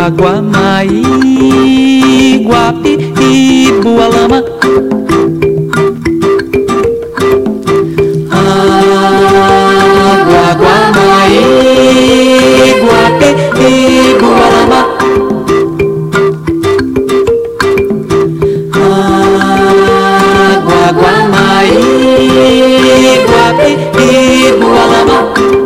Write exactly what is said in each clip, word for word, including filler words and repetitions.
Guaguamai, Guapi e Bualama. Guaguamai, Guapi e Bualama. Guaguamai, Guapi e Bualama.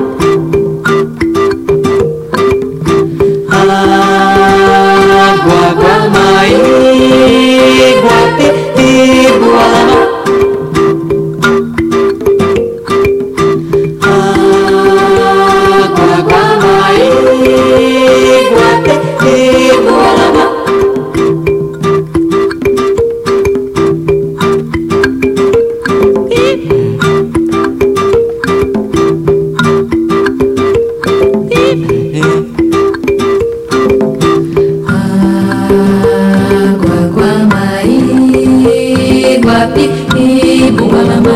Guaguamai, Guapi e Bualama. Guaguamai, Guapi e Bualama. Guapi e Bualama.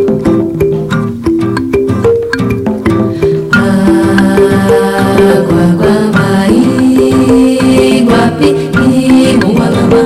Guaguamai, Guapi e Bualama.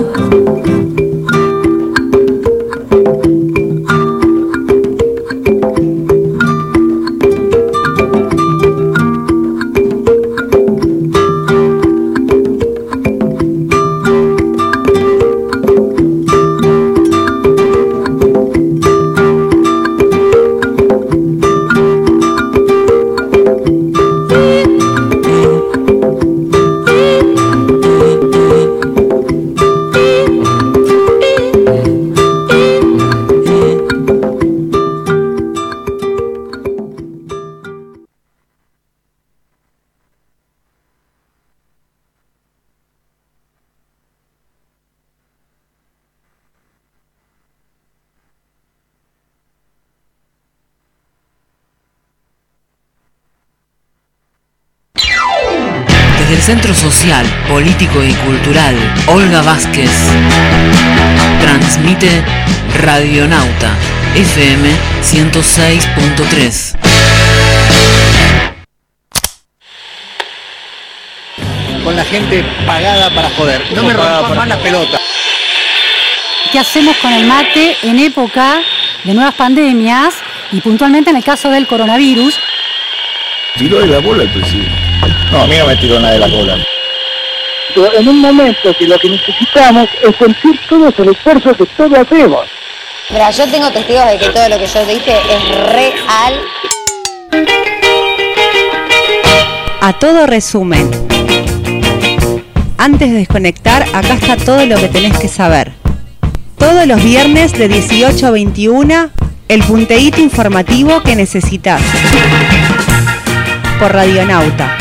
Centro Social, Político y Cultural Olga Vázquez transmite Radionauta F M ciento seis punto tres. Con la gente pagada para joder, no me rompas más la pelota. ¿Qué hacemos con el mate en época de nuevas pandemias y puntualmente en el caso del coronavirus? Tiró de la bola el presidente. No, a mí no me tiró nada de la cola. Pero en un momento que lo que necesitamos es sentir todos el esfuerzo que todos hacemos. Mira, yo tengo testigos de que todo lo que yo dije es real. A todo resumen. Antes de desconectar, acá está todo lo que tenés que saber. Todos los viernes de dieciocho a veintiuna, el punteíto informativo que necesitas. Por Radionauta.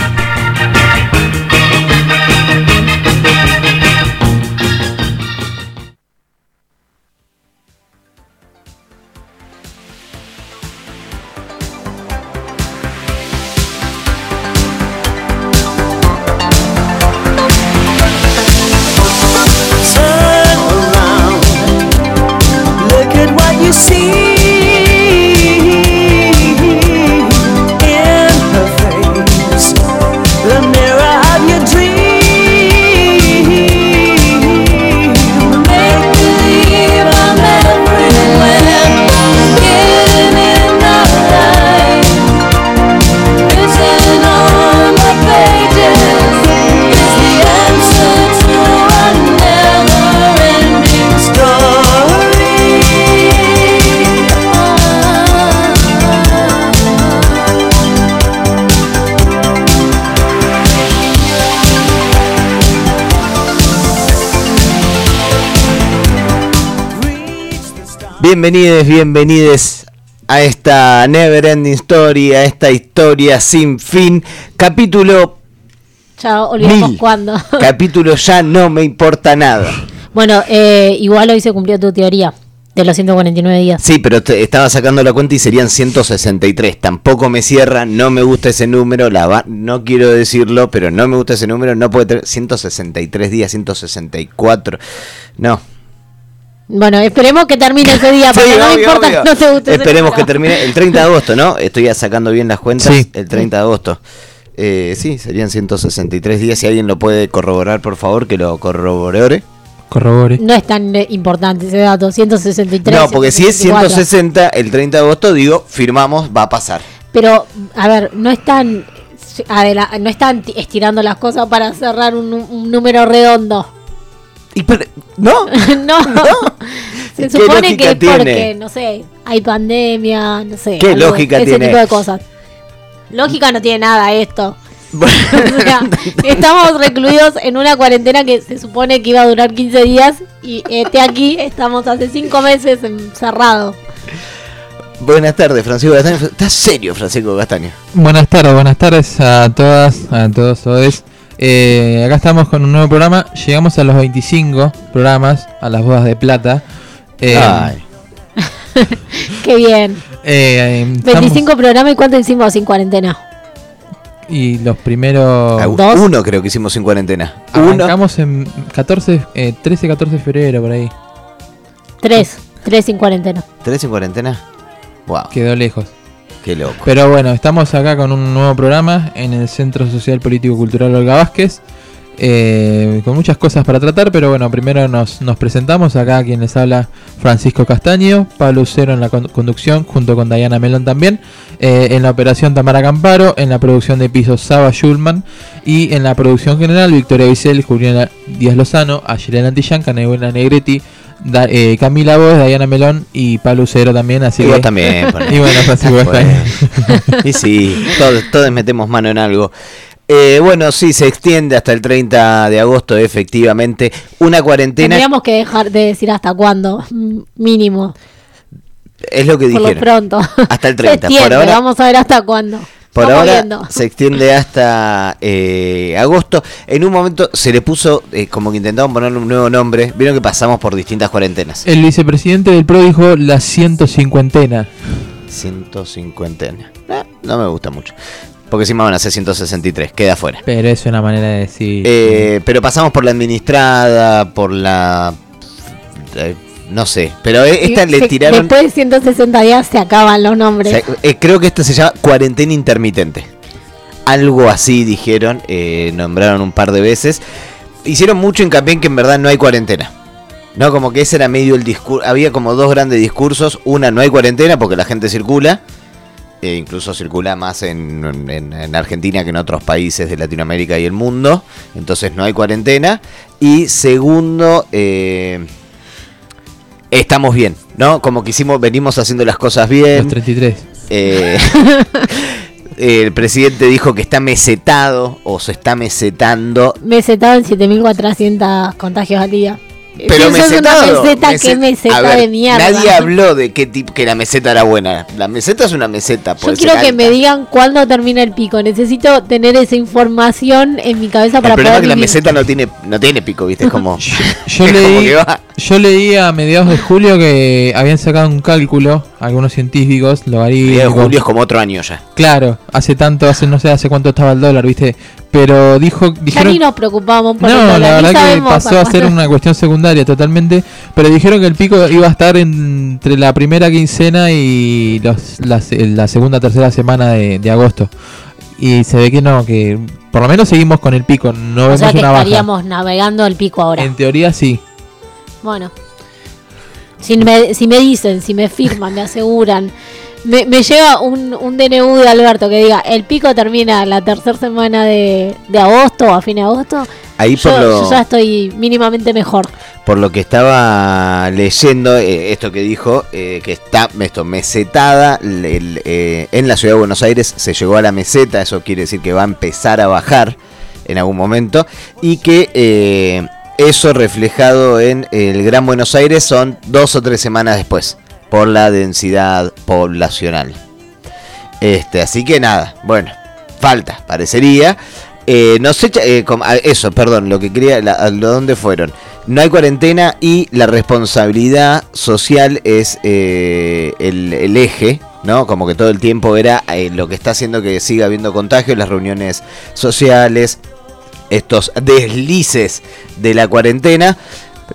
Bienvenidos, bienvenides a esta Never Ending Story, a esta historia sin fin, capítulo ya olvidamos mil. cuándo. Capítulo ya no me importa nada. Bueno, eh, igual hoy se cumplió tu teoría de los ciento cuarenta y nueve días. Sí, pero te, estaba sacando la cuenta y serían ciento sesenta y tres. Tampoco me cierra, no me gusta ese número, la va, no quiero decirlo, pero no me gusta ese número, no puede tener ciento sesenta y tres días, ciento sesenta y cuatro. No. Bueno, esperemos que termine ese día, porque sí, no obvio, me importa obvio. Que no te guste. Esperemos que termine el treinta de agosto, ¿no? Estoy sacando bien las cuentas, sí. El treinta de agosto. Eh, sí, serían ciento sesenta y tres días. Si alguien lo puede corroborar, por favor, que lo corrobore. Corrobore. No es tan eh, importante ese dato, ciento sesenta y tres. No, porque si es ciento sesenta, el treinta de agosto, digo, firmamos, va a pasar. Pero, a ver, no están, adela- no están estirando las cosas para cerrar un, un número redondo. ¿Y pero, ¿No? no, no. Se supone que es tiene? porque, no sé, hay pandemia, no sé. ¿Qué algo, lógica ese tiene? tipo de cosas. Lógica no tiene nada esto. Bueno. O sea, estamos recluidos en una cuarentena que se supone que iba a durar quince días y este aquí estamos hace cinco meses encerrados. Buenas tardes, Francisco Castaño. ¿Estás serio, Francisco Castaño? Buenas tardes, buenas tardes a todas, a todos, todos. Eh, acá estamos con un nuevo programa. Llegamos a los veinticinco programas, a las bodas de plata. Eh, Ay. Qué bien. Eh, veinticinco estamos... programas, ¿y cuánto hicimos sin cuarentena? Y los primeros... Ah, ¿Dos? Uno creo que hicimos sin cuarentena. Arrancamos en catorce, eh, trece, catorce de febrero, por ahí. Tres, tres sin cuarentena. ¿Tres sin cuarentena? Wow. Quedó lejos. Qué loco. Pero bueno, estamos acá con un nuevo programa en el Centro Social Político Cultural Olga Vázquez. Eh, con muchas cosas para tratar, pero bueno, primero nos, nos presentamos. Acá quien les habla, Francisco Castaño, Pablo Ucero en la con- conducción, junto con Diana Melón también, eh, en la operación Tamara Camparo, en la producción de pisos Saba Schulman, y en la producción general Victoria Vicel, Juliana Díaz Lozano, Ayelena Antillán, Canebuena Negretti, da, eh, Camila Boes, Diana Melón y Pablo Ucero también. Así y que, vos también. Y bueno, Francisco Castaño. Y sí, todos, todos metemos mano en algo. Eh, bueno, sí, se extiende hasta el treinta de agosto, efectivamente. Una cuarentena. Tendríamos que dejar de decir hasta cuándo, mínimo. Es lo que Por dijeron. lo pronto. Hasta el treinta. Se extiende, por ahora, vamos a ver hasta cuándo. Por Vamos ahora viendo. se extiende hasta eh, agosto. En un momento se le puso, eh, como que intentaban ponerle un nuevo nombre. Vieron que pasamos por distintas cuarentenas. El vicepresidente del P R O dijo la ciento cincuentena. ciento cincuentena. Eh, no me gusta mucho. Porque encima van a ser ciento sesenta y tres, queda fuera. Pero es una manera de decir. Eh, pero pasamos por la administrada, por la... Eh, no sé, pero esta Y le se- tiraron... Después de ciento sesenta días se acaban los nombres. O sea, eh, creo que esta se llama cuarentena intermitente. Algo así dijeron, eh, nombraron un par de veces. Hicieron mucho hincapié en que en verdad no hay cuarentena. No, como que ese era medio el discurso. Había como dos grandes discursos. Una, no hay cuarentena porque la gente circula. E incluso circula más en, en, en Argentina que en otros países de Latinoamérica y el mundo. Entonces no hay cuarentena. Y segundo, eh, estamos bien, ¿no? Como que hicimos, venimos haciendo las cosas bien. Los treinta y tres. Eh, el presidente dijo que está mesetado o se está mesetando. Mesetado en siete mil cuatrocientos contagios al día. Pero si eso mesetado, es una meseta, meset- ¿qué meseta a ver, de mierda? Nadie habló de qué tipo que la meseta era buena. La meseta es una meseta. Yo puede quiero ser que alta. me digan cuándo termina el pico. Necesito tener esa información en mi cabeza El para problema es poder que la vivir. meseta no tiene, no tiene pico, ¿viste? Es como. Yo es como leí, que va. yo leí a mediados de julio que habían sacado un cálculo, algunos científicos, Mediados logarítmicos. de julio es como otro año ya. Claro, hace tanto, hace no sé hace cuánto estaba el dólar, ¿viste? Pero dijo, Ya dijeron, ni nos preocupamos por no, el dólar, la ni verdad que sabemos pasó a ser cuánto- una cuestión secundaria totalmente, pero dijeron que el pico iba a estar entre la primera quincena y los, la, la segunda, tercera semana de, de agosto. Y se ve que no, que por lo menos seguimos con el pico, no O vemos sea que una baja. estaríamos navegando el pico ahora. En teoría sí. Bueno. Si me, si me dicen, si me firman, me aseguran, me, me llega un, un D N U de Alberto que diga el pico termina la tercera semana de, de agosto o a fin de agosto, Ahí yo, por lo, yo ya estoy mínimamente mejor. por lo que estaba leyendo, eh, esto que dijo, eh, que está esto mesetada el- el, eh, en la ciudad de Buenos Aires, se llegó a la meseta, eso quiere decir que va a empezar a bajar en algún momento, y que eh, eso reflejado en el Gran Buenos Aires son dos o tres semanas después, por la densidad poblacional. Este, así que nada, bueno, falta, parecería. Eh, no sé, eh, com- ah, eso, perdón, lo que quería, la, a lo dónde fueron. No hay cuarentena y la responsabilidad social es eh, el, el eje, ¿no? Como que todo el tiempo era eh, lo que está haciendo que siga habiendo contagios, las reuniones sociales, estos deslices de la cuarentena.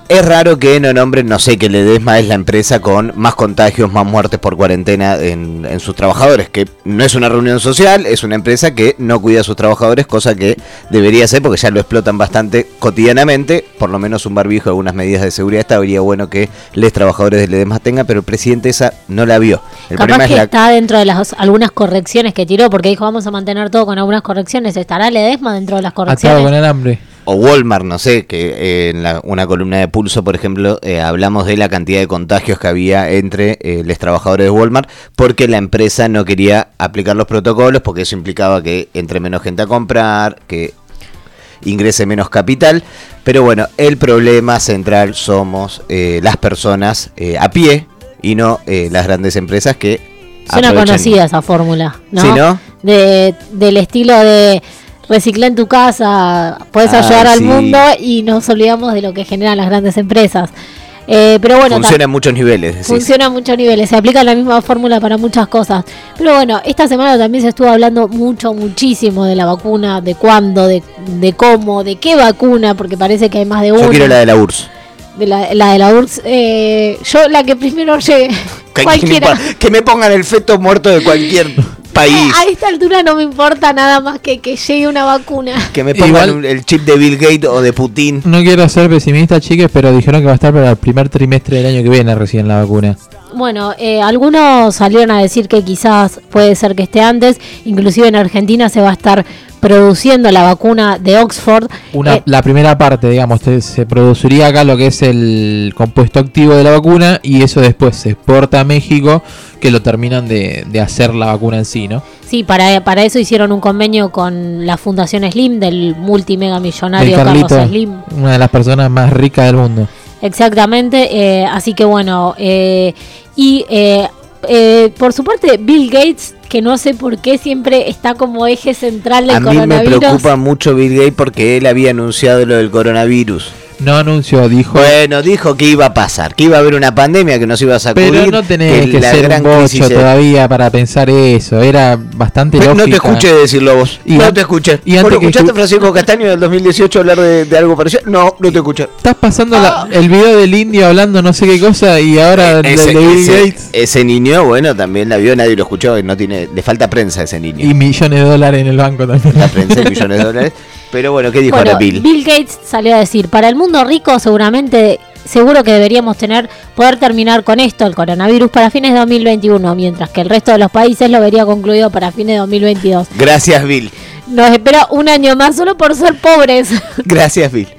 es raro que no nombren, no sé, que Ledesma es la empresa con más contagios, más muertes por cuarentena en, en sus trabajadores, que no es una reunión social, es una empresa que no cuida a sus trabajadores, cosa que debería ser porque ya lo explotan bastante cotidianamente, por lo menos un barbijo, algunas medidas de seguridad, estaría bueno que los trabajadores de Ledesma tengan, pero el presidente esa no la vio. El Capaz que es la... está dentro de las algunas correcciones que tiró, porque dijo vamos a mantener todo con algunas correcciones. ¿Estará Ledesma dentro de las correcciones? Atado con el hambre. O Walmart, no sé, que eh, en la, una columna de Pulso, por ejemplo, eh, hablamos de la cantidad de contagios que había entre eh, los trabajadores de Walmart, porque la empresa no quería aplicar los protocolos, porque eso implicaba que entre menos gente a comprar, que ingrese menos capital. Pero bueno, el problema central somos eh, las personas eh, a pie y no eh, las grandes empresas que suena conocida esa fórmula, ¿no? ¿Sí, no? De, del estilo de recicla en tu casa, puedes ah, ayudar al sí. mundo y nos olvidamos de lo que generan las grandes empresas. Eh, pero bueno, funciona en muchos niveles. Decís. Funciona en muchos niveles, se aplica la misma fórmula para muchas cosas. Pero bueno, esta semana también se estuvo hablando mucho, muchísimo de la vacuna, de cuándo, de, de cómo, de qué vacuna, porque parece que hay más de una. Yo quiero la de la U R S S. De la, la de la U R S S, eh, yo la que primero llegue, que, cualquiera. Que me, que me pongan el feto muerto de cualquier país. A esta altura no me importa nada más que que llegue una vacuna. Que me pongan Igual, un, el chip de Bill Gates o de Putin. No quiero ser pesimista, chiques, pero dijeron que va a estar para el primer trimestre del año que viene recién la vacuna. Bueno, eh, algunos salieron a decir que quizás puede ser que esté antes. Inclusive en Argentina se va a estar produciendo la vacuna de Oxford. Una, eh, la primera parte, digamos, te, se produciría acá lo que es el compuesto activo de la vacuna y eso después se exporta a México, que lo terminan de, de hacer la vacuna en sí, ¿no? Sí, para, para eso hicieron un convenio con la Fundación Slim, del multimega millonario Carlito, Carlos Slim. Una de las personas más ricas del mundo. Exactamente, eh, así que bueno, eh, y eh, eh, por su parte Bill Gates, que no sé por qué siempre está como eje central del coronavirus. A mí me preocupa mucho Bill Gates porque él había anunciado lo del coronavirus. No anunció, dijo. Bueno, dijo que iba a pasar, que iba a haber una pandemia, que nos iba a sacudir. Pero no tenés que, que la ser gran un bocho crisis todavía para pensar eso. Era bastante Pero lógica. No te escuché decirlo vos. Y no an- te escuché. y antes ¿Vos que escuchaste escu- a Francisco Castaño del dos mil dieciocho hablar de, de algo parecido? No, no te escuché. Estás pasando la- el video del indio hablando no sé qué cosa y ahora Eh, ese, de, de Bill ese, Gates. ese niño, bueno, también la vio, nadie lo escuchó. Y no tiene, le falta prensa a ese niño. Y millones de dólares en el banco también. La prensa y millones de dólares. Pero bueno, ¿qué dijo Bueno, ahora Bill? Bill Gates salió a decir, para el mundo rico seguramente, seguro que deberíamos tener, poder terminar con esto, el coronavirus, para fines de dos mil veintiuno, mientras que el resto de los países lo vería concluido para fines de dos mil veintidós. Gracias, Bill. Nos espera un año más solo por ser pobres. Gracias, Bill.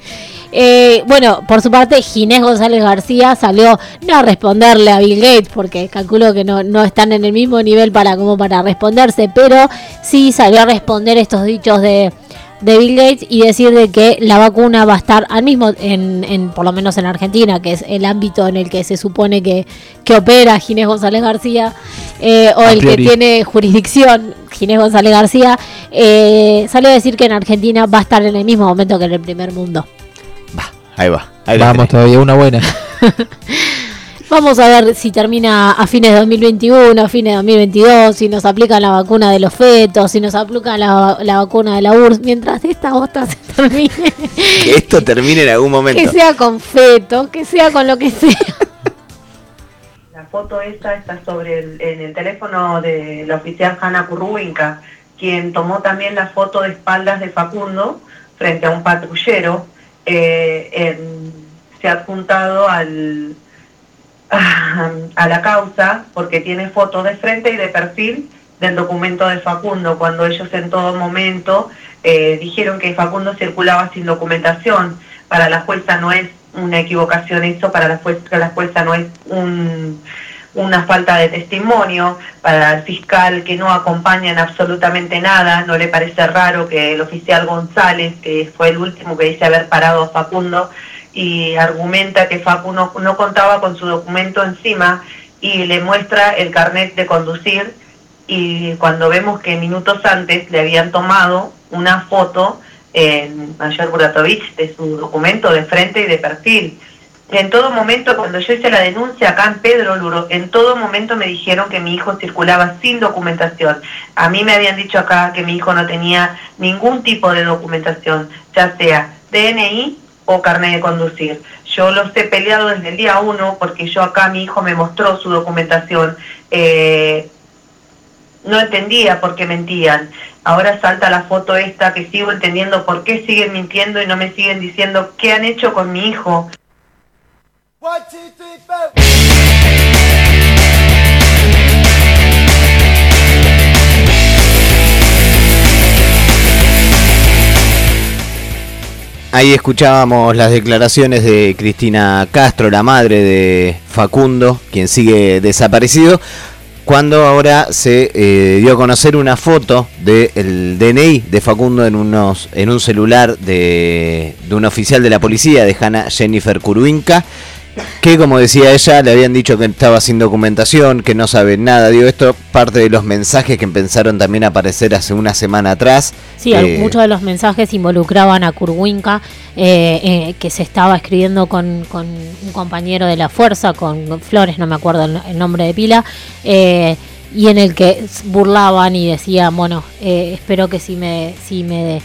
Eh, bueno, por su parte, Ginés González García salió no a responderle a Bill Gates, porque calculo que no, no están en el mismo nivel para como para responderse, pero sí salió a responder estos dichos de, de Bill Gates y decir de que la vacuna va a estar al mismo, en, en por lo menos en Argentina, que es el ámbito en el que se supone que, que opera Ginés González García, eh, o el que tiene jurisdicción Ginés González García, eh, salió a decir que en Argentina va a estar en el mismo momento que en el primer mundo. Ahí va. Ahí Vamos todavía, una buena. Vamos a ver si termina a fines de dos mil veintiuno, a fines de dos mil veintidós, si nos aplican la vacuna de los fetos, si nos aplican la, la vacuna de la U R S S, mientras esta bosta se termine. Que esto termine en algún momento. Que sea con feto, que sea con lo que sea. La foto esta está sobre el, en el teléfono de la oficial Hanna Curruinca, quien tomó también la foto de espaldas de Facundo frente a un patrullero. Eh, en, se ha adjuntado al, a, a la causa porque tiene fotos de frente y de perfil del documento de Facundo, cuando ellos en todo momento eh, dijeron que Facundo circulaba sin documentación. Para la jueza no es una equivocación eso, para la jueza, la jueza no es un, una falta de testimonio, para el fiscal que no acompaña en absolutamente nada, no le parece raro que el oficial González, que fue el último que dice haber parado a Facundo, y argumenta que Facu no, no contaba con su documento encima y le muestra el carnet de conducir, y cuando vemos que minutos antes le habían tomado una foto en Mayor Buratovich de su documento de frente y de perfil. En todo momento, cuando yo hice la denuncia acá en Pedro Luro, en todo momento me dijeron que mi hijo circulaba sin documentación. A mí me habían dicho acá que mi hijo no tenía ningún tipo de documentación, ya sea D N I o carnet de conducir. yo los he peleado desde el día uno, porque yo acá, mi hijo me mostró su documentación, eh, no entendía por qué mentían. Ahora salta la foto esta que sigo entendiendo por qué siguen mintiendo y no me siguen diciendo qué han hecho con mi hijo. Ahí escuchábamos las declaraciones de Cristina Castro, la madre de Facundo, quien sigue desaparecido, cuando ahora se eh, dio a conocer una foto del D N I de Facundo en unos en un celular de, de un oficial de la policía, de Hannah Jennifer Kuruinka, que, como decía ella, le habían dicho que estaba sin documentación, que no sabe nada. Digo, esto parte de los mensajes que empezaron también a aparecer hace una semana atrás. Sí, eh, muchos de los mensajes involucraban a Kuruinka, eh, eh, que se estaba escribiendo con, con un compañero de la fuerza, con Flores, no me acuerdo el, el nombre de pila, eh, y en el que burlaban y decían, bueno, eh, espero que si me... Si me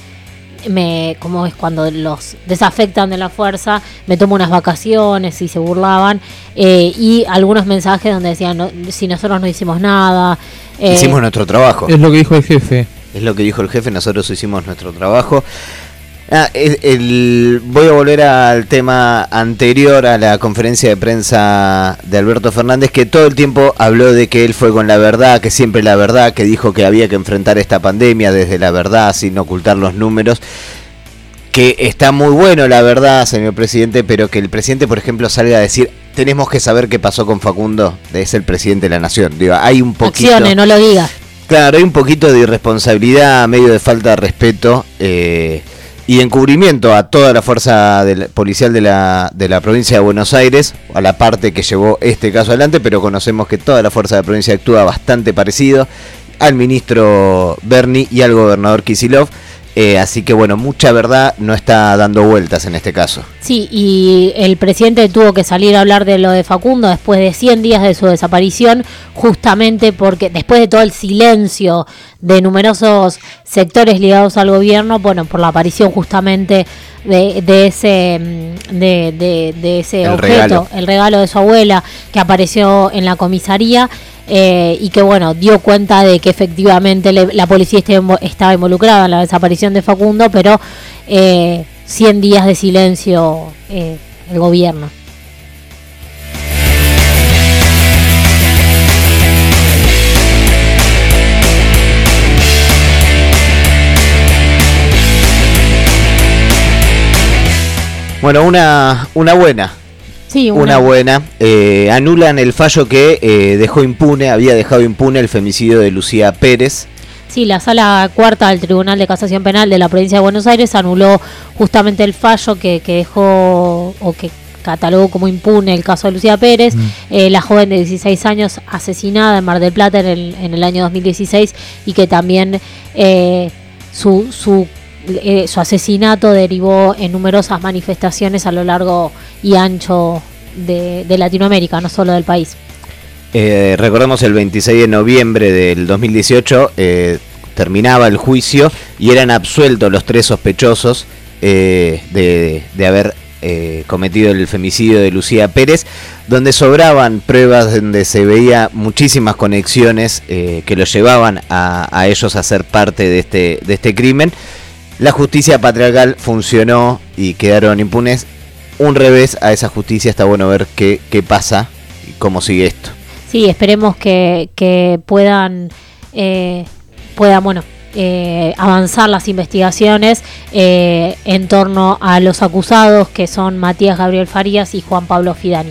me como es cuando los desafectan de la fuerza, me tomo unas vacaciones, y se burlaban, eh, y algunos mensajes donde decían, no, si nosotros no hicimos nada, eh, hicimos nuestro trabajo. Es lo que dijo el jefe. Es lo que dijo el jefe, nosotros hicimos nuestro trabajo. Ah, el, el, voy a volver al tema anterior a la conferencia de prensa de Alberto Fernández, que todo el tiempo habló de que él fue con la verdad, que siempre la verdad, que dijo que había que enfrentar esta pandemia desde la verdad, sin ocultar los números, que está muy bueno la verdad, señor presidente, pero que el presidente, por ejemplo, salga a decir, tenemos que saber qué pasó con Facundo, es el presidente de la nación. Digo, hay un poquito... Acciones, no lo diga. Claro, hay un poquito de irresponsabilidad, medio de falta de respeto, eh... y encubrimiento a toda la fuerza del, policial de la, de la provincia de Buenos Aires, a la parte que llevó este caso adelante, pero conocemos que toda la fuerza de la provincia actúa bastante parecido al ministro Berni y al gobernador Kicillof, eh, así que bueno, mucha verdad no está dando vueltas en este caso. Sí, y el presidente tuvo que salir a hablar de lo de Facundo después de cien días de su desaparición, justamente porque después de todo el silencio de numerosos sectores ligados al gobierno, bueno, por la aparición justamente de, de ese de, de, de ese el objeto, regalo. el regalo de su abuela, que apareció en la comisaría, eh, y que bueno, dio cuenta de que efectivamente le, la policía estaba involucrada en la desaparición de Facundo, pero eh, cien días de silencio eh, el gobierno. Bueno, una, una buena. Sí, una, una buena. Eh, anulan el fallo que eh, dejó impune, había dejado impune el femicidio de Lucía Pérez. Sí, la Sala Cuarta del Tribunal de Casación Penal de la Provincia de Buenos Aires anuló justamente el fallo que, que dejó o que catalogó como impune el caso de Lucía Pérez, mm. eh, la joven de dieciséis años asesinada en Mar del Plata en el, en el año dos mil dieciséis, y que también eh, su... su Eh, su asesinato derivó en numerosas manifestaciones a lo largo y ancho de, de Latinoamérica, no solo del país. Eh, recordemos, el veintiséis de noviembre del dos mil dieciocho eh, terminaba el juicio y eran absueltos los tres sospechosos eh, de, de haber eh, cometido el femicidio de Lucía Pérez, donde sobraban pruebas, donde se veía muchísimas conexiones eh, que los llevaban a, a ellos a ser parte de este, de este crimen. La justicia patriarcal funcionó y quedaron impunes. Un revés a esa justicia, está bueno ver qué, qué pasa y cómo sigue esto. Sí, esperemos que, que puedan, eh, puedan bueno, eh, avanzar las investigaciones eh, en torno a los acusados, que son Matías Gabriel Farías y Juan Pablo Fidani.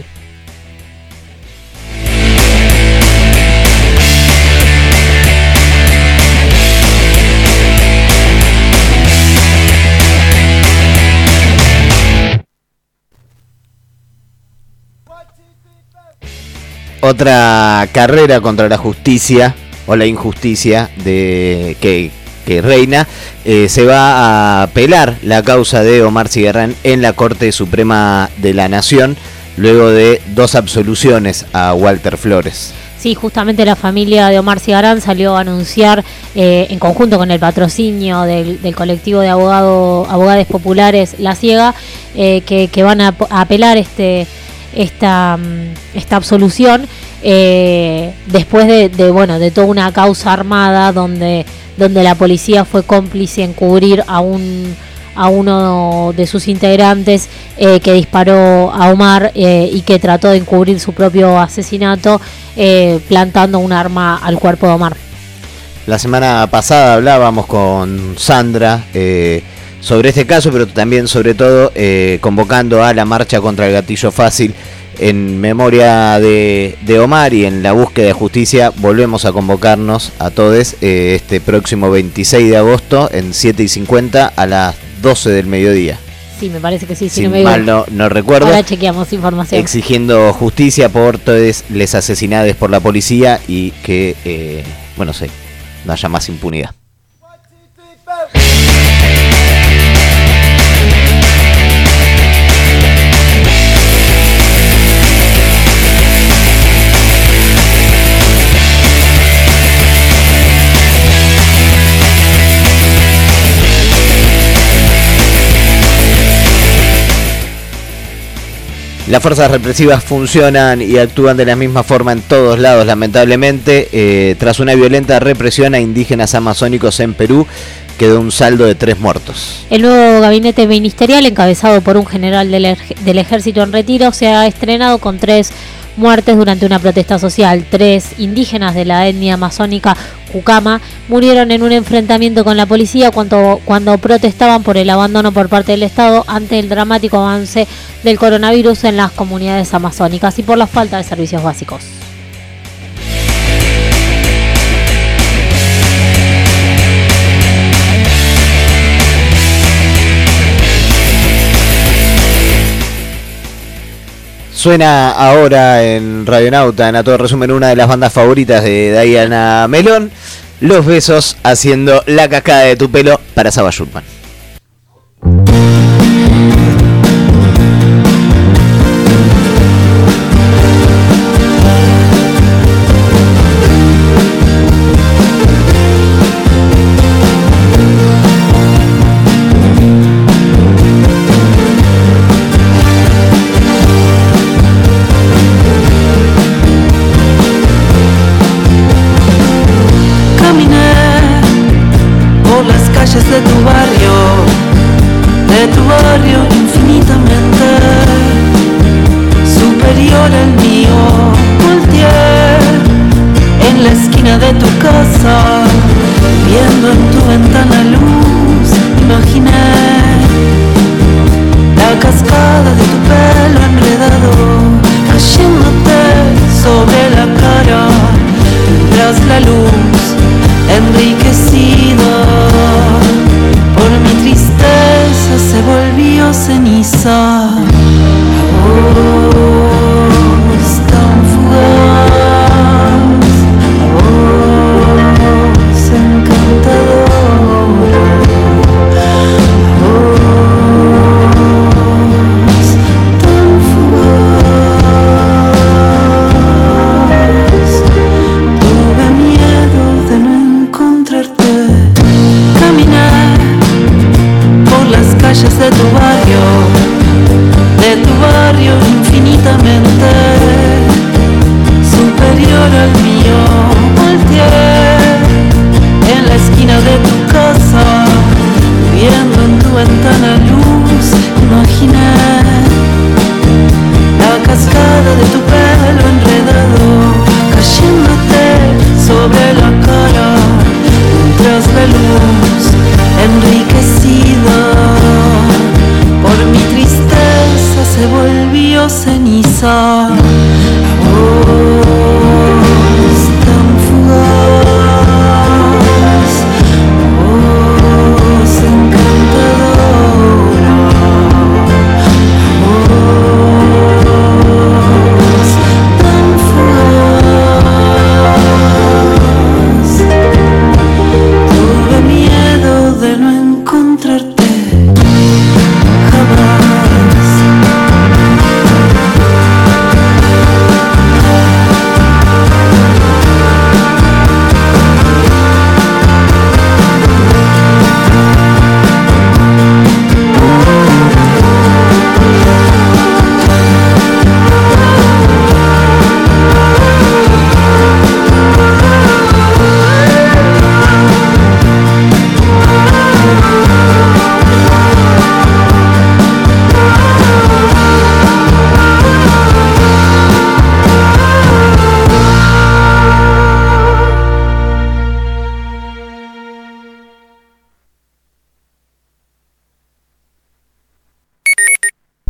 Otra carrera contra la justicia o la injusticia de que, que reina, eh, se va a apelar la causa de Omar Siguerrán en la Corte Suprema de la Nación, luego de dos absoluciones a Walter Flores. Sí, justamente la familia de Omar Cigarán salió a anunciar, eh, en conjunto con el patrocinio del, del colectivo de abogado, abogados populares La Ciega, eh, que, que van a, a apelar este, esta, esta absolución eh, después de, de, bueno, de toda una causa armada donde, donde la policía fue cómplice en cubrir a un... a uno de sus integrantes eh, que disparó a Omar eh, y que trató de encubrir su propio asesinato eh, plantando un arma al cuerpo de Omar. La semana pasada hablábamos con Sandra eh, sobre este caso, pero también sobre todo eh, convocando a la marcha contra el gatillo fácil en memoria de, de Omar y en la búsqueda de justicia. Volvemos a convocarnos a todos eh, este próximo veintiséis de agosto en siete y cincuenta a las doce del mediodía. Sí, me parece que sí. Si si no me mal no, no recuerdo. Ahora chequeamos información. Exigiendo justicia por todos les asesinados por la policía y que, eh, bueno, sé, no haya más impunidad. Las fuerzas represivas funcionan y actúan de la misma forma en todos lados, lamentablemente. Eh, tras una violenta represión a indígenas amazónicos en Perú, quedó un saldo de tres muertos. El nuevo gabinete ministerial, encabezado por un general del, ej- del ejército en retiro, se ha estrenado con tres muertes durante una protesta social. Tres indígenas de la etnia amazónica Cucama murieron en un enfrentamiento con la policía cuando, cuando protestaban por el abandono por parte del Estado ante el dramático avance del coronavirus en las comunidades amazónicas y por la falta de servicios básicos. Suena ahora en Radionauta, en A Todo Resumen, una de las bandas favoritas de Diana Melón, Los Besos, haciendo La Cascada de tu Pelo para Saba Schulman. De tu barrio, de tu barrio infinitamente superior al mío. Volteé en la esquina de tu casa, viendo en tu ventana luz, imaginé la cascada de tu pelo enredado cayéndote sobre la cara, tras la luz enriquecido por mi tristeza se volvió ceniza. A vos tan fugaz, a vos encantadora, a vos tan fugaz. Tuve miedo de no encontrarte. Caminé por las calles de tu barrio, de tu barrio infinitamente superior al mío. Volteé en la esquina de tu casa, viendo en tu ventana luz, imaginé la cascada de tu pelo enredado cayéndote sobre la cara, tras la luz enriquecida por mi tristeza se volvió ceniza. A vos tan fugaz, a vos encantadora, a vos tan fugaz. Tuve miedo de no encontrarte jamás.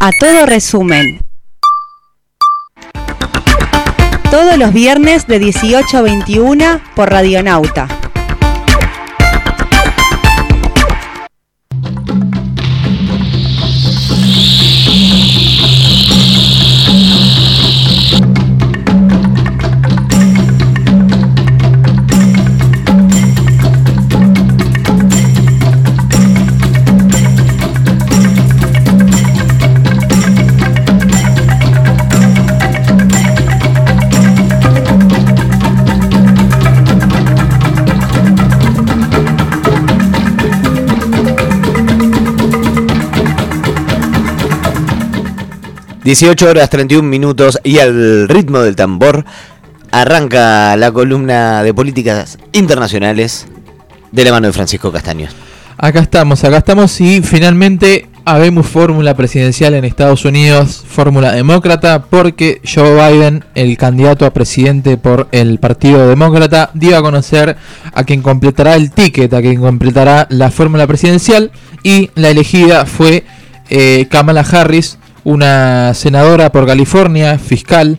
A Todo Resumen. Todos los viernes de dieciocho a veintiuno por Radionauta. dieciocho horas treinta y un minutos y al ritmo del tambor arranca la columna de políticas internacionales de la mano de Francisco Castaño. Acá estamos, acá estamos y finalmente habemos fórmula presidencial en Estados Unidos, fórmula demócrata, porque Joe Biden, el candidato a presidente por el Partido Demócrata, dio a conocer a quien completará el ticket, a quien completará la fórmula presidencial, y la elegida fue eh, Kamala Harris, una senadora por California, fiscal,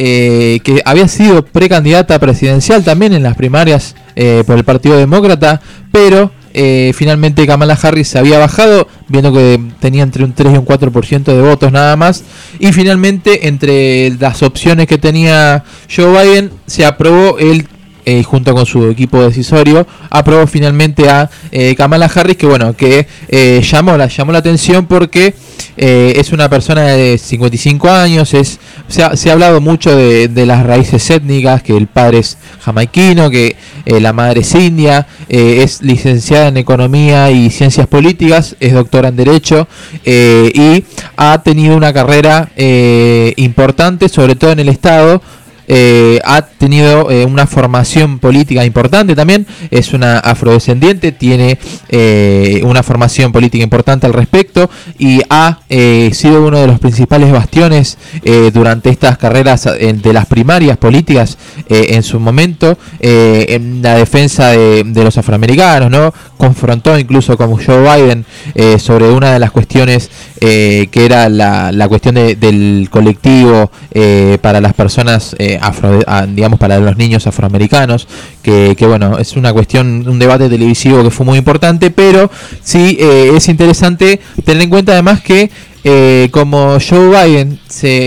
eh, que había sido precandidata presidencial también en las primarias eh, por el Partido Demócrata, pero eh, finalmente Kamala Harris se había bajado, viendo que tenía entre un tres y un cuatro por ciento de votos nada más, y finalmente entre las opciones que tenía Joe Biden se aprobó el Eh, junto con su equipo decisorio, aprobó finalmente a eh, Kamala Harris, que bueno, que eh, llamó, la, llamó la atención porque eh, es una persona de cincuenta y cinco años, es, se, ha, se ha hablado mucho de, de las raíces étnicas, que el padre es jamaiquino, que eh, la madre es india, eh, es licenciada en Economía y Ciencias Políticas, es doctora en Derecho, eh, y ha tenido una carrera eh, importante, sobre todo en el Estado. Eh, ha tenido eh, una formación política importante también, es una afrodescendiente, tiene eh, una formación política importante al respecto y ha eh, sido uno de los principales bastiones eh, durante estas carreras eh, de las primarias políticas eh, en su momento, eh, en la defensa de, de los afroamericanos, ¿no? Confrontó incluso con Joe Biden eh, sobre una de las cuestiones eh, que era la, la cuestión de, del colectivo eh, para las personas eh, Afro, digamos para los niños afroamericanos, que, que bueno, es una cuestión, un debate televisivo que fue muy importante, pero sí eh, es interesante tener en cuenta además que eh, como Joe Biden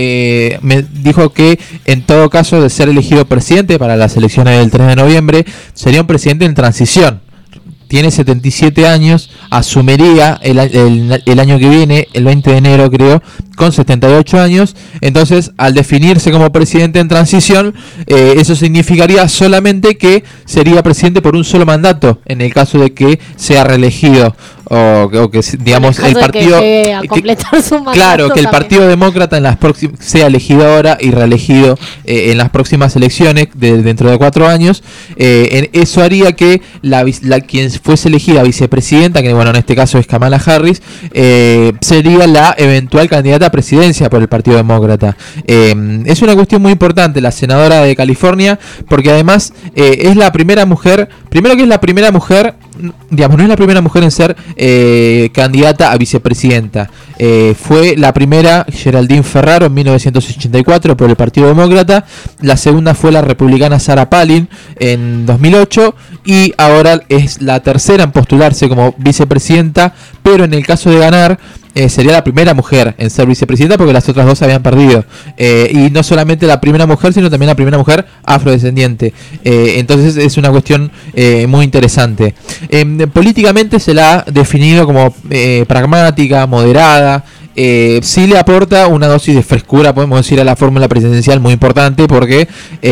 se me dijo que en todo caso de ser elegido presidente para las elecciones del tres de noviembre, sería un presidente en transición. Tiene setenta y siete años, asumiría el, el, el año que viene, el veinte de enero creo, con setenta y ocho años. Entonces, al definirse como presidente en transición, eh, eso significaría solamente que sería presidente por un solo mandato, en el caso de que sea reelegido. O, o que digamos el, el partido que a completar su mandato, claro que el también. Partido Demócrata en las próximas sea elegido ahora y reelegido eh, en las próximas elecciones de, dentro de cuatro años, eh, en, eso haría que la, la quien fuese elegida vicepresidenta, que bueno en este caso es Kamala Harris, eh, sería la eventual candidata a presidencia por el Partido Demócrata. Eh, es una cuestión muy importante la senadora de California, porque además eh, es la primera mujer, primero que es la primera mujer, digamos, no es la primera mujer en ser eh, candidata a vicepresidenta. Eh, fue la primera Geraldine Ferraro en mil novecientos ochenta y cuatro por el Partido Demócrata. La segunda fue la republicana Sarah Palin en dos mil ocho. Y ahora es la tercera en postularse como vicepresidenta. Pero en el caso de ganar, Eh, sería la primera mujer en ser vicepresidenta, porque las otras dos habían perdido. Eh, y no solamente la primera mujer, sino también la primera mujer afrodescendiente. Eh, entonces es una cuestión eh, muy interesante. Eh, políticamente se la ha definido como eh, pragmática, moderada. Eh, sí le aporta una dosis de frescura, podemos decir, a la fórmula presidencial muy importante, porque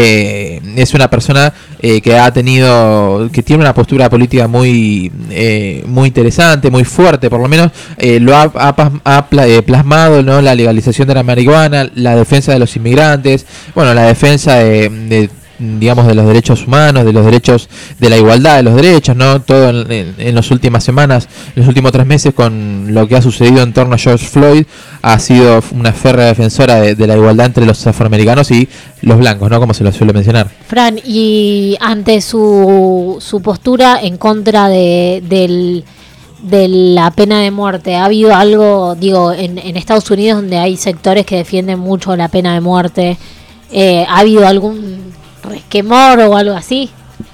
eh, es una persona eh, que ha tenido, que tiene una postura política muy eh, muy interesante, muy fuerte, por lo menos eh, lo ha, ha, ha plasmado, ¿no? La legalización de la marihuana, la defensa de los inmigrantes, bueno, la defensa de, de digamos de los derechos humanos, de los derechos, de la igualdad de los derechos, ¿no? Todo en, en, en las últimas semanas, en los últimos tres meses, con lo que ha sucedido en torno a George Floyd, ha sido una férrea defensora de, de la igualdad entre los afroamericanos y los blancos, ¿no? Como se lo suele mencionar. Fran, y ante su, su postura en contra de, del de la pena de muerte? ¿Ha habido algo, digo, en, en Estados Unidos donde hay sectores que defienden mucho la pena de muerte? Eh, ¿Ha habido algún resquemor o algo así?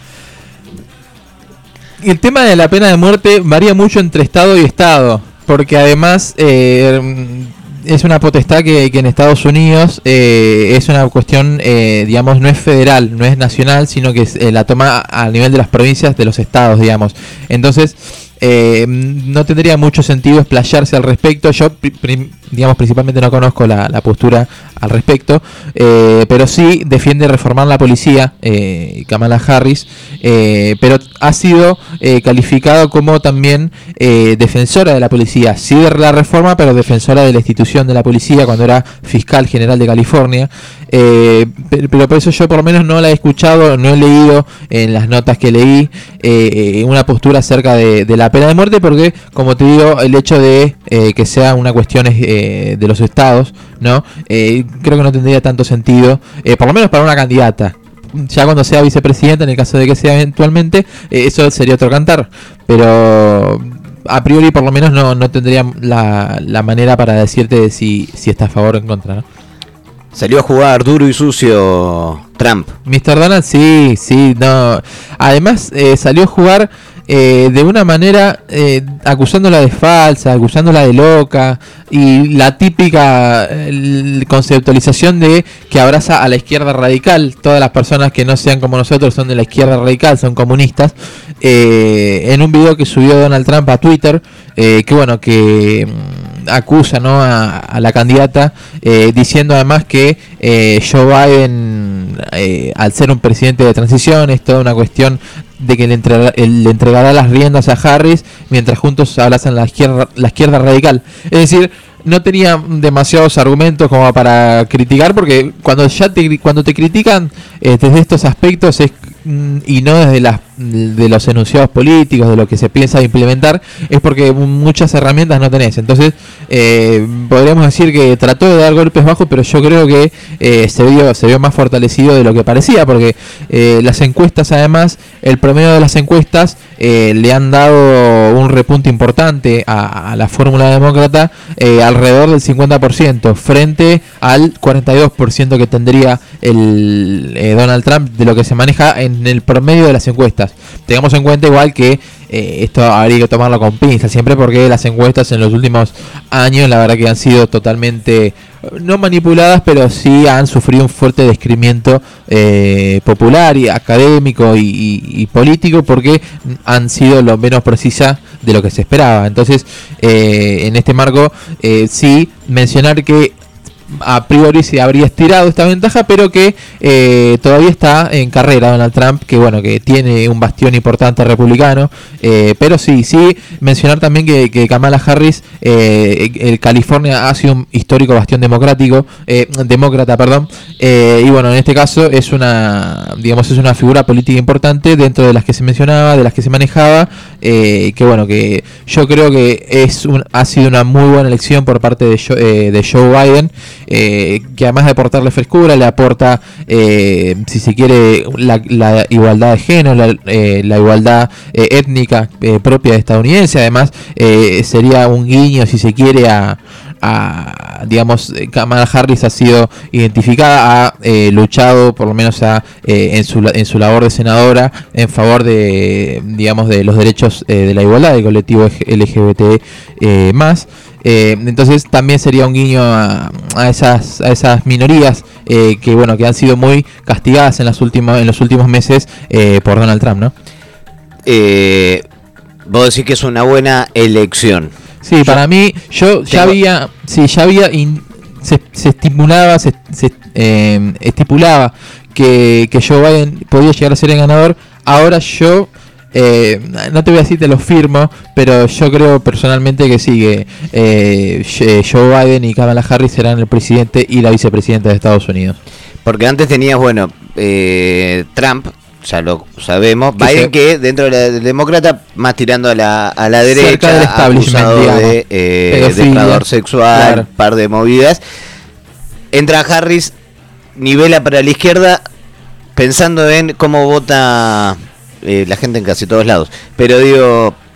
El tema de la pena de muerte varía mucho entre estado y estado, porque además eh, es una potestad que, que en Estados Unidos eh, es una cuestión, eh, digamos, no es federal, no es nacional, sino que es, eh, la toma a nivel de las provincias, de los estados, digamos. Entonces, eh, no tendría mucho sentido explayarse al respecto. Yo, prim, digamos, principalmente no conozco la, la postura al respecto, eh, pero sí defiende reformar la policía, eh, Kamala Harris, eh, pero ha sido eh, calificado como también eh, defensora de la policía, sí de la reforma, pero defensora de la institución de la policía cuando era fiscal general de California, eh, pero, pero por eso yo por lo menos no la he escuchado, no he leído en las notas que leí eh, una postura acerca de, de la pena de muerte, porque como te digo, el hecho de eh, que sea una cuestión eh, de los estados, ¿no? Eh, creo que no tendría tanto sentido, eh, por lo menos para una candidata. Ya cuando sea vicepresidenta, en el caso de que sea eventualmente, eh, eso sería otro cantar, pero a priori por lo menos no, no tendría la, la manera para decirte si, si está a favor o en contra, ¿no? Salió a jugar duro y sucio Trump. mister Donald, sí, sí, no. Además, eh, salió a jugar eh, de una manera eh, acusándola de falsa, acusándola de loca, y la típica eh, conceptualización de que abraza a la izquierda radical. Todas las personas que no sean como nosotros son de la izquierda radical, son comunistas. Eh, en un video que subió Donald Trump a Twitter, eh, que bueno, que acusa, ¿no?, a, a la candidata, eh, diciendo además que eh, Joe Biden, eh, al ser un presidente de transición, es toda una cuestión de que le, entrega, le entregará las riendas a Harris mientras juntos abrazan la izquierda, la izquierda radical. Es decir, no tenía demasiados argumentos como para criticar, porque cuando ya te, cuando te critican eh, desde estos aspectos es, y no desde las de los enunciados políticos, de lo que se piensa implementar, es porque muchas herramientas no tenés. Entonces eh, podríamos decir que trató de dar golpes bajos, pero yo creo que eh, se vio se vio más fortalecido de lo que parecía, porque eh, las encuestas, además, el promedio de las encuestas eh, le han dado un repunte importante a, a la fórmula demócrata, eh, alrededor del cincuenta por ciento frente al cuarenta y dos por ciento que tendría el eh, Donald Trump de lo que se maneja en el promedio de las encuestas. Tengamos en cuenta igual que eh, esto habría que tomarlo con pinzas siempre, porque las encuestas en los últimos años la verdad que han sido totalmente, no manipuladas, pero sí han sufrido un fuerte descrimiento eh, popular y académico y, y, y político, porque han sido lo menos precisas de lo que se esperaba. Entonces eh, en este marco eh, sí mencionar que a priori se habría estirado esta ventaja, pero que eh, todavía está en carrera Donald Trump, que bueno, que tiene un bastión importante republicano, eh, pero sí, sí mencionar también que, que Kamala Harris, eh, el California ha sido un histórico bastión democrático, eh, demócrata, perdón, eh, y bueno, en este caso es una, digamos, es una figura política importante dentro de las que se mencionaba, de las que se manejaba, eh, que bueno, que yo creo que es un, ha sido una muy buena elección por parte de Joe, eh, de Joe Biden. Eh, que además de aportarle frescura, le aporta, eh, si se quiere, la, la igualdad de género, la, eh, la igualdad eh, étnica eh, propia de estadounidense. Además, eh, sería un guiño, si se quiere, a, a digamos, Kamala Harris ha sido identificada, ha eh, luchado, por lo menos a, eh, en, su, en su labor de senadora, en favor de, digamos, de los derechos eh, de la igualdad del colectivo L G B T eh, más. Eh, entonces también sería un guiño a, a esas a esas minorías eh, que bueno que han sido muy castigadas en las últimas en los últimos meses eh, por Donald Trump, ¿no? Eh, vos decís que es una buena elección. Sí, yo, para mí yo ya tengo... había sí ya había in, se, se estimulaba se, se eh, estipulaba que que Joe Biden podía llegar a ser el ganador. Ahora yo Eh, no te voy a decir te lo firmo, pero yo creo personalmente que sí, que eh, Joe Biden y Kamala Harris serán el presidente y la vicepresidenta de Estados Unidos. Porque antes tenías, bueno, eh, Trump, ya lo sabemos, que Biden se... que dentro de la de demócrata, más tirando a la, a la derecha, acusado de eh, depredador sexual, claro, par de movidas. Entra Harris, nivela para la izquierda, pensando en cómo vota... Eh, la gente en casi todos lados, pero digo,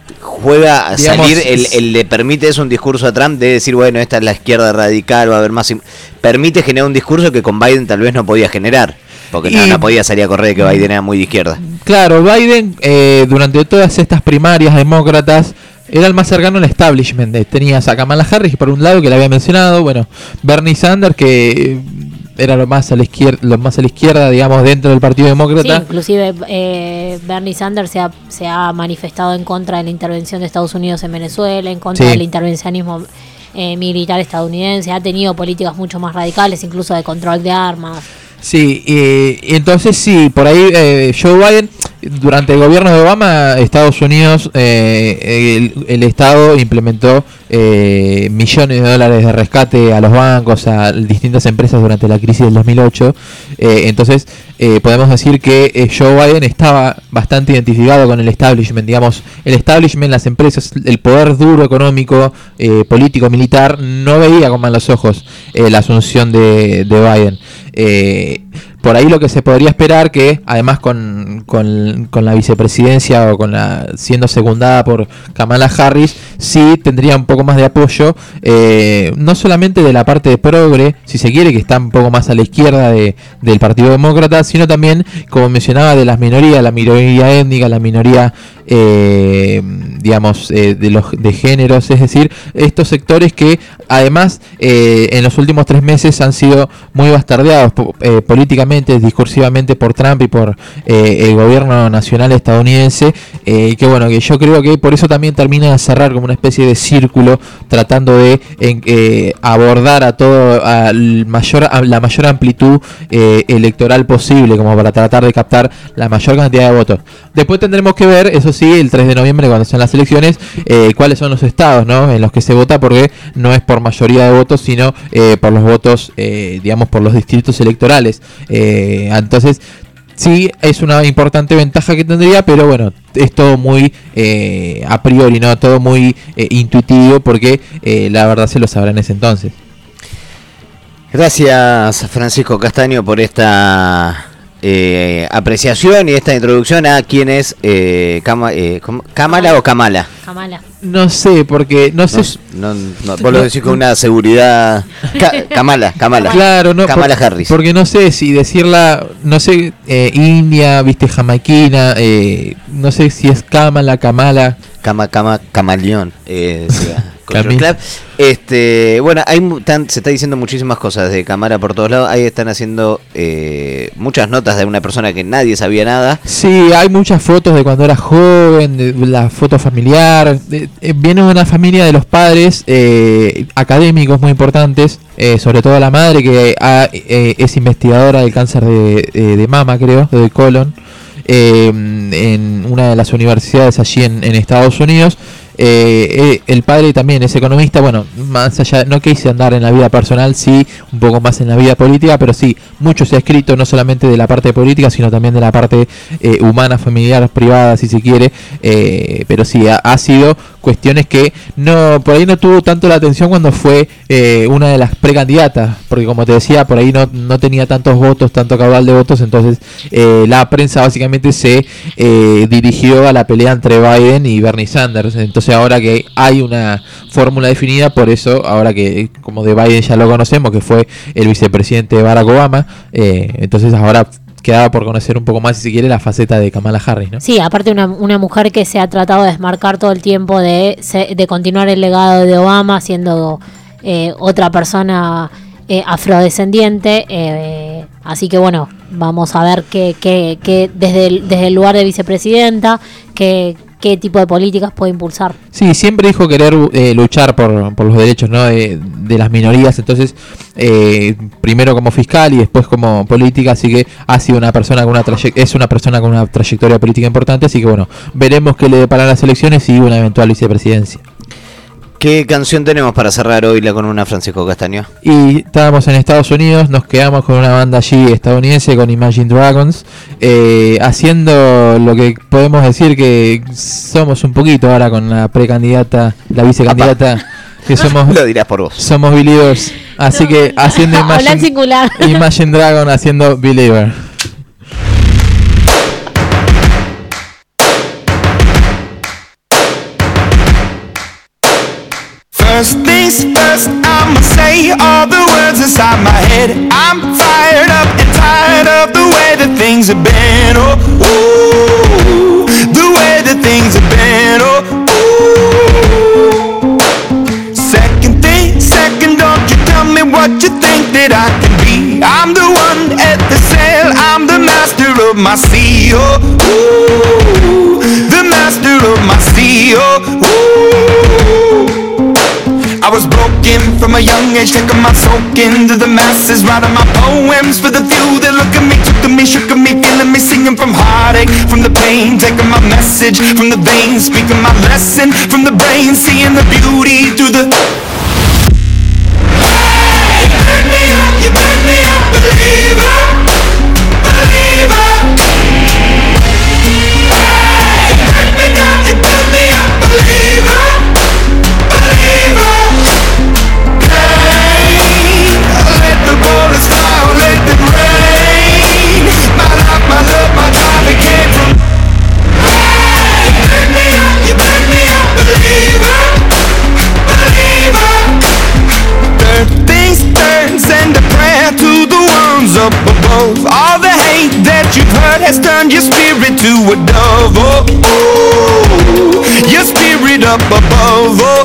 juega a Digamos, salir, el, el le permite eso un discurso a Trump de decir, bueno, esta es la izquierda radical, va a haber más... im- Permite generar un discurso que con Biden tal vez no podía generar, porque no, Y- no podía salir a correr de que Biden era muy de izquierda. Claro, Biden eh, durante todas estas primarias demócratas era el más cercano al establishment. Eh, Tenías a Kamala Harris por un lado, que le había mencionado, bueno, Bernie Sanders, que eh, era lo más a la izquierda, lo más a la izquierda, digamos, dentro del Partido Sí, Demócrata. inclusive eh, Bernie Sanders se ha, se ha manifestado en contra de la intervención de Estados Unidos en Venezuela, en contra Sí. del intervencionismo eh, militar estadounidense, ha tenido políticas mucho más radicales, incluso de control de armas. Sí, y, y entonces sí, por ahí eh, Joe Biden, durante el gobierno de Obama, Estados Unidos, eh, el, el Estado implementó eh, millones de dólares de rescate a los bancos, a distintas empresas durante la crisis del dos mil ocho. Eh, entonces, eh, podemos decir que eh, Joe Biden estaba bastante identificado con el establishment, digamos, el establishment, las empresas, el poder duro económico, eh, político, militar, no veía con malos ojos eh, la asunción de, de Biden. Eh, por ahí lo que se podría esperar que además con, con, con la vicepresidencia o con la siendo secundada por Kamala Harris, sí tendría un poco más de apoyo, eh, no solamente de la parte de progre, si se quiere, que está un poco más a la izquierda de, del Partido Demócrata, sino también, como mencionaba, de las minorías, la minoría étnica, la minoría eh, digamos eh, de los de géneros, es decir, estos sectores que además eh, en los últimos tres meses han sido muy bastardeados po- eh, políticamente, discursivamente por Trump y por eh, el gobierno nacional estadounidense, eh, que bueno, que yo creo que por eso también termina de cerrar como una especie de círculo, tratando de en- eh, abordar a todo a el mayor a la mayor amplitud eh, electoral posible, como para tratar de captar la mayor cantidad de votos. Después tendremos que ver, eso sí, el tres de noviembre, cuando sean las elecciones, eh, cuáles son los estados, ¿no?, en los que se vota, porque no es por mayoría de votos, sino eh, por los votos, eh, digamos, por los distritos electorales. Eh, entonces, sí, es una importante ventaja que tendría, pero bueno, es todo muy eh, a priori, ¿no? Todo muy eh, intuitivo, porque eh, la verdad se lo sabrá en ese entonces. Gracias, Francisco Castaño, por esta eh, apreciación y esta introducción a quién es eh, Cama, eh, ¿cómo? ¿Kamala o Kamala? Kamala. No sé, porque no sé. No, no, no, vos lo decís con una seguridad. Ka- Kamala, Kamala. Claro, no, Kamala por- Harris. Porque no sé si decirla, no sé, eh, india, viste, jamaiquina, eh, no sé si es Kamala, Kamala. Cama, cama, camaleón. Eh, decía Control Camil. Club. Este, bueno, hay mu- tan- se está diciendo muchísimas cosas de Kamala por todos lados. Ahí están haciendo eh, muchas notas de una persona que nadie sabía nada. Sí, hay muchas fotos de cuando era joven, de la foto familiar. de- eh, viene de una familia de los padres eh, académicos muy importantes, eh, sobre todo la madre, que ha- eh, es investigadora del cáncer de, eh, de mama, creo, de colon, eh, en una de las universidades allí en, en Estados Unidos. Eh, eh, el padre también es economista, bueno, más allá, no quise andar en la vida personal, sí, un poco más en la vida política, pero sí, mucho se ha escrito, no solamente de la parte política, sino también de la parte eh, humana, familiar, privada, si se quiere, eh, pero sí, ha, ha sido cuestiones que no por ahí no tuvo tanto la atención cuando fue eh, una de las precandidatas, porque como te decía, por ahí no, no tenía tantos votos, tanto caudal de votos, entonces eh, la prensa básicamente se eh, dirigió a la pelea entre Biden y Bernie Sanders. Entonces ahora que hay una fórmula definida, por eso ahora que como de Biden ya lo conocemos, que fue el vicepresidente de Barack Obama, eh, entonces ahora quedaba por conocer un poco más, si se quiere, la faceta de Kamala Harris, ¿no? Sí, aparte una, una mujer que se ha tratado de desmarcar todo el tiempo de, se- de continuar el legado de Obama, siendo eh, otra persona eh, afrodescendiente. Eh, así que bueno, vamos a ver qué, qué, qué desde, el, desde el lugar de vicepresidenta, qué, qué tipo de políticas puede impulsar. Sí, siempre dijo querer eh, luchar por, por los derechos, ¿no?, de, de las minorías, entonces eh, primero como fiscal y después como política, así que ha sido una persona con una traye- es una persona con una trayectoria política importante, así que bueno, veremos qué le deparan las elecciones y una eventual vicepresidencia. ¿Qué canción tenemos para cerrar hoy la columna, Francisco Castaño? Y estábamos en Estados Unidos, nos quedamos con una banda allí estadounidense, con Imagine Dragons, eh, haciendo lo que podemos decir que somos un poquito ahora con la precandidata, la vicecandidata, que somos, lo dirás por vos. somos Believers, así No, que haciendo habla en Imagine, singular. Imagine Dragon haciendo Believer. First things first, I'ma say all the words inside my head. I'm fired up and tired of the way that things have been. Oh, ooh, the way that things have been. Oh, ooh. Second thing, second, don't you tell me what you think that I can be. I'm the one at the sail, I'm the master of my sea. Oh, ooh, the master of my sea. Oh, ooh. I was broken from a young age, taking my soak into the masses, writing my poems for the few that look at me, took to me, shook at me, feeling me, singing from heartache, from the pain, taking my message from the veins, speaking my lesson from the brain, seeing the beauty through the. Hey, you burn me up, you burn me up, believer, believer. Hey, you burn me down, you burn me up, believer, believer. Let the bullets fly, let them rain. My life, my love, my time, it came from. Hey, you burn me up, you burn me up, believer, believer. Third things turns and a prayer to the ones up above. All the hate that you've heard has turned your spirit to a dove. Oh, ooh, your spirit up above. Oh,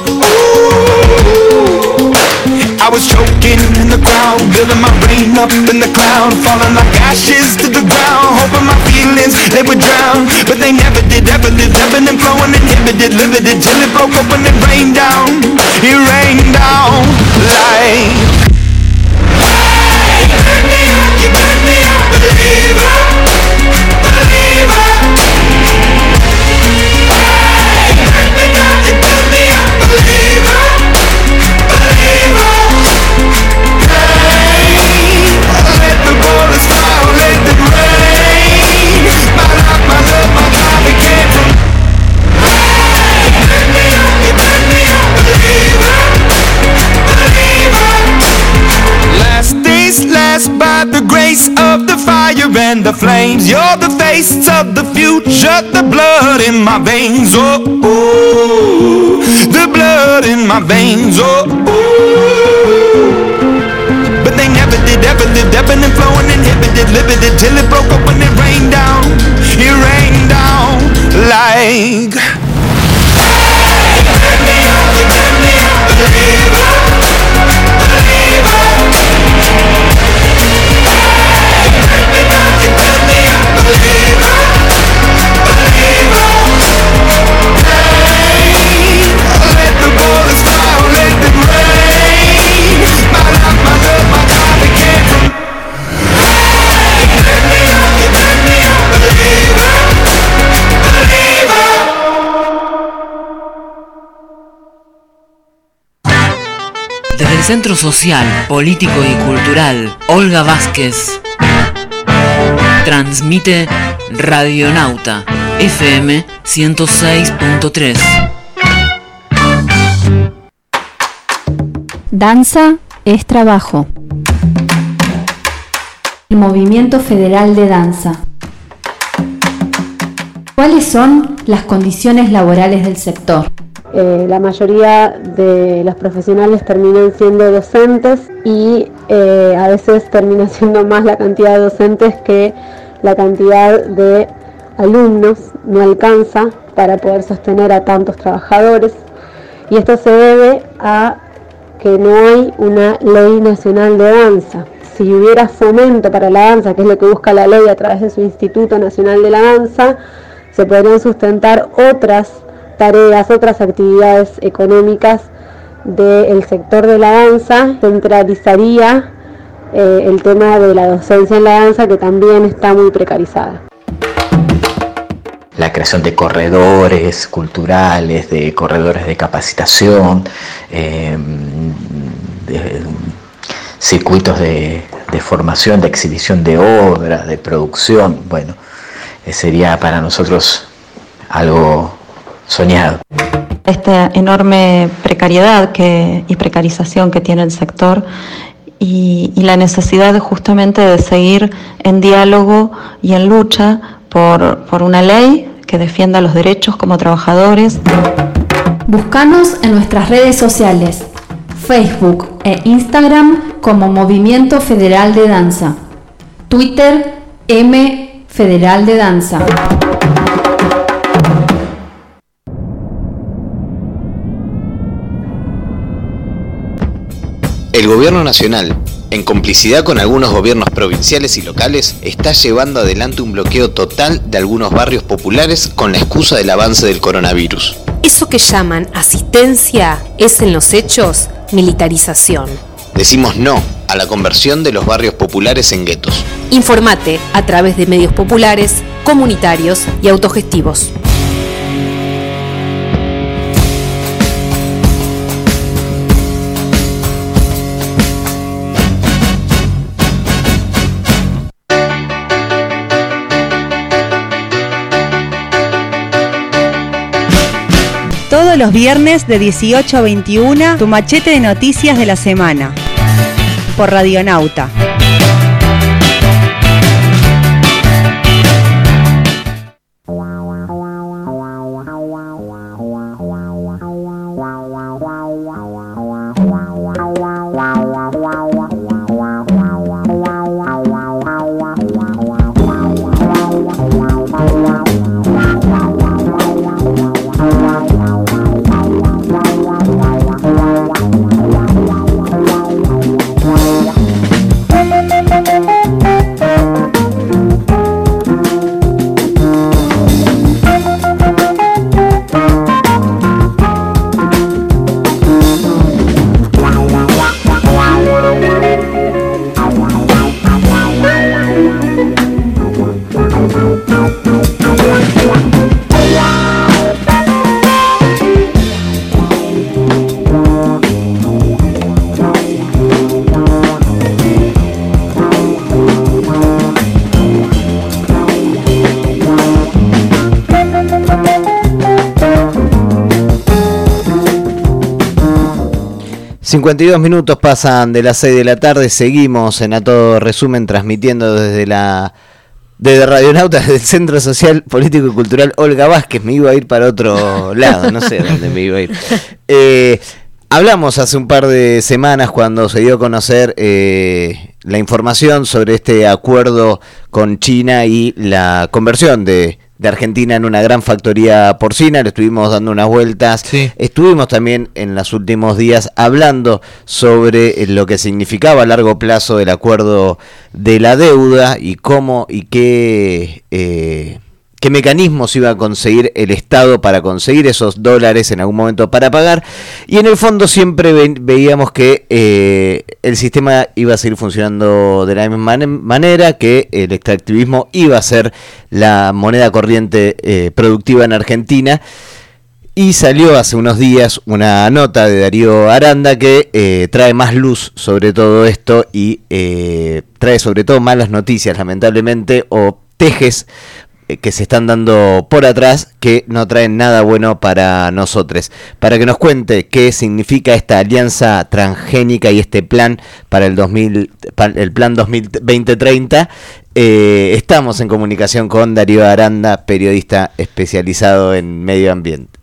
ooh. I was choking in the crowd, building my rain up in the cloud, falling like ashes to the ground, hoping my feelings, they would drown, but they never did, ever lived, ebbing and flowing, inhibited, limited, till it broke open and rained down, it rained down like. Hey, you burn me up, you burn me up, believer, believer. Hey, you burn me down, you burn me up, believer, believer. Let the bullets fly, let them rain. My life, my love, my time, it came from. Hey, you burn me up, you burn me up, believer, believer. Last days last by the grace of the fire and the flames. You're the face of the future, the blood in my veins. Oh, ooh, the blood in my veins. Oh, ooh. But they never did, ever lived, ebbing and flowing, inhibited, limited, till it broke up when it rained down, it rained down like. Hey, you burn me up, you burn me up, believer, believer. Hey, you burn me down, you burn me up, believer, believer. Hey, let the bullets fly, let them rain. My life, my love, my time, it came from. Hey, you burn me up, you burn me up, believer, believer. Desde el Centro Social, Político y Cultural Olga Vázquez transmite Radionauta F M ciento seis punto tres. Danza es trabajo. El Movimiento Federal de Danza. ¿Cuáles son las condiciones laborales del sector? Eh, la mayoría de los profesionales terminan siendo docentes y eh, a veces termina siendo más la cantidad de docentes que la cantidad de alumnos, no alcanza para poder sostener a tantos trabajadores, y esto se debe a que no hay una ley nacional de danza. Si hubiera fomento para la danza, que es lo que busca la ley a través de su Instituto Nacional de la Danza, se podrían sustentar otras tareas, otras actividades económicas del sector de la danza, centralizaría eh, el tema de la docencia en la danza, que también está muy precarizada. La creación de corredores culturales, de corredores de capacitación, eh, de circuitos de, de formación, de exhibición de obras, de producción, bueno, eh, sería para nosotros algo soñado. Esta enorme precariedad que, y precarización que tiene el sector y, y la necesidad de justamente de seguir en diálogo y en lucha por, por una ley que defienda los derechos como trabajadores. Búscanos en nuestras redes sociales, Facebook e Instagram como Movimiento Federal de Danza, Twitter M Federal de Danza. El gobierno nacional, en complicidad con algunos gobiernos provinciales y locales, está llevando adelante un bloqueo total de algunos barrios populares con la excusa del avance del coronavirus. Eso que llaman asistencia es en los hechos militarización. Decimos no a la conversión de los barrios populares en guetos. Informate a través de medios populares, comunitarios y autogestivos. Todos los viernes de dieciocho a veintiuna, tu machete de noticias de la semana. Por Radionauta. cincuenta y dos minutos pasan de las seis de la tarde, seguimos en A Todo Resumen transmitiendo desde la desde Radionauta, desde el Centro Social, Político y Cultural Olga Vázquez. Me iba a ir para otro lado, no sé dónde me iba a ir. Eh, hablamos hace un par de semanas cuando se dio a conocer eh, la información sobre este acuerdo con China y la conversión de de Argentina en una gran factoría porcina. Le estuvimos dando unas vueltas. Sí. Estuvimos también en los últimos días hablando sobre lo que significaba a largo plazo el acuerdo de la deuda y cómo y qué eh, qué mecanismos iba a conseguir el Estado para conseguir esos dólares en algún momento para pagar, y en el fondo siempre ve, veíamos que eh, el sistema iba a seguir funcionando de la misma man- manera, que el extractivismo iba a ser la moneda corriente eh, productiva en Argentina. Y salió hace unos días una nota de Darío Aranda que eh, trae más luz sobre todo esto y eh, trae sobre todo malas noticias, lamentablemente, o tejes que se están dando por atrás que no traen nada bueno para nosotros. Para que nos cuente qué significa esta alianza transgénica y este plan para el dos mil, para el plan dos mil veinte treinta, eh, estamos en comunicación con Darío Aranda, periodista especializado en medio ambiente.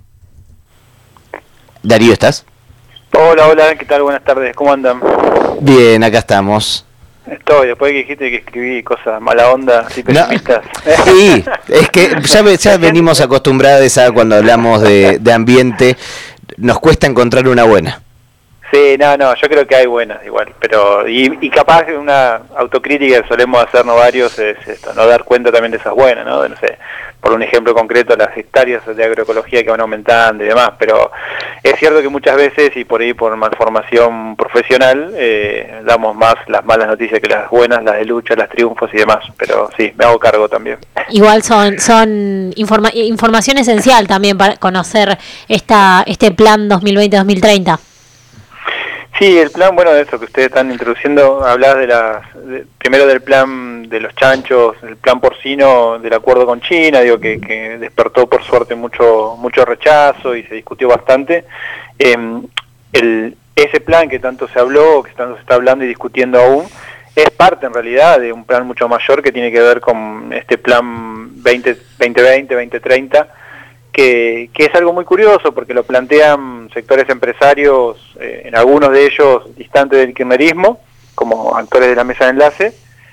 Darío, ¿estás? Hola, hola, ¿qué tal? Buenas tardes, ¿cómo andan? Bien, acá estamos. Estoy, después que dijiste que escribí cosas mala onda, así pesimistas. No, sí, es que ya, ya venimos acostumbrados a cuando hablamos de, de ambiente, nos cuesta encontrar una buena. Sí, no, no, yo creo que hay buenas igual, pero y, y capaz una autocrítica que solemos hacernos varios es esto, no dar cuenta también de esas buenas, ¿no? De, no sé, por un ejemplo concreto, las hectáreas de agroecología que van aumentando y demás, pero es cierto que muchas veces, y por ahí por malformación profesional, eh, damos más las malas noticias que las buenas, las de lucha, las triunfos y demás, pero sí, me hago cargo también. Igual son son informa- información esencial también para conocer esta este plan dos mil veinte dos mil treinta. Sí, el plan, bueno, de eso que ustedes están introduciendo, hablás de las, de, primero del plan de los chanchos, el plan porcino del acuerdo con China, digo que, que despertó por suerte mucho mucho rechazo y se discutió bastante. Eh, el, ese plan que tanto se habló, que tanto se está hablando y discutiendo aún, es parte en realidad de un plan mucho mayor que tiene que ver con este plan veinte veinte veinte treinta, que, que es algo muy curioso porque lo plantean sectores empresarios, eh, en algunos de ellos distantes del kirchnerismo, como actores de la mesa de enlace,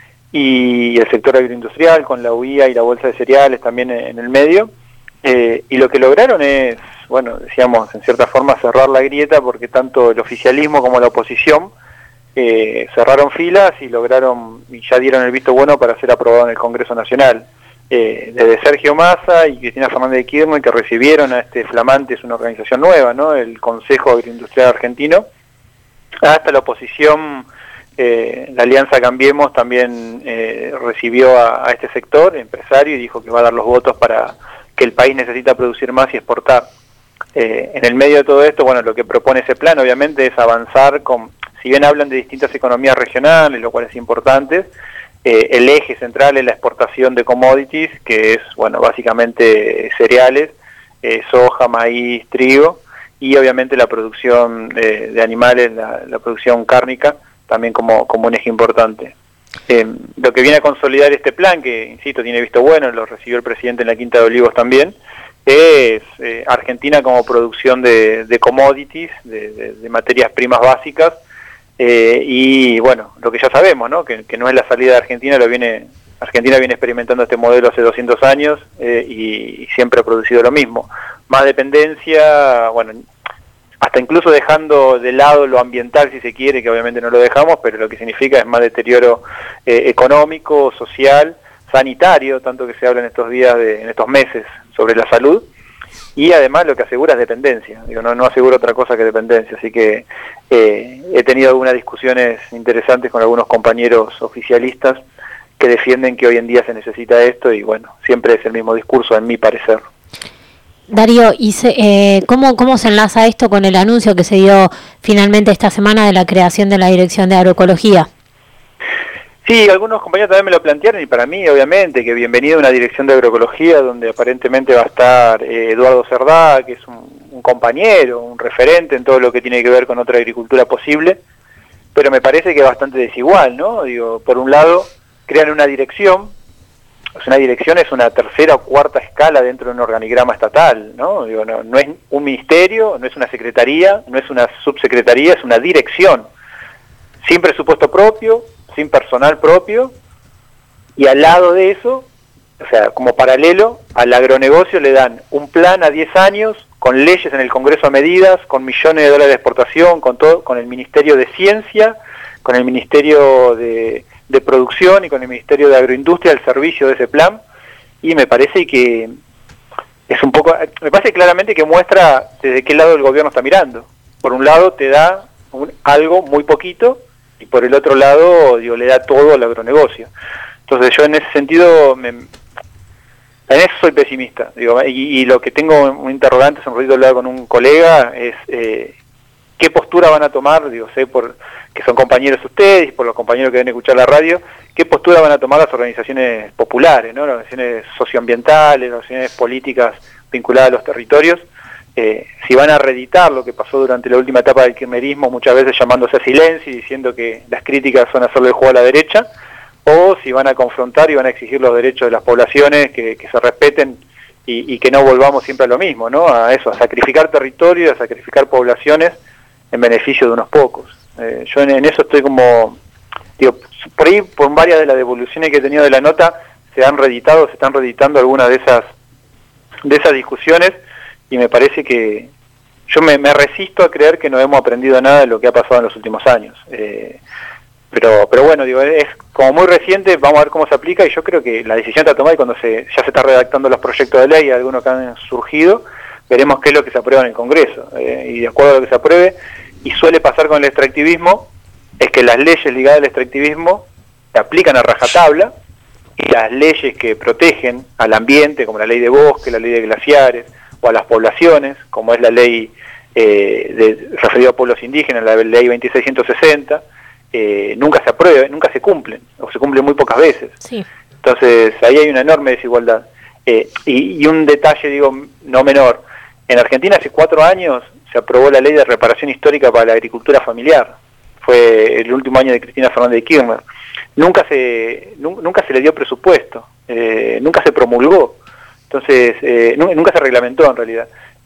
y el sector agroindustrial con la U I A y la bolsa de cereales también en, en el medio, eh, y lo que lograron es, bueno, decíamos en cierta forma cerrar la grieta porque tanto el oficialismo como la oposición eh, cerraron filas y lograron, y ya dieron el visto bueno para ser aprobado en el Congreso Nacional. Eh, desde Sergio Massa y Cristina Fernández de Kirchner, que recibieron a este flamante, es una organización nueva, ¿no?, el Consejo Agroindustrial Argentino, hasta la oposición, eh, la Alianza Cambiemos también eh, recibió a, a este sector empresario y dijo que va a dar los votos para que el país necesita producir más y exportar. Eh, en el medio de todo esto, bueno, lo que propone ese plan obviamente es avanzar con, si bien hablan de distintas economías regionales, lo cual es importante, Eh, el eje central es la exportación de commodities, que es, bueno, básicamente cereales, eh, soja, maíz, trigo, y obviamente la producción de, de animales, la, la producción cárnica, también como, como un eje importante. Eh, lo que viene a consolidar este plan, que, insisto, tiene visto bueno, lo recibió el presidente en la Quinta de Olivos también, es eh, Argentina como producción de, de commodities, de, de, de materias primas básicas. Eh, y bueno, lo que ya sabemos, ¿no?, que, que no es la salida de Argentina, lo viene Argentina viene experimentando este modelo hace doscientos años eh, y, y siempre ha producido lo mismo. Más dependencia, bueno, hasta incluso dejando de lado lo ambiental, si se quiere, que obviamente no lo dejamos, pero lo que significa es más deterioro eh, económico, social, sanitario, tanto que se habla en estos días, de, en estos meses, sobre la salud. Y además lo que asegura es dependencia, digo, no, no asegura otra cosa que dependencia, así que eh, he tenido algunas discusiones interesantes con algunos compañeros oficialistas que defienden que hoy en día se necesita esto y bueno, siempre es el mismo discurso en mi parecer. Darío, ¿y se, eh, ¿cómo, cómo se enlaza esto con el anuncio que se dio finalmente esta semana de la creación de la Dirección de Agroecología? Sí, algunos compañeros también me lo plantearon y para mí, obviamente, que bienvenido a una dirección de agroecología donde aparentemente va a estar eh, Eduardo Cerdá, que es un, un compañero, un referente en todo lo que tiene que ver con otra agricultura posible, pero me parece que es bastante desigual, ¿no? Digo, por un lado, crean una dirección, pues una dirección es una tercera o cuarta escala dentro de un organigrama estatal, ¿no? Digo, no, no es un ministerio, no es una secretaría, no es una subsecretaría, es una dirección, sin presupuesto propio, sin personal propio, y al lado de eso, o sea, como paralelo al agronegocio le dan un plan a diez años, con leyes en el Congreso a medidas, con millones de dólares de exportación, con todo, con el Ministerio de Ciencia, con el Ministerio de, de Producción y con el Ministerio de Agroindustria al servicio de ese plan, y me parece que es un poco, me parece claramente que muestra desde qué lado el gobierno está mirando. Por un lado te da un, algo muy poquito, y por el otro lado, digo, le da todo al agronegocio. Entonces yo en ese sentido, me, en eso soy pesimista, digo, y, y lo que tengo un interrogante, es un ratito hablar con un colega, es eh, qué postura van a tomar, digo, sé por que son compañeros ustedes, y por los compañeros que deben escuchar la radio, qué postura van a tomar las organizaciones populares, ¿no?, las organizaciones socioambientales, las organizaciones políticas vinculadas a los territorios, Eh, si van a reeditar lo que pasó durante la última etapa del kirchnerismo, muchas veces llamándose a silencio y diciendo que las críticas son hacerle el juego a la derecha, o si van a confrontar y van a exigir los derechos de las poblaciones, que, que se respeten y, y que no volvamos siempre a lo mismo, ¿no?, a eso, a sacrificar territorio, a sacrificar poblaciones en beneficio de unos pocos. Eh, yo en, en eso estoy como, digo, por ahí, por varias de las devoluciones que he tenido de la nota, se han reeditado, se están reeditando algunas de esas, de esas discusiones, y me parece que yo me, me resisto a creer que no hemos aprendido nada de lo que ha pasado en los últimos años. Eh, pero pero bueno, digo, es como muy reciente, vamos a ver cómo se aplica, y yo creo que la decisión está tomada y cuando se ya se está redactando los proyectos de ley, algunos que han surgido, veremos qué es lo que se aprueba en el Congreso. Eh, y de acuerdo a lo que se apruebe, y suele pasar con el extractivismo, es que las leyes ligadas al extractivismo se aplican a rajatabla, y las leyes que protegen al ambiente, como la ley de bosque, la ley de glaciares, o a las poblaciones, como es la ley eh, de, referida a pueblos indígenas, la ley veintiséis sesenta, eh, nunca se aprueban, nunca se cumplen, o se cumplen muy pocas veces. Sí. Entonces, ahí hay una enorme desigualdad. Eh, y, y un detalle, digo, no menor, en Argentina hace cuatro años se aprobó la ley de reparación histórica para la agricultura familiar, fue el último año de Cristina Fernández de Kirchner. Nunca se, nunca se le dio presupuesto, eh, nunca se promulgó. Entonces, eh, nunca, nunca se reglamentó en realidad.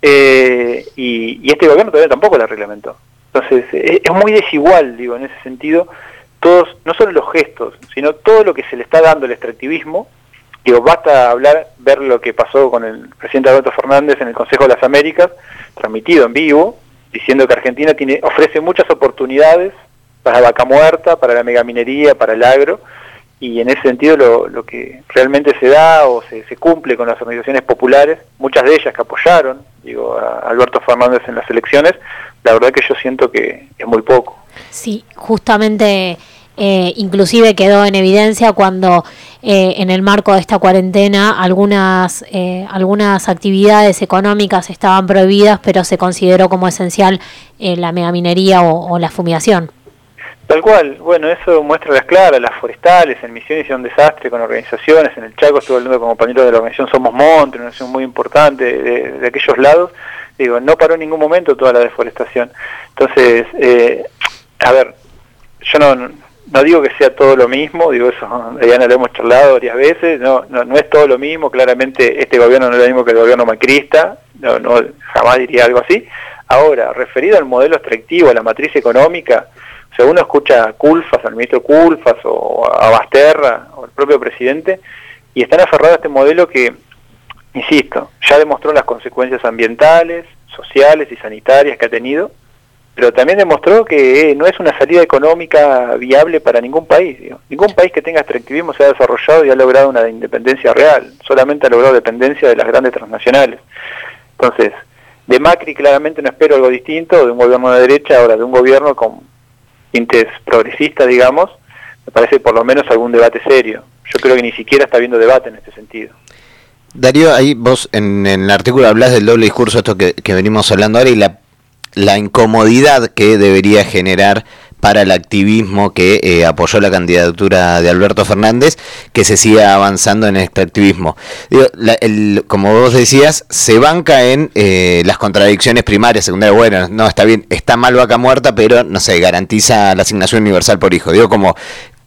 Eh, y, y este gobierno todavía tampoco la reglamentó. Entonces, es, es muy desigual, digo, en ese sentido, todos, no solo los gestos, sino todo lo que se le está dando al extractivismo. Digo, basta hablar, ver lo que pasó con el presidente Alberto Fernández en el Consejo de las Américas, transmitido en vivo, diciendo que Argentina tiene ofrece muchas oportunidades para la vaca muerta, para la megaminería, para el agro, y en ese sentido lo, lo que realmente se da o se, se cumple con las organizaciones populares, muchas de ellas que apoyaron, digo, a Alberto Fernández en las elecciones, la verdad que yo siento que es muy poco. Sí, justamente eh, inclusive quedó en evidencia cuando eh, en el marco de esta cuarentena algunas, eh, algunas actividades económicas estaban prohibidas, pero se consideró como esencial eh, la megaminería o, o la fumigación. Tal cual, bueno, eso muestra las claras, las forestales, en Misiones hicieron un desastre con organizaciones, en el Chaco estuve hablando con compañeros de la organización Somos Monte, una organización muy importante de, de aquellos lados, digo, no paró en ningún momento toda la deforestación. Entonces, eh, a ver, yo no, no digo que sea todo lo mismo, digo, eso Diana lo hemos charlado varias veces, no, no, no es todo lo mismo, claramente este gobierno no es lo mismo que el gobierno macrista, no, no jamás diría algo así. Ahora, referido al modelo extractivo, a la matriz económica, o sea, uno escucha a Culfas, al ministro Culfas, o a Basterra, o al propio presidente, y están aferrados a este modelo que, insisto, ya demostró las consecuencias ambientales, sociales y sanitarias que ha tenido, pero también demostró que eh, no es una salida económica viable para ningún país. Digo. Ningún país que tenga extractivismo se ha desarrollado y ha logrado una independencia real, solamente ha logrado dependencia de las grandes transnacionales. Entonces, de Macri claramente no espero algo distinto, de un gobierno de derecha, ahora de un gobierno con tintes progresistas, digamos, me parece por lo menos algún debate serio. Yo creo que ni siquiera está habiendo debate en este sentido. Darío, ahí vos en, en el artículo hablas del doble discurso, esto que, que venimos hablando ahora, y la, la incomodidad que debería generar para el activismo que eh, apoyó la candidatura de Alberto Fernández, que se siga avanzando en este activismo. Digo, la, el, como vos decías, se banca en eh, las contradicciones primarias, secundarias. Bueno, no, está bien, está mal vaca muerta, pero, no sé, garantiza la asignación universal por hijo. Digo, como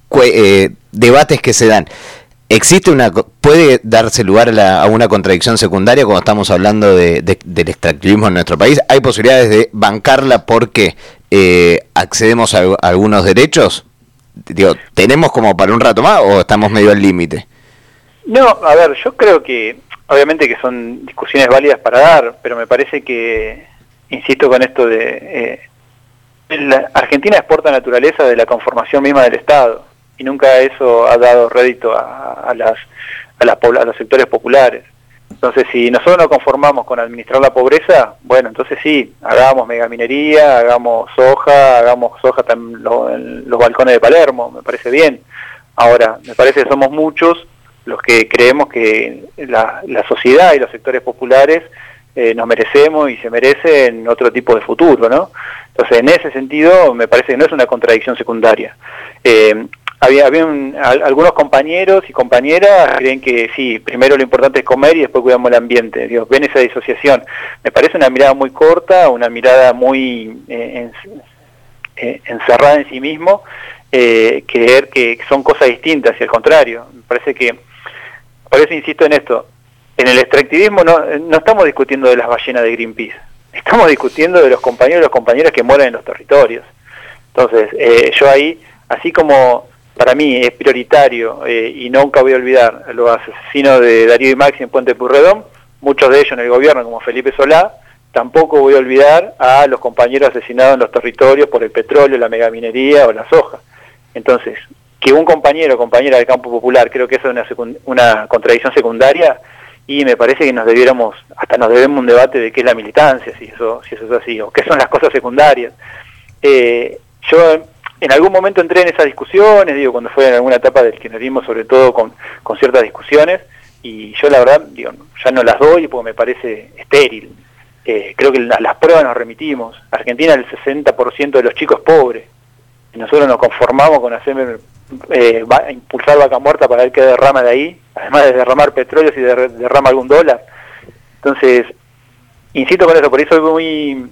eh, debates que se dan. ¿Existe una, puede darse lugar a, la, a una contradicción secundaria cuando estamos hablando de, de, del extractivismo en nuestro país? ¿Hay posibilidades de bancarla porque eh, accedemos a, a algunos derechos? Digo, ¿tenemos como para un rato más o estamos medio al límite? No, a ver, yo creo que obviamente que son discusiones válidas para dar, pero me parece que, insisto con esto de... Eh, la Argentina exporta naturaleza de la conformación misma del Estado. Y nunca eso ha dado rédito a, a, las, a, las, a los sectores populares. Entonces, si nosotros nos conformamos con administrar la pobreza, bueno, entonces sí, hagamos megaminería, hagamos soja, hagamos soja también lo, en los balcones de Palermo, me parece bien. Ahora, me parece que somos muchos los que creemos que la, la sociedad y los sectores populares eh, nos merecemos y se merecen otro tipo de futuro, ¿no? Entonces, en ese sentido, me parece que no es una contradicción secundaria. Eh, Había, había un, a, algunos compañeros y compañeras creen que sí, primero lo importante es comer y después cuidamos el ambiente. Digo, ven esa disociación. Me parece una mirada muy corta, una mirada muy eh, en, eh, encerrada en sí mismo, eh, creer que son cosas distintas y al contrario. Me parece que, por eso insisto en esto, en el extractivismo no, no estamos discutiendo de las ballenas de Greenpeace, estamos discutiendo de los compañeros y las compañeras que moran en los territorios. Entonces, eh, yo ahí, así como... Para mí es prioritario, eh, y nunca voy a olvidar, los asesinos de Darío y Maxi en Puente Pueyrredón, muchos de ellos en el gobierno, como Felipe Solá. Tampoco voy a olvidar a los compañeros asesinados en los territorios por el petróleo, la megaminería o la soja. Entonces, que un compañero o compañera del campo popular, creo que eso es una, una contradicción secundaria, y me parece que nos debiéramos, hasta nos debemos un debate de qué es la militancia, si eso, si eso es así, o qué son las cosas secundarias. Eh, yo... En algún momento entré en esas discusiones, digo, cuando fue en alguna etapa del kirchnerismo, sobre todo con, con ciertas discusiones, y yo la verdad, digo, ya no las doy porque me parece estéril. Eh, creo que las, las pruebas nos remitimos. Argentina, el sesenta por ciento de los chicos es pobre. Y nosotros nos conformamos con hacer, eh, va, impulsar vaca muerta para ver qué derrama de ahí, además de derramar petróleo si der, derrama algún dólar. Entonces, insisto con eso, por eso soy muy...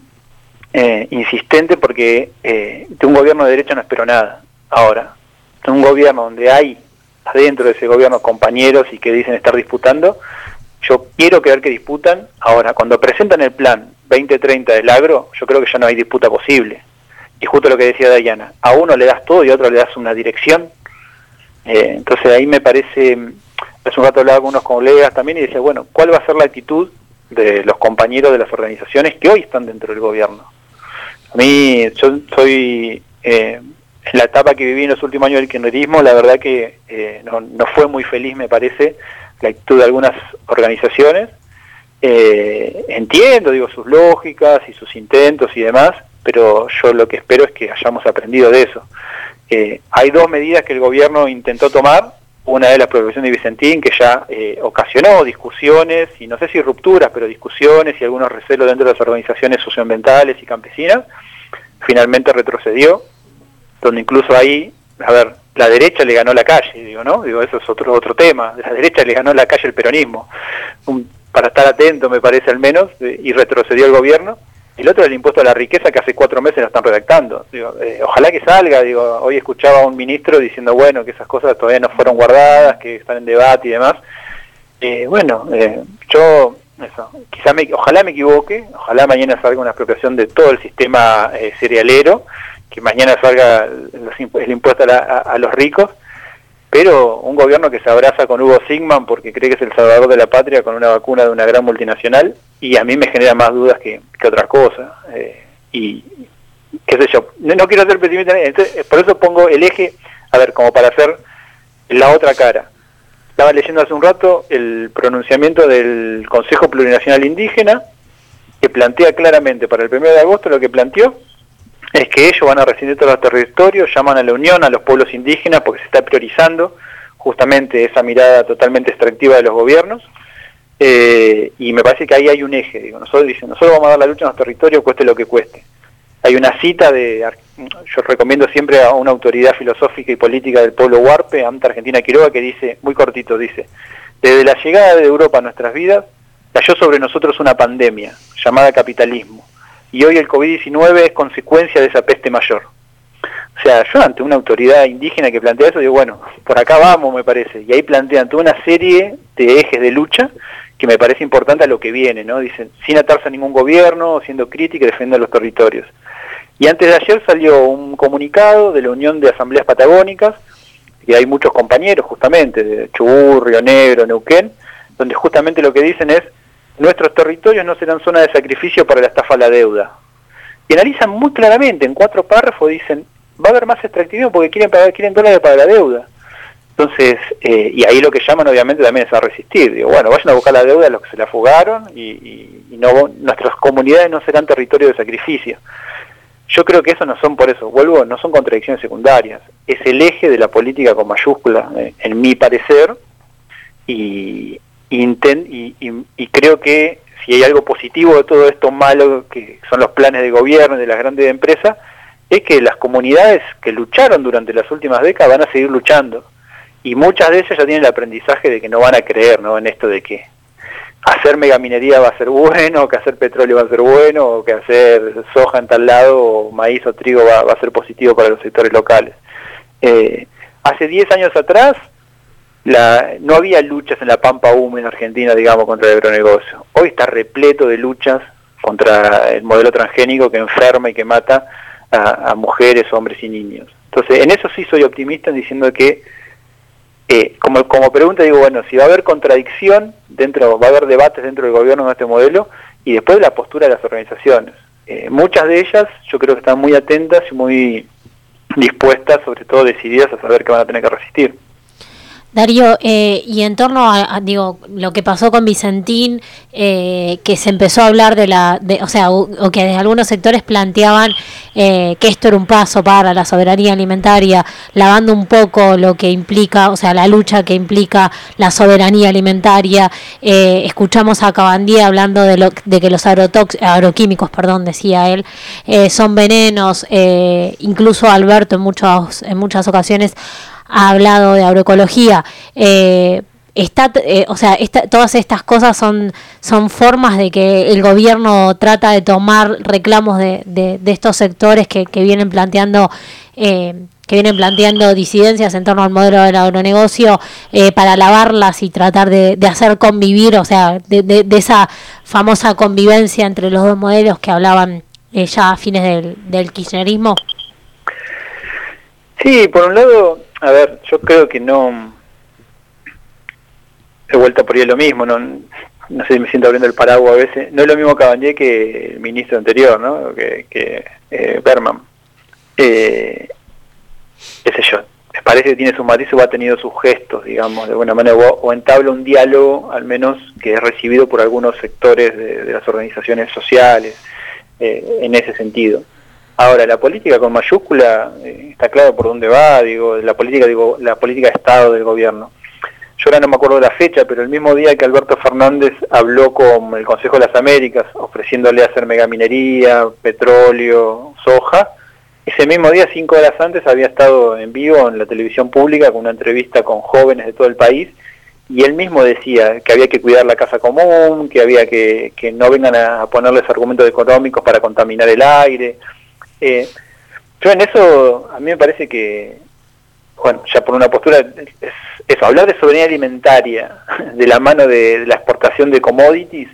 Eh, insistente porque eh, de un gobierno de derecha no espero nada. Ahora, de un gobierno donde hay adentro de ese gobierno compañeros y que dicen estar disputando, yo quiero creer que disputan. Ahora, cuando presentan el plan veinte treinta del agro, yo creo que ya no hay disputa posible. Y justo lo que decía Dayana, a uno le das todo y a otro le das una dirección. Eh, entonces ahí me parece, hace un rato hablaba con unos colegas también y decía, bueno, ¿cuál va a ser la actitud de los compañeros de las organizaciones que hoy están dentro del gobierno? A mí, yo soy, eh, en la etapa que viví en los últimos años del kirchnerismo, la verdad que eh, no, no fue muy feliz, me parece, la actitud de algunas organizaciones. Eh, entiendo, digo, sus lógicas y sus intentos y demás, pero yo lo que espero es que hayamos aprendido de eso. Eh, hay dos medidas que el gobierno intentó tomar. Una es la prohibición de Vicentín, que ya eh, ocasionó discusiones, y no sé si rupturas, pero discusiones y algunos recelos dentro de las organizaciones socioambientales y campesinas. Finalmente retrocedió, donde incluso ahí, a ver, la derecha le ganó la calle, digo, ¿no? Digo, eso es otro otro tema. La derecha le ganó la calle el peronismo. Un, para estar atento, me parece al menos, eh, y retrocedió el gobierno. El otro es el impuesto a la riqueza, que hace cuatro meses lo están redactando. Digo, eh, ojalá que salga. Digo, hoy escuchaba a un ministro diciendo, bueno, que esas cosas todavía no fueron guardadas, que están en debate y demás. Eh, bueno, eh, yo, eso, quizá me, ojalá me equivoque, ojalá mañana salga una expropiación de todo el sistema eh, cerealero, que mañana salga los impu el impuesto a, la, a, a los ricos, pero un gobierno que se abraza con Hugo Sigman porque cree que es el salvador de la patria con una vacuna de una gran multinacional, y a mí me genera más dudas que, que otras cosas. Eh, y qué sé yo, no, no quiero ser pesimista, entonces, por eso pongo el eje, a ver, como para hacer la otra cara. Estaba leyendo hace un rato el pronunciamiento del Consejo Plurinacional Indígena, que plantea claramente para el primero de agosto, lo que planteó es que ellos van a rescindir todos los territorios, llaman a la unión a los pueblos indígenas porque se está priorizando justamente esa mirada totalmente extractiva de los gobiernos, eh, y me parece que ahí hay un eje. Digo, nosotros dicen, nosotros vamos a dar la lucha en los territorios, cueste lo que cueste. Hay una cita de, yo recomiendo siempre a una autoridad filosófica y política del pueblo huarpe, Anta Argentina Quiroga, que dice, muy cortito, dice: desde la llegada de Europa a nuestras vidas, cayó sobre nosotros una pandemia llamada capitalismo, y hoy el COVID diecinueve es consecuencia de esa peste mayor. O sea, yo ante una autoridad indígena que plantea eso, digo, bueno, por acá vamos, me parece. Y ahí plantean toda una serie de ejes de lucha que me parece importante a lo que viene, ¿no? Dicen, sin atarse a ningún gobierno, siendo crítica y defendiendo los territorios. Y antes de ayer salió un comunicado de la Unión de Asambleas Patagónicas, y hay muchos compañeros justamente, de Chubut, Río Negro, Neuquén, donde justamente lo que dicen es, nuestros territorios no serán zona de sacrificio para la estafa a la deuda. Y analizan muy claramente, en cuatro párrafos dicen, va a haber más extractivismo porque quieren pagar, quieren dólares para la deuda. Entonces, eh, y ahí lo que llaman obviamente también es a resistir. Digo, bueno, vayan a buscar la deuda a los que se la fugaron y, y, y no, nuestras comunidades no serán territorio de sacrificio. Yo creo que eso no son, por eso, vuelvo, no son contradicciones secundarias. Es el eje de la política con mayúscula, eh, en mi parecer, y, intent, y, y, y creo que si hay algo positivo de todo esto malo, que son los planes de gobierno y de las grandes empresas, es que las comunidades que lucharon durante las últimas décadas van a seguir luchando. Y muchas de ellas ya tienen el aprendizaje de que no van a creer, ¿no?, en esto de que hacer megaminería va a ser bueno, o que hacer petróleo va a ser bueno, o que hacer soja en tal lado, o maíz o trigo va, va a ser positivo para los sectores locales. Eh, hace diez años atrás la, no había luchas en la pampa húmeda en Argentina, digamos, contra el agronegocio. Hoy está repleto de luchas contra el modelo transgénico que enferma y que mata a, a mujeres, hombres y niños. Entonces, en eso sí soy optimista, en diciendo que Eh, como, como pregunta digo, bueno, si va a haber contradicción dentro, va a haber debates dentro del gobierno en este modelo, y después la postura de las organizaciones. Eh, muchas de ellas yo creo que están muy atentas y muy dispuestas, sobre todo decididas a saber que van a tener que resistir. Darío, eh, y en torno a, a, digo, lo que pasó con Vicentín, eh, que se empezó a hablar de la, de, o sea, o, o que desde algunos sectores planteaban eh, que esto era un paso para la soberanía alimentaria, lavando un poco lo que implica, o sea, la lucha que implica la soberanía alimentaria. Eh, escuchamos a Cabandía hablando de, lo, de que los agrotox, agroquímicos, perdón, decía él, eh, son venenos. Eh, incluso Alberto en muchos, en muchas ocasiones ha hablado de agroecología. Eh, está, eh, o sea, esta, todas estas cosas son, son formas de que el gobierno trata de tomar reclamos de, de, de estos sectores que, que vienen planteando eh, que vienen planteando disidencias en torno al modelo del agronegocio eh, para lavarlas y tratar de, de hacer convivir, o sea, de, de, de esa famosa convivencia entre los dos modelos que hablaban eh, ya a fines del, del kirchnerismo. Sí, por un lado, a ver, yo creo que no, de vuelta por ahí es lo mismo, no, no sé si me siento abriendo el paraguas a veces, no es lo mismo Cabandier que el ministro anterior, ¿no? Que, que eh, Berman. Eh, qué sé yo, me parece que tiene sus matices o ha tenido sus gestos, digamos, de alguna manera, o, o entabla un diálogo, al menos, que es recibido por algunos sectores de, de las organizaciones sociales, eh, en ese sentido. Ahora, la política con mayúscula, eh, está claro por dónde va, digo, la política, digo, la política de Estado del gobierno. Yo ahora no me acuerdo de la fecha, pero el mismo día que Alberto Fernández habló con el Consejo de las Américas, ofreciéndole hacer megaminería, petróleo, soja, ese mismo día, cinco horas antes, había estado en vivo en la televisión pública con una entrevista con jóvenes de todo el país, y él mismo decía que había que cuidar la casa común, que había que, que no vengan a ponerles argumentos económicos para contaminar el aire. Eh, yo en eso, a mí me parece que, bueno, ya por una postura, es eso, hablar de soberanía alimentaria de la mano de, de la exportación de commodities.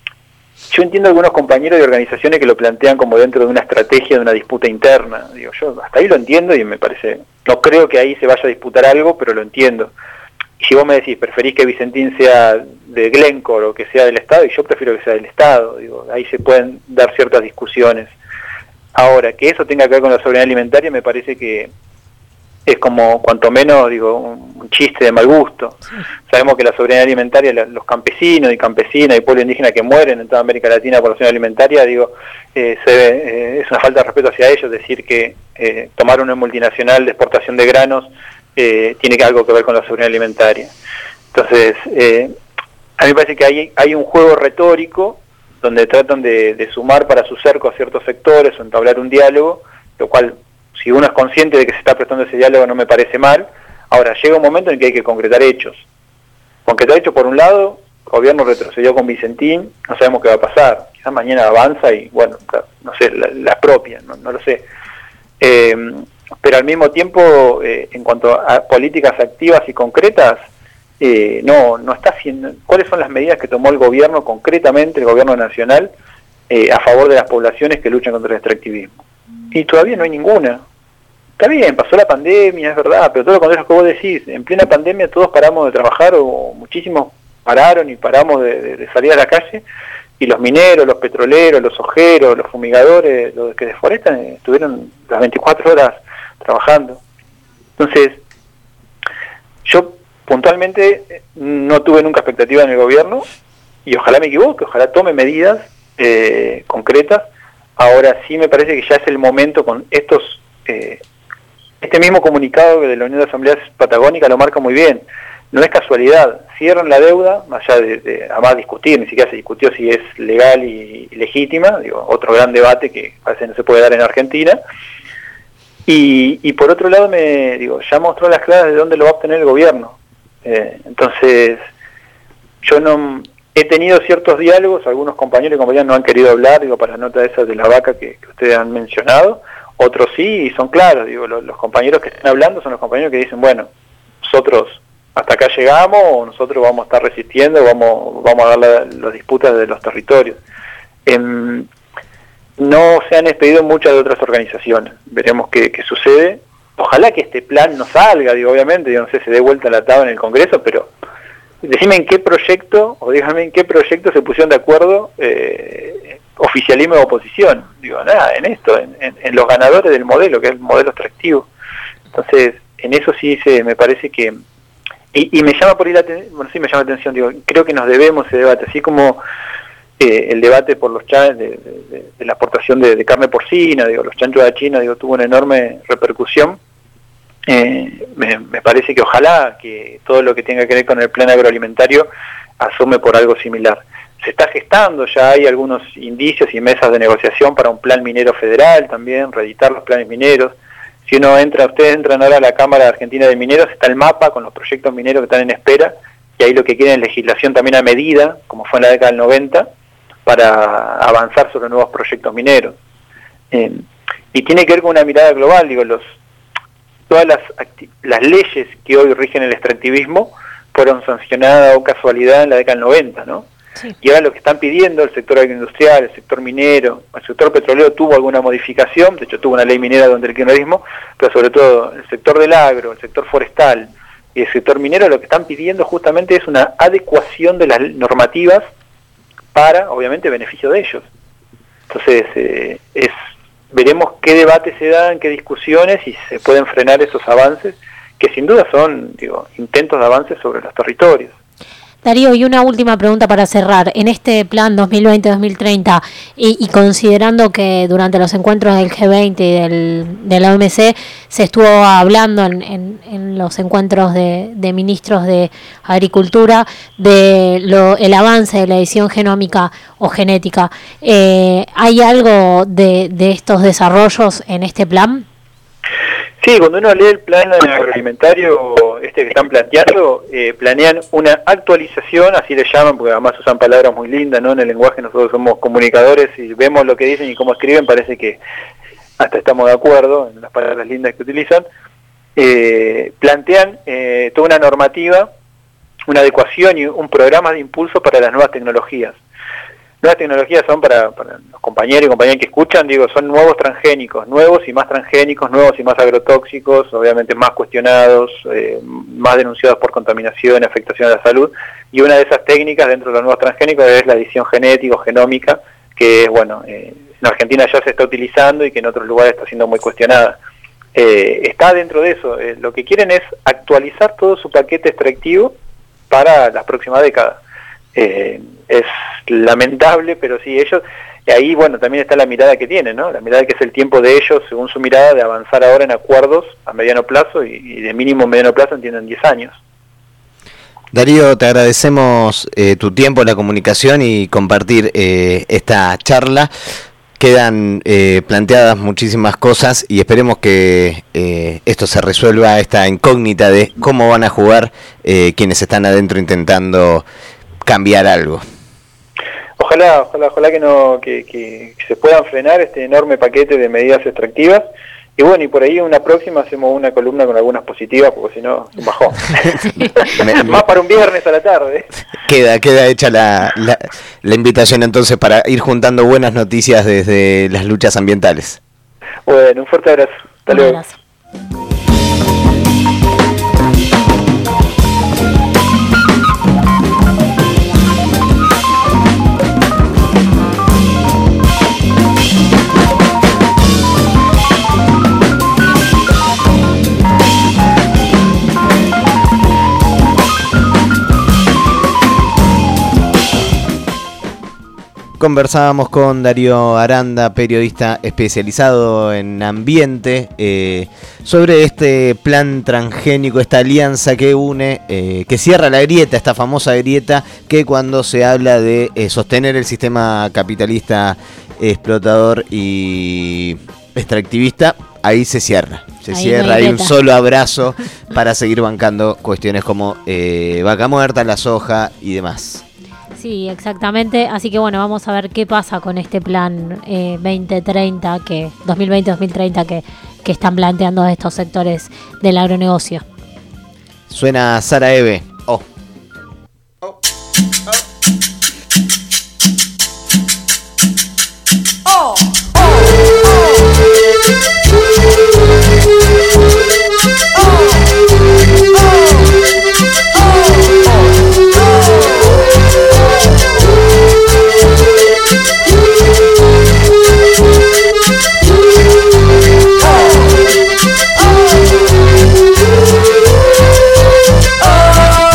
Yo entiendo algunos compañeros de organizaciones que lo plantean como dentro de una estrategia de una disputa interna. Digo, yo hasta ahí lo entiendo y me parece, no creo que ahí se vaya a disputar algo, pero lo entiendo. Y si vos me decís, preferís que Vicentín sea de Glencore o que sea del Estado, y yo prefiero que sea del Estado, digo, ahí se pueden dar ciertas discusiones. Ahora, que eso tenga que ver con la soberanía alimentaria me parece que es como, cuanto menos, digo, un chiste de mal gusto. Sí. Sabemos que la soberanía alimentaria, los campesinos y campesinas y pueblos indígenas que mueren en toda América Latina por la soberanía alimentaria, digo, eh, se, eh, es una falta de respeto hacia ellos decir que eh, tomar una multinacional de exportación de granos eh, tiene que algo que ver con la soberanía alimentaria. Entonces, eh, a mí me parece que hay, hay un juego retórico donde tratan de, de sumar para su cerco a ciertos sectores o entablar un diálogo, lo cual, si uno es consciente de que se está prestando ese diálogo, no me parece mal. Ahora, llega un momento en que hay que concretar hechos. Concretar hechos, por un lado, el gobierno retrocedió con Vicentín, no sabemos qué va a pasar. Quizás mañana avanza y, bueno, no sé, la, la propia, no, no lo sé. Eh, pero al mismo tiempo, eh, en cuanto a políticas activas y concretas, eh, no, no está haciendo. ¿Cuáles son las medidas que tomó el gobierno concretamente, el gobierno nacional, eh, a favor de las poblaciones que luchan contra el extractivismo? Y todavía no hay ninguna. Está bien, pasó la pandemia, es verdad, pero todo lo contrario que vos decís, en plena pandemia todos paramos de trabajar, o muchísimos pararon y paramos de, de, de salir a la calle, y los mineros, los petroleros, los ojeros, los fumigadores, los que deforestan, estuvieron las veinticuatro horas trabajando. Entonces, yo puntualmente no tuve nunca expectativa en el gobierno, y ojalá me equivoque, ojalá tome medidas eh, concretas. Ahora sí me parece que ya es el momento con estos, eh, este mismo comunicado de la Unión de Asambleas Patagónicas lo marca muy bien. No es casualidad, cierran la deuda, más allá de, de además discutir, ni siquiera se discutió si es legal y, y legítima, digo, otro gran debate que parece no se puede dar en Argentina. Y, y por otro lado, me digo, ya mostró las claves de dónde lo va a obtener el gobierno. Eh, entonces, yo no... He tenido ciertos diálogos, algunos compañeros y compañeras no han querido hablar, digo, para la nota esa de la vaca que, que ustedes han mencionado, otros sí, y son claros, digo, los, los compañeros que están hablando son los compañeros que dicen, bueno, nosotros hasta acá llegamos, o nosotros vamos a estar resistiendo, vamos, vamos a dar la, las disputas de los territorios. Eh, no se han expedido muchas de otras organizaciones, veremos qué, qué sucede. Ojalá que este plan no salga, digo, obviamente, digo, no sé, se dé vuelta la tabla en el Congreso, pero decime en qué proyecto, o dígame en qué proyecto se pusieron de acuerdo eh, oficialismo y oposición. Digo, nada, en esto, en, en, en los ganadores del modelo, que es el modelo extractivo. Entonces, en eso sí se me parece que... Y, y me llama por ahí la atención, bueno, sí me llama la atención, digo, creo que nos debemos ese debate, así como eh, el debate por los chanchos, de, de, de la exportación de, de carne porcina, digo, los chanchos de China, digo, tuvo una enorme repercusión. Eh, me, me parece que ojalá que todo lo que tenga que ver con el plan agroalimentario asume por algo similar. Se está gestando, ya hay algunos indicios y mesas de negociación para un plan minero federal también, reeditar los planes mineros. Si uno entra, ustedes entran ahora a la Cámara Argentina de Mineros, está el mapa con los proyectos mineros que están en espera, y ahí lo que quieren es legislación también a medida, como fue en la década del noventa, para avanzar sobre nuevos proyectos mineros. Eh, y tiene que ver con una mirada global, digo, los todas las, las leyes que hoy rigen el extractivismo fueron sancionadas o casualidad en la década del noventa, ¿no? Sí. Y ahora lo que están pidiendo el sector agroindustrial, el sector minero, el sector petrolero tuvo alguna modificación, de hecho tuvo una ley minera donde el kirchnerismo, pero sobre todo el sector del agro, el sector forestal y el sector minero lo que están pidiendo justamente es una adecuación de las normativas para, obviamente, beneficio de ellos. Entonces, eh, es veremos qué debates se dan, qué discusiones y se pueden frenar esos avances, que sin duda son, digo, intentos de avances sobre los territorios. Darío, y una última pregunta para cerrar. En este plan dos mil veinte dos mil treinta, y, y considerando que durante los encuentros del G veinte y del, de la O M C se estuvo hablando en, en, en los encuentros de, de ministros de Agricultura de lo, el avance de la edición genómica o genética, eh, ¿hay algo de, de estos desarrollos en este plan? Sí, cuando uno lee el plan agroalimentario este que están planteando, eh, planean una actualización, así le llaman, porque además usan palabras muy lindas, ¿no? En el lenguaje nosotros somos comunicadores y vemos lo que dicen y cómo escriben, parece que hasta estamos de acuerdo en las palabras lindas que utilizan. Eh, plantean eh, toda una normativa, una adecuación y un programa de impulso para las nuevas tecnologías. Nuevas tecnologías son para, para los compañeros y compañeras que escuchan, digo, son nuevos transgénicos, nuevos y más transgénicos, nuevos y más agrotóxicos, obviamente más cuestionados, eh, más denunciados por contaminación, afectación a la salud, y una de esas técnicas dentro de los nuevos transgénicos es la edición genética o genómica, que es, bueno, eh, en Argentina ya se está utilizando y que en otros lugares está siendo muy cuestionada. Eh, está dentro de eso, eh, lo que quieren es actualizar todo su paquete extractivo para las próximas décadas. Eh, es lamentable, pero sí, ellos, y ahí bueno, también está la mirada que tienen, ¿no? La mirada que es el tiempo de ellos, según su mirada, de avanzar ahora en acuerdos a mediano plazo y, y de mínimo mediano plazo entienden diez años. Darío, te agradecemos eh, tu tiempo, la comunicación y compartir eh, esta charla. Quedan eh, planteadas muchísimas cosas y esperemos que eh, esto se resuelva, esta incógnita de cómo van a jugar eh, quienes están adentro intentando cambiar algo. Ojalá, ojalá, ojalá que no que, que, que se puedan frenar este enorme paquete de medidas extractivas. Y bueno, y por ahí una próxima hacemos una columna con algunas positivas, porque si no, un bajón. me, Más para un viernes a la tarde. Queda, queda hecha la, la, la invitación entonces para ir juntando buenas noticias desde las luchas ambientales. Bueno, un fuerte abrazo. Hasta luego. Abrazo. Conversábamos con Darío Aranda, periodista especializado en ambiente, eh, sobre este plan transgénico, esta alianza que une, eh, que cierra la grieta, esta famosa grieta que cuando se habla de eh, sostener el sistema capitalista explotador y extractivista, ahí se cierra. Se ahí cierra, no hay hay un grieta. solo abrazo para seguir bancando cuestiones como eh, vaca muerta, la soja y demás. Sí, exactamente. Así que bueno, vamos a ver qué pasa con este plan eh, veinte treinta, que dos mil veinte dos mil treinta que, que están planteando estos sectores del agronegocio. Suena Sara Eve. Oh. Oh, oh,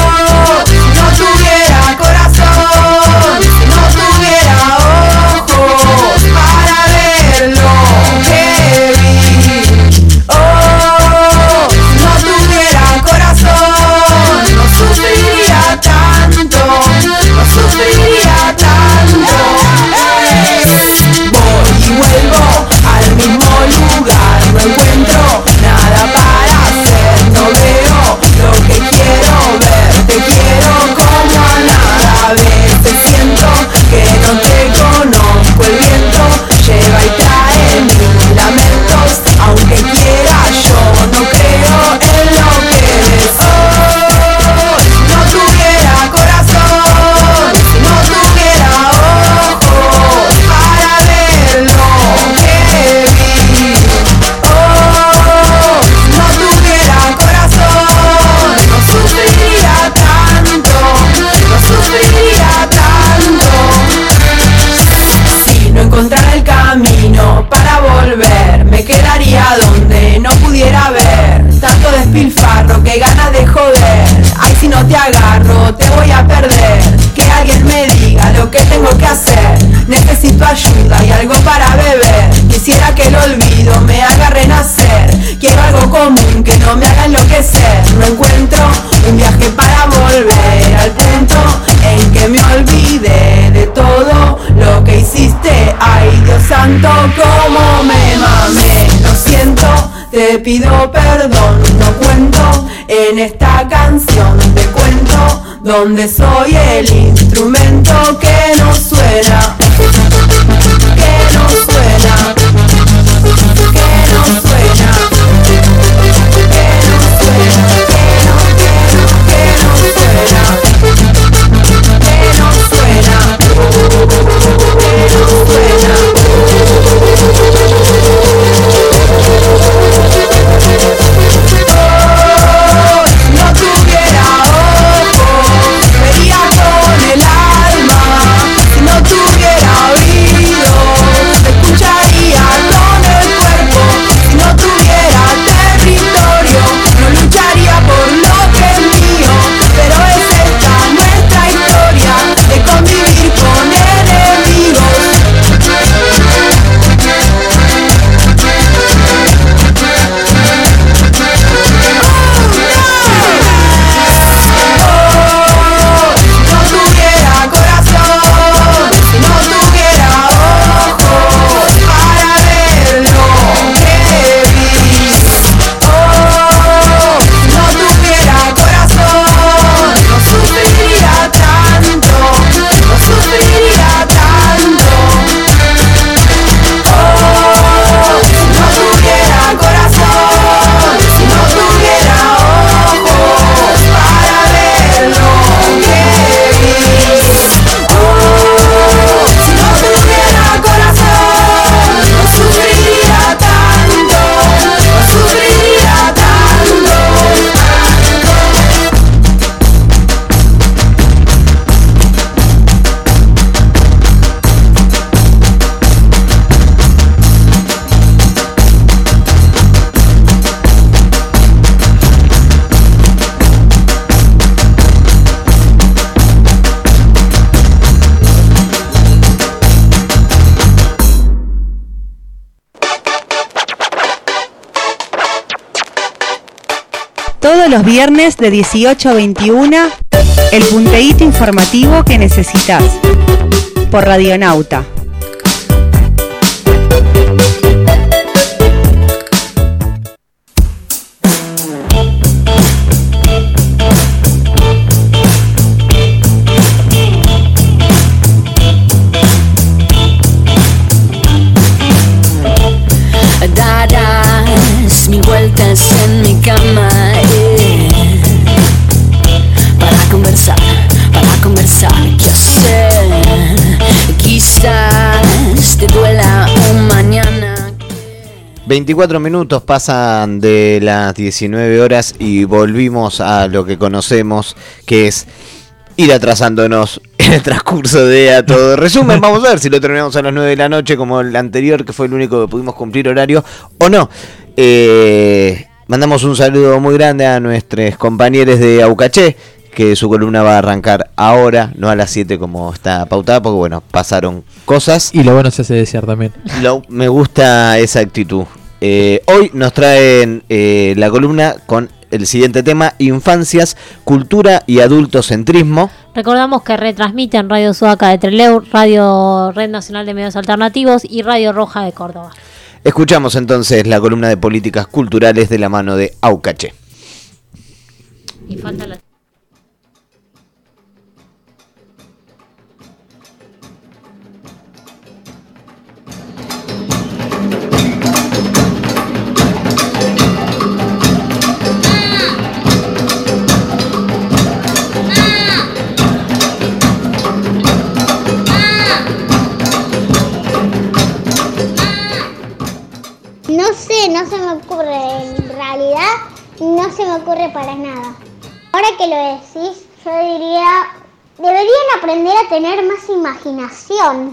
ayuda y algo para beber. Quisiera que el olvido me haga renacer. Quiero algo común que no me haga enloquecer. No encuentro un viaje para volver al punto en que me olvide de todo lo que hiciste. Ay, Dios santo, cómo me mamé. Lo siento, te pido perdón. No cuento en esta canción de cuento donde soy el instrumento que no suena, que no suena, que no suena, que no suena, que no, que no, que no suena, que no suena, que no suena. Oh, no tuviera ojos, vería con el alma. Si no tuviera oídos, escucharía con el cuerpo. Si no tuviera territorio, no lucharía por lo que es mío. Pero es esta nuestra historia de convivir con enemigos. No tuviera corazón, si no tuviera ojos para ver lo que vi. Oh, si no tuviera corazón, no sufriría tanto, no sufriría tanto. Oh, si no tuviera corazón, si no tuviera ojos para ver lo que vi. Oh, si no tuviera corazón, no sufriría tanto, no sufriría tanto. Todos los viernes de dieciocho a veintiuno, el punteíto informativo que necesitas. Por Radionauta. Darás mil vueltas en mi cama, eh, para conversar, para conversar, qué hacer. Quizás te duela un mañana. veinticuatro minutos pasan de las diecinueve horas y volvimos a lo que conocemos, que es ir atrasándonos en el transcurso de A Todo Resumen. Vamos a ver si lo terminamos a las nueve de la noche como el anterior, que fue el único que pudimos cumplir horario, o no. Eh, mandamos un saludo muy grande a nuestros compañeros de Aucaché, que su columna va a arrancar ahora, no a las siete como está pautada, porque bueno, pasaron cosas. Y lo bueno se hace desear también. Lo, me gusta esa actitud. Eh, hoy nos traen eh, la columna con el siguiente tema: infancias, cultura y adultocentrismo. Recordamos que retransmiten Radio Sudaca de Trelew, Radio Red Nacional de Medios Alternativos y Radio Roja de Córdoba. Escuchamos entonces la columna de políticas culturales de la mano de Aucaché. Y falta la... No sé, no se me ocurre, en realidad no se me ocurre para nada. Ahora que lo decís, yo diría, deberían aprender a tener más imaginación.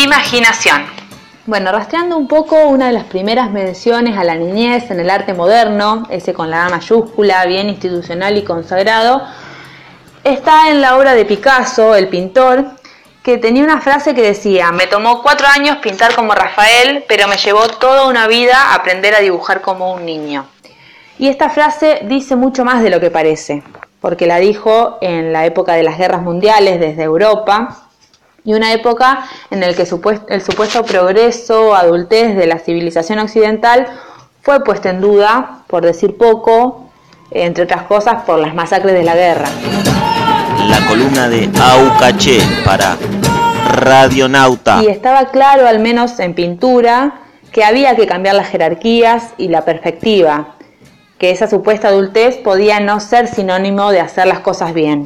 Imaginación. Bueno, rastreando un poco una de las primeras menciones a la niñez en el arte moderno, ese con la A mayúscula, bien institucional y consagrado, está en la obra de Picasso, el pintor, que tenía una frase que decía: me tomó cuatro años pintar como Rafael, pero me llevó toda una vida aprender a dibujar como un niño. Y esta frase dice mucho más de lo que parece, porque la dijo en la época de las guerras mundiales desde Europa, y una época en la que el supuesto progreso, adultez de la civilización occidental fue puesto en duda, por decir poco, entre otras cosas por las masacres de la guerra. La columna de Aucaché para Radionauta. Y estaba claro, al menos en pintura, que había que cambiar las jerarquías y la perspectiva, que esa supuesta adultez podía no ser sinónimo de hacer las cosas bien.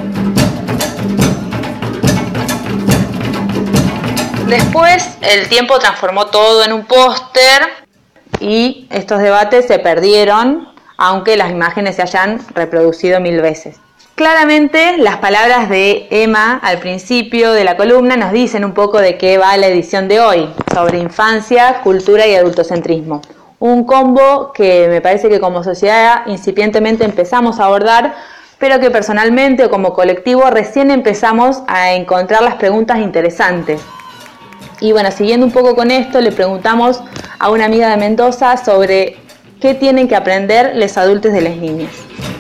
Después el tiempo transformó todo en un póster y estos debates se perdieron, aunque las imágenes se hayan reproducido mil veces. Claramente las palabras de Emma al principio de la columna nos dicen un poco de qué va la edición de hoy, sobre infancia, cultura y adultocentrismo. Un combo que me parece que como sociedad incipientemente empezamos a abordar, pero que personalmente o como colectivo recién empezamos a encontrar las preguntas interesantes. Y bueno, siguiendo un poco con esto, le preguntamos a una amiga de Mendoza sobre qué tienen que aprender los adultos de las niñas.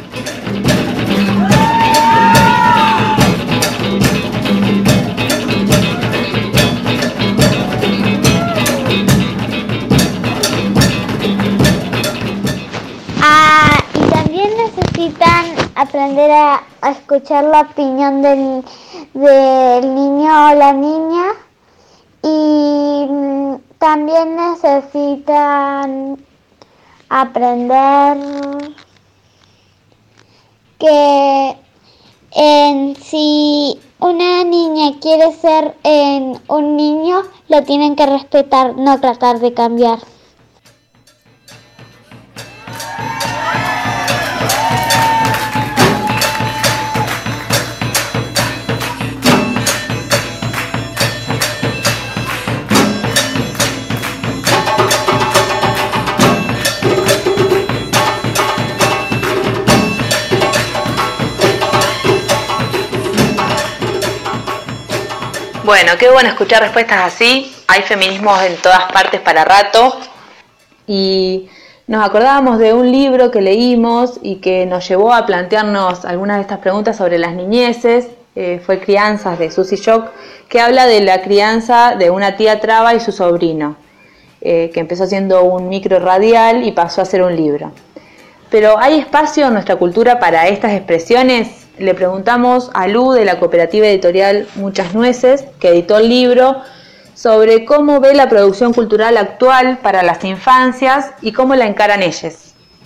Ah, y también necesitan aprender a, a escuchar la opinión del, del niño o la niña. Y también necesitan aprender que en, si una niña quiere ser en un niño, lo tienen que respetar, no tratar de cambiar. Bueno, qué bueno escuchar respuestas así. Hay feminismos en todas partes para rato. Y nos acordábamos de un libro que leímos y que nos llevó a plantearnos algunas de estas preguntas sobre las niñeces. Eh, fue Crianzas de Susie Shock, que habla de la crianza de una tía traba y su sobrino, eh, que empezó siendo un micro radial y pasó a ser un libro. Pero ¿hay espacio en nuestra cultura para estas expresiones? Le preguntamos a Lu de la cooperativa editorial Muchas Nueces, que editó el libro, sobre cómo ve la producción cultural actual para las infancias y cómo la encaran ellas.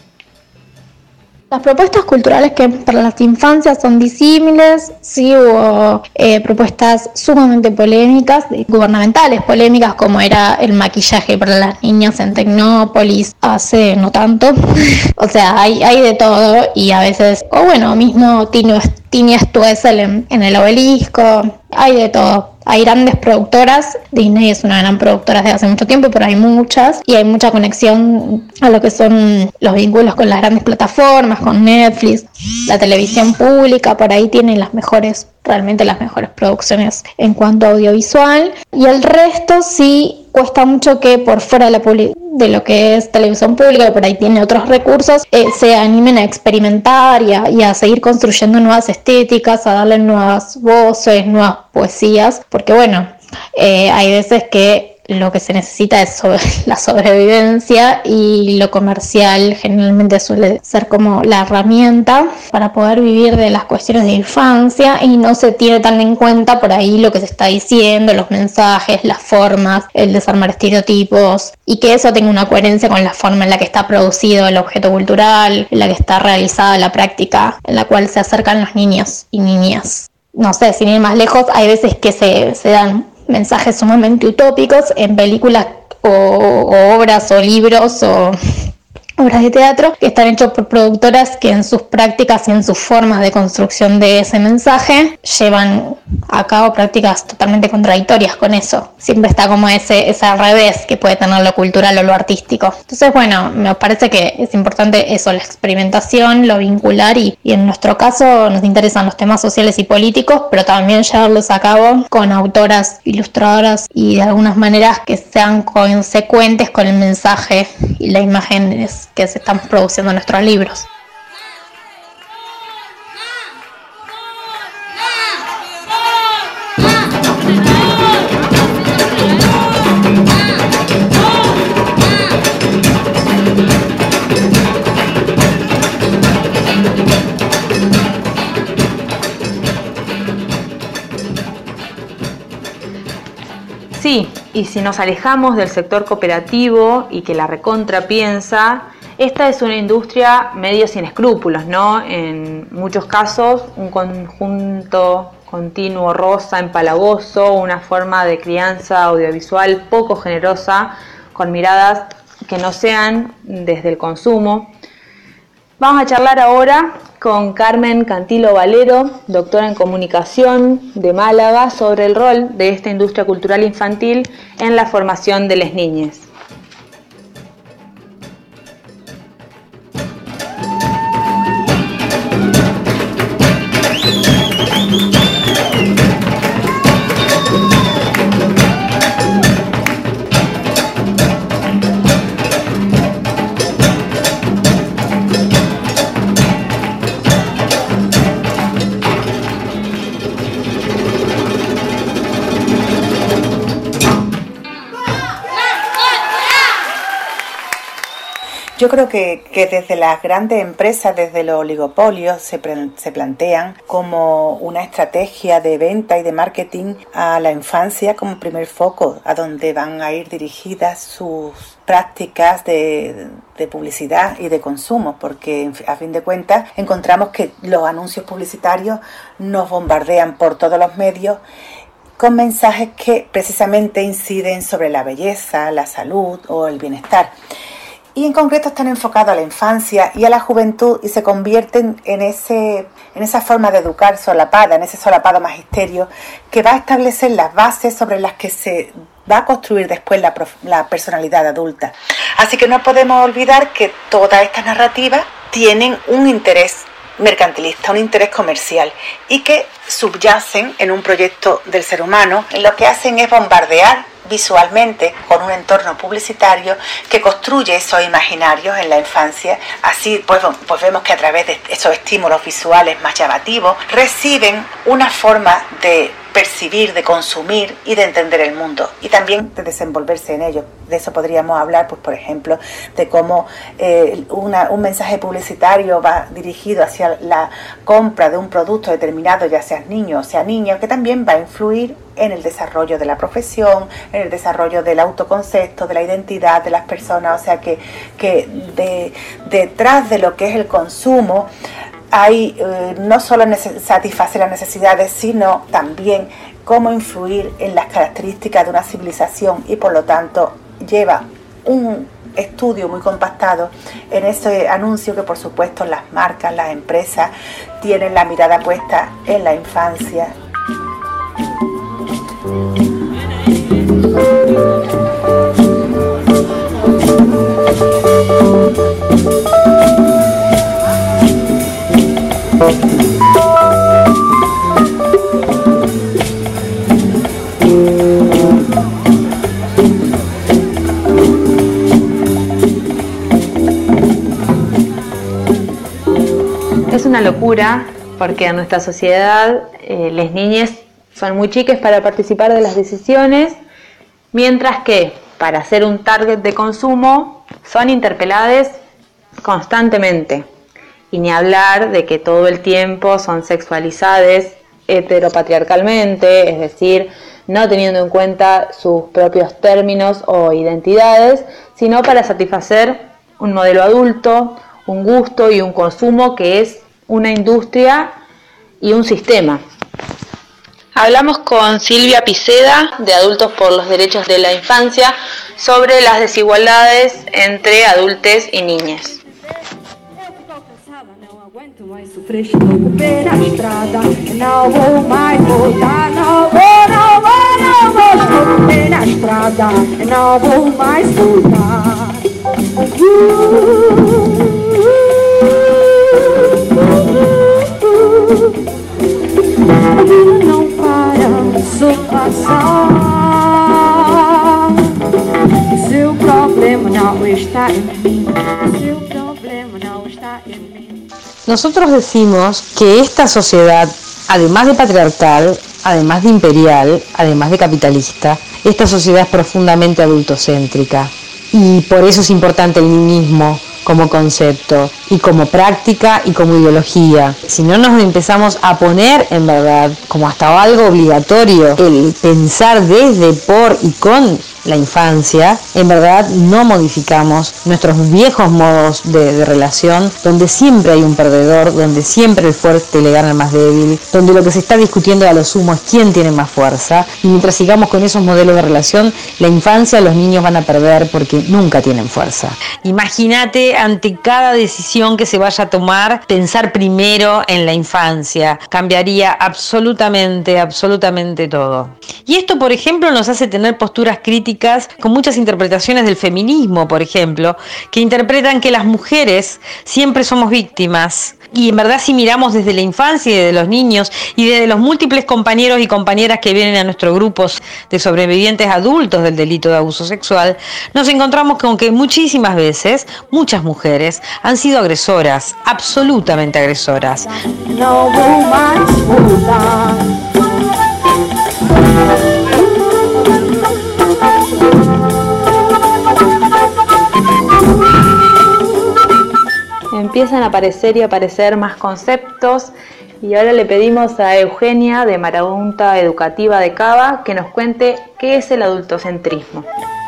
Las propuestas culturales que para las infancias son disímiles. Sí hubo eh, propuestas sumamente polémicas, gubernamentales polémicas, como era el maquillaje para las niñas en Tecnópolis hace no tanto. O sea, hay, hay de todo, y a veces, o bueno, mismo Tini, Tini Stoessel en, en el Obelisco, hay de todo. Hay grandes productoras, Disney es una gran productora desde hace mucho tiempo, pero hay muchas, y hay mucha conexión a lo que son los vínculos con las grandes plataformas, con Netflix, la televisión pública. Por ahí tienen las mejores, realmente las mejores producciones en cuanto a audiovisual, y el resto sí cuesta mucho que por fuera de, la public- de lo que es televisión pública, que por ahí tiene otros recursos, eh, se animen a experimentar y a, y a seguir construyendo nuevas estéticas, a darle nuevas voces, nuevas poesías, porque bueno, eh, hay veces que lo que se necesita es sobre la sobrevivencia, y lo comercial generalmente suele ser como la herramienta para poder vivir de las cuestiones de infancia, y no se tiene tan en cuenta por ahí lo que se está diciendo, los mensajes, las formas, el desarmar estereotipos, y que eso tenga una coherencia con la forma en la que está producido el objeto cultural, en la que está realizada la práctica en la cual se acercan los niños y niñas. No sé, sin ir más lejos, hay veces que se, se dan mensajes sumamente utópicos en películas o, o obras o libros o obras de teatro que están hechos por productoras que en sus prácticas y en sus formas de construcción de ese mensaje llevan a cabo prácticas totalmente contradictorias con eso. Siempre está como ese, ese revés que puede tener lo cultural o lo artístico. Entonces, bueno, me parece que es importante eso, la experimentación, lo vincular y, y en nuestro caso nos interesan los temas sociales y políticos, pero también llevarlos a cabo con autoras, ilustradoras y de algunas maneras que sean consecuentes con el mensaje y la imagen que se están produciendo en nuestros libros. Sí, y si nos alejamos del sector cooperativo y que la recontra piensa, esta es una industria medio sin escrúpulos, ¿no? En muchos casos, un conjunto continuo rosa, empalagoso, una forma de crianza audiovisual poco generosa, con miradas que no sean desde el consumo. Vamos a charlar ahora con Carmen Cantilo Valero, doctora en comunicación de Málaga, sobre el rol de esta industria cultural infantil en la formación de las niñas. Yo creo que, que desde las grandes empresas, desde los oligopolios, se, pre, se plantean como una estrategia de venta y de marketing a la infancia como primer foco, a donde van a ir dirigidas sus prácticas de, de publicidad y de consumo, porque a fin de cuentas encontramos que los anuncios publicitarios nos bombardean por todos los medios con mensajes que precisamente inciden sobre la belleza, la salud o el bienestar. Y en concreto están enfocados a la infancia y a la juventud y se convierten en, ese, en esa forma de educar solapada, en ese solapado magisterio que va a establecer las bases sobre las que se va a construir después la, la personalidad adulta. Así que no podemos olvidar que todas estas narrativas tienen un interés mercantilista, un interés comercial y que subyacen en un proyecto del ser humano. Lo que hacen es bombardear visualmente con un entorno publicitario que construye esos imaginarios en la infancia. Así pues, pues vemos que a través de esos estímulos visuales más llamativos reciben una forma de percibir, de consumir y de entender el mundo y también de desenvolverse en ello. De eso podríamos hablar, pues por ejemplo, de cómo eh, una, un mensaje publicitario va dirigido hacia la compra de un producto determinado, ya sea niño o sea niña, que también va a influir en el desarrollo de la profesión, en el desarrollo del autoconcepto, de la identidad de las personas. O sea que, que de, detrás de lo que es el consumo hay eh, no solo satisfacer las necesidades, sino también cómo influir en las características de una civilización y por lo tanto lleva un estudio muy compactado en ese anuncio que por supuesto las marcas, las empresas tienen la mirada puesta en la infancia. Es una locura porque en nuestra sociedad eh, las niñas son muy chicas para participar de las decisiones, mientras que para ser un target de consumo son interpeladas constantemente. Y ni hablar de que todo el tiempo son sexualizadas heteropatriarcalmente, es decir, no teniendo en cuenta sus propios términos o identidades, sino para satisfacer un modelo adulto, un gusto y un consumo que es una industria y un sistema. Hablamos con Silvia Piceda, de Adultos por los Derechos de la Infancia, sobre las desigualdades entre adultos y niñas. Sofrer, ocupei na estrada, não vou mais voltar, não vou, não vou, não vou, ocupei na estrada, não vou mais voltar. A vida não para, só passar. O seu problema não está em mim, o seu problema não está em mim. Nosotros decimos que esta sociedad, además de patriarcal, además de imperial, además de capitalista, esta sociedad es profundamente adultocéntrica. Y por eso es importante el niñismo como concepto, y como práctica y como ideología. Si no nos empezamos a poner en verdad como hasta algo obligatorio el pensar desde, por y con la infancia, en verdad no modificamos nuestros viejos modos de, de relación, donde siempre hay un perdedor, donde siempre el fuerte le gana al más débil, donde lo que se está discutiendo a lo sumo es quién tiene más fuerza, y mientras sigamos con esos modelos de relación, la infancia, los niños van a perder porque nunca tienen fuerza. Imagínate ante cada decisión que se vaya a tomar, pensar primero en la infancia, cambiaría absolutamente, absolutamente todo. Y esto, por ejemplo, nos hace tener posturas críticas con muchas interpretaciones del feminismo, por ejemplo, que interpretan que las mujeres siempre somos víctimas. Y en verdad, si miramos desde la infancia y desde los niños y desde los múltiples compañeros y compañeras que vienen a nuestros grupos de sobrevivientes adultos del delito de abuso sexual, nos encontramos con que muchísimas veces, muchas mujeres han sido agresoras, absolutamente agresoras. No vou mais voltar. Empiezan a aparecer y aparecer más conceptos, y ahora le pedimos a Eugenia de Marabunta Educativa de Cava que nos cuente qué es el adultocentrismo.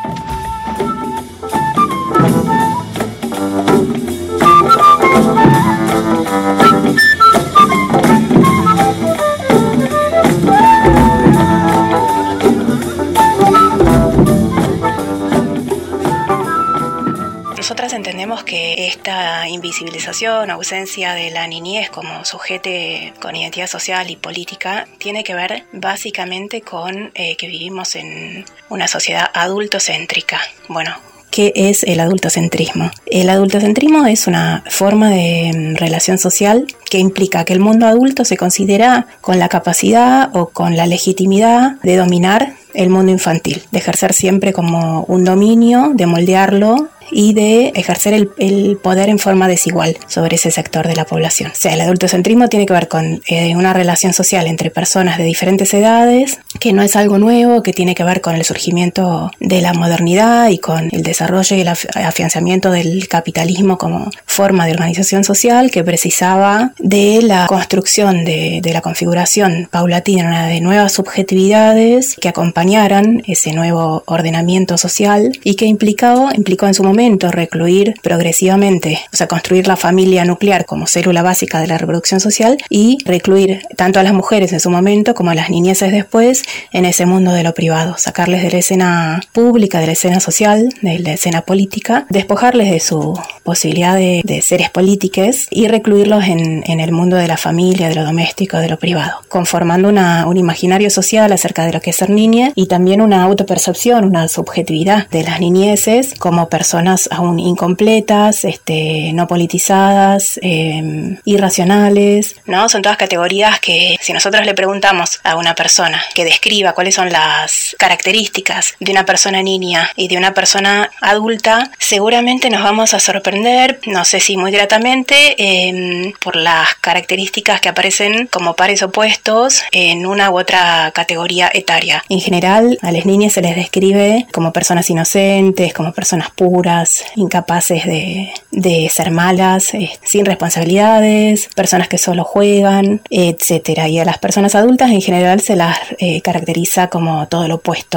Nosotras entendemos que esta invisibilización, ausencia de la niñez como sujeto con identidad social y política tiene que ver básicamente con eh, que vivimos en una sociedad adultocéntrica. Bueno, ¿qué es el adultocentrismo? El adultocentrismo es una forma de relación social que implica que el mundo adulto se considera con la capacidad o con la legitimidad de dominar el mundo infantil, de ejercer siempre como un dominio, de moldearlo y de ejercer el, el poder en forma desigual sobre ese sector de la población. O sea, el adultocentrismo tiene que ver con eh, una relación social entre personas de diferentes edades, que no es algo nuevo, que tiene que ver con el surgimiento de la modernidad y con el desarrollo y el afianzamiento del capitalismo como forma de organización social, que precisaba de la construcción de, de la configuración paulatina de nuevas subjetividades que acompañaran ese nuevo ordenamiento social y que implicaba, implicó en su momento recluir progresivamente, o sea, construir la familia nuclear como célula básica de la reproducción social y recluir tanto a las mujeres en su momento como a las niñeces después en ese mundo de lo privado, sacarles de la escena pública, de la escena social, de la escena política, despojarles de su posibilidad de, de seres políticos y recluirlos en, en el mundo de la familia, de lo doméstico, de lo privado, conformando una, un imaginario social acerca de lo que es ser niña y también una autopercepción, una subjetividad de las niñeces como personas aún incompletas, este, no politizadas, eh, irracionales, ¿no? Son todas categorías que si nosotros le preguntamos a una persona que describa cuáles son las características de una persona niña y de una persona adulta, seguramente nos vamos a sorprender, no sé si muy gratamente, eh, por las características que aparecen como pares opuestos en una u otra categoría etaria. En general, a las niñas se les describe como personas inocentes, como personas puras, incapaces de, de ser malas, eh, sin responsabilidades, personas que solo juegan, etcétera. Y a las personas adultas en general se las eh, caracteriza como todo lo opuesto,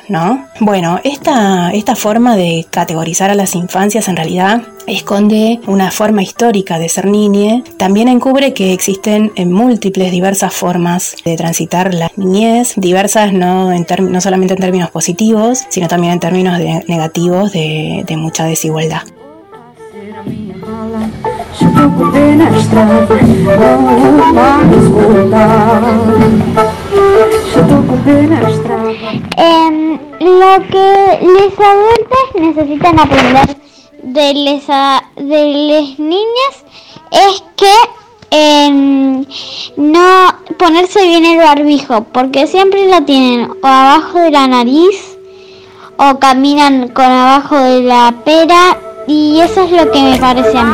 ¿no? Bueno, esta, esta forma de categorizar a las infancias en realidad esconde una forma histórica de ser niñe. También encubre que existen en múltiples, diversas formas de transitar la niñez, diversas no, en term- no solamente en términos positivos, sino también en términos de negativos de, de mucha desigualdad. Estou com o pé na estrada, não mais voltar. Estou com o pé na estrada. Em, lo que los adultos necesitan aprender de las de las niñas es que em, no ponerse bien el barbijo, porque siempre lo tienen o abajo de la nariz o caminan con abajo de la pera. Y eso es lo que me parece a mí.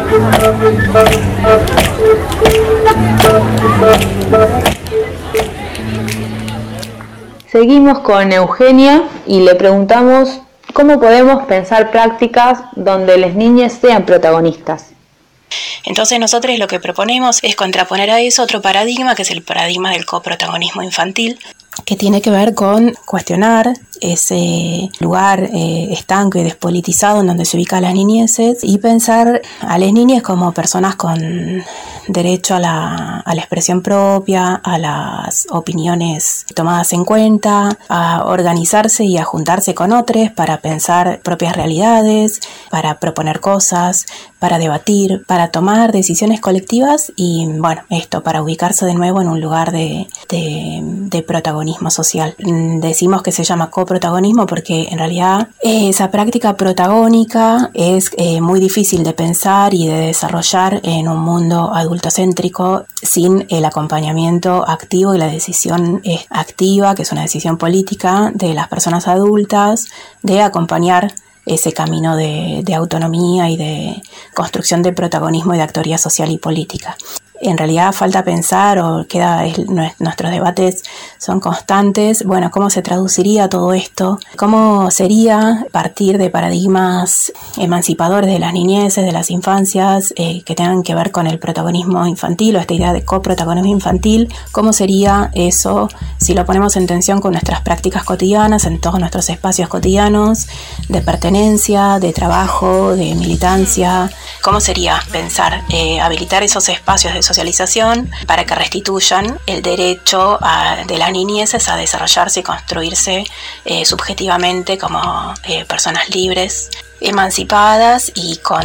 Seguimos con Eugenia y le preguntamos cómo podemos pensar prácticas donde las niñas sean protagonistas. Entonces nosotros lo que proponemos es contraponer a eso otro paradigma, que es el paradigma del coprotagonismo infantil, que tiene que ver con cuestionar ese lugar eh, estanco y despolitizado en donde se ubican las niñeces y pensar a las niñas como personas con derecho a la, a la expresión propia, a las opiniones tomadas en cuenta, a organizarse y a juntarse con otros para pensar propias realidades, para proponer cosas, para debatir, para tomar decisiones colectivas y, bueno, esto, para ubicarse de nuevo en un lugar de, de, de protagonismo social. Decimos que se llama coprotagonismo porque en realidad esa práctica protagónica es eh, muy difícil de pensar y de desarrollar en un mundo adultocéntrico sin el acompañamiento activo y la decisión eh, activa, que es una decisión política de las personas adultas, de acompañar ese camino de, de autonomía y de construcción de protagonismo y de actoría social y política. En realidad falta pensar, o queda el, nuestros debates son constantes, bueno, ¿cómo se traduciría todo esto? ¿Cómo sería partir de paradigmas emancipadores de las niñeces, de las infancias, eh, que tengan que ver con el protagonismo infantil o esta idea de coprotagonismo infantil? ¿Cómo sería eso si lo ponemos en tensión con nuestras prácticas cotidianas, en todos nuestros espacios cotidianos de pertenencia, de trabajo, de militancia? ¿Cómo sería pensar, eh, habilitar esos espacios de socialización para que restituyan el derecho a, de las niñeces a desarrollarse y construirse eh, subjetivamente como eh, personas libres, emancipadas y con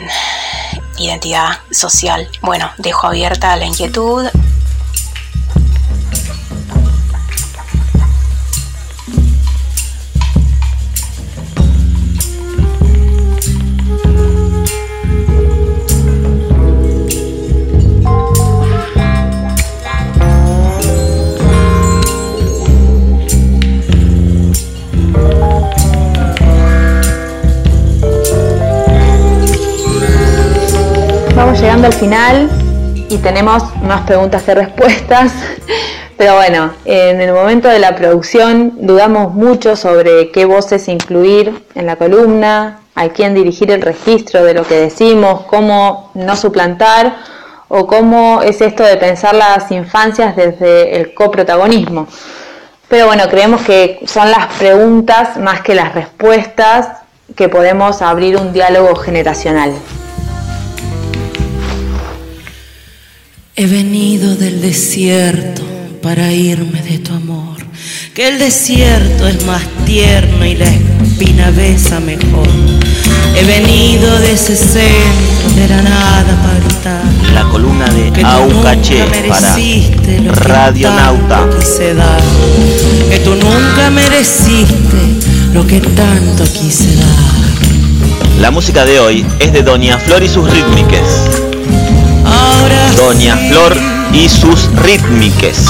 identidad social? Bueno, dejo abierta la inquietud. Vamos llegando al final y tenemos más preguntas que respuestas, pero bueno, en el momento de la producción dudamos mucho sobre qué voces incluir en la columna, a quién dirigir el registro de lo que decimos, cómo no suplantar o cómo es esto de pensar las infancias desde el coprotagonismo. Pero bueno, creemos que son las preguntas más que las respuestas que podemos abrir un diálogo generacional. He venido del desierto para irme de tu amor, que el desierto es más tierno y la espina besa mejor. He venido de ese centro de la nada para gritar la columna de Aucaché para Radionauta. Quise dar, que tú nunca mereciste lo que tanto quise dar. La música de hoy es de Doña Flor y sus rítmiques. Doña Flor y sus rítmiques.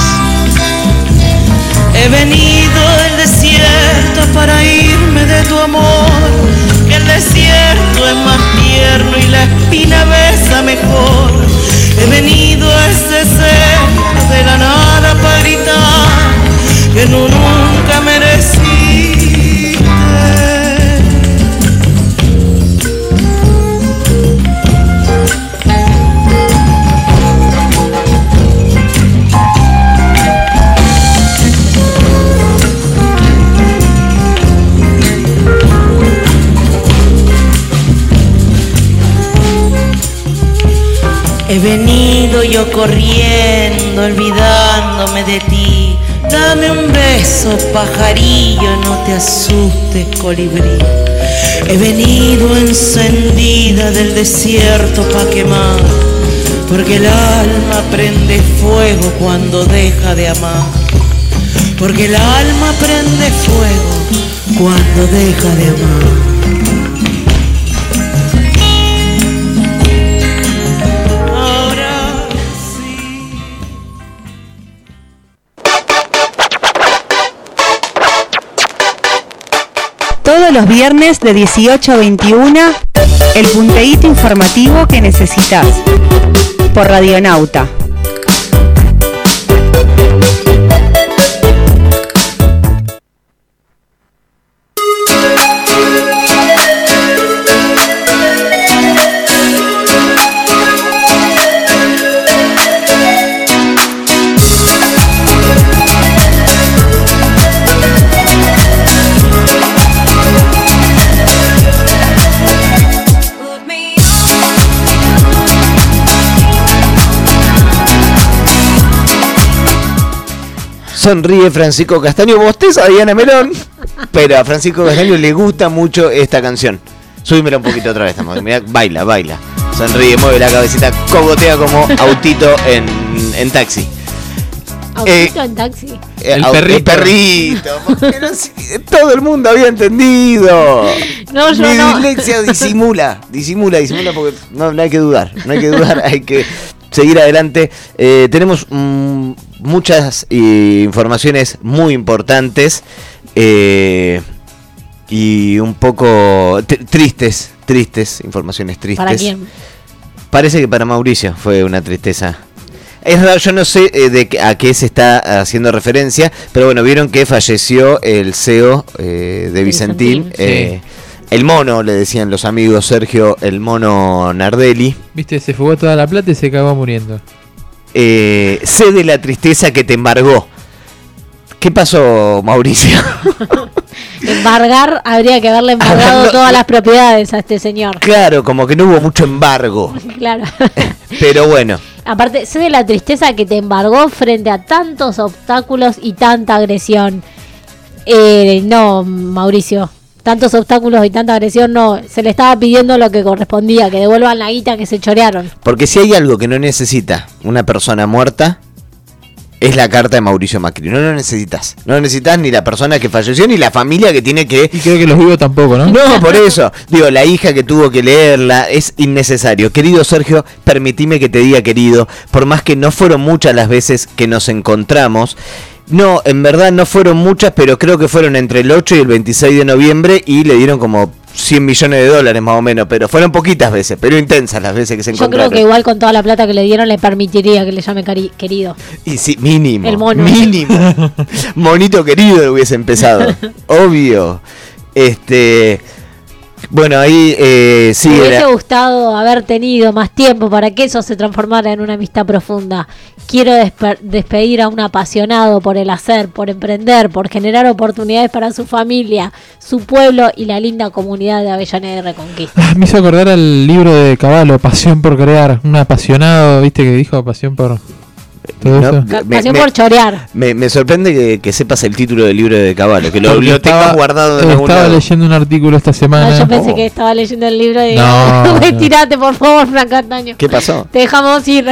He venido del desierto para irme de tu amor, que el desierto es más tierno y la espina besa mejor. He venido a ese centro de la nada para gritar que no nunca mereciste. yo corriendo, olvidándome de ti. Dame un beso, pajarillo, no te asustes, colibrí. He venido encendida del desierto pa' quemar, porque el alma prende fuego cuando deja de amar. Porque el alma prende fuego cuando deja de amar. Todos los viernes de dieciocho a veintiuno, el punteíto informativo que necesitas. Por Radionauta. Sonríe Francisco Castaño, bosteza a Diana Melón, pero a Francisco Castaño le gusta mucho esta canción. Súbimela un poquito otra vez, estamos. Mirá, baila, baila. Sonríe, mueve la cabecita, cogotea como autito en, en taxi. ¿Autito eh, en taxi? El au, perrito. El perrito. Pero si, todo el mundo había entendido. No, yo Mi no. dislexia disimula, disimula, disimula porque no, no hay que dudar, no hay que dudar, hay que seguir adelante. Eh, tenemos mmm, muchas eh, informaciones muy importantes eh, y un poco tristes, tristes, informaciones tristes. ¿Para quién? Parece que para Mauricio fue una tristeza. Es raro, yo no sé eh, de a qué se está haciendo referencia, pero bueno, vieron que falleció el C E O eh, de Vicentín. Vicentín. Eh, Sí. El mono, le decían los amigos, Sergio el mono Nardelli. Viste, se fugó toda la plata y se acabó muriendo. Eh, sé de la tristeza que te embargó. ¿Qué pasó, Mauricio? Embargar, habría que haberle embargado no, todas las propiedades a este señor. Claro, como que no hubo mucho embargo. Claro. Pero bueno. Aparte, sé de la tristeza que te embargó frente a tantos obstáculos y tanta agresión. Eh, no, Mauricio. Tantos obstáculos y tanta agresión, no. Se le estaba pidiendo lo que correspondía, que devuelvan la guita que se chorearon. Porque si hay algo que no necesita una persona muerta, es la carta de Mauricio Macri. No lo necesitas. No necesitas ni la persona que falleció, ni la familia que tiene que... Y creo que los vivos tampoco, ¿no? No, por eso. Digo, la hija que tuvo que leerla, es innecesario. Querido Sergio, permitime que te diga querido, por más que no fueron muchas las veces que nos encontramos. No, en verdad no fueron muchas, pero creo que fueron entre el ocho y el veintiséis de noviembre y le dieron como cien millones de dólares más o menos, pero fueron poquitas veces, pero intensas las veces que se Yo encontraron. creo que igual con toda la plata que le dieron le permitiría que le llame cari- querido. Y sí, mínimo. El mono. Mínimo. Monito querido hubiese empezado. Obvio. Este... Bueno, ahí eh, sí. Me hubiese era... gustado haber tenido más tiempo para que eso se transformara en una amistad profunda. Quiero despe- despedir a un apasionado por el hacer, por emprender, por generar oportunidades para su familia, su pueblo y la linda comunidad de Avellaneda y Reconquista. Ah, me hizo acordar al libro de Cavallo, Pasión por crear. Un apasionado, viste que dijo pasión por... todo No, eso. me- Pasión me- por chorear. Me, me sorprende que, que sepas el título del libro de Caballo, que lo, Porque lo tengas estaba- guardado en algún Estaba lado. leyendo un artículo esta semana. No, yo pensé Oh. que estaba leyendo el libro y No, digo, no. retirate por favor, Fran Castaño. ¿Qué pasó? Te dejamos ir.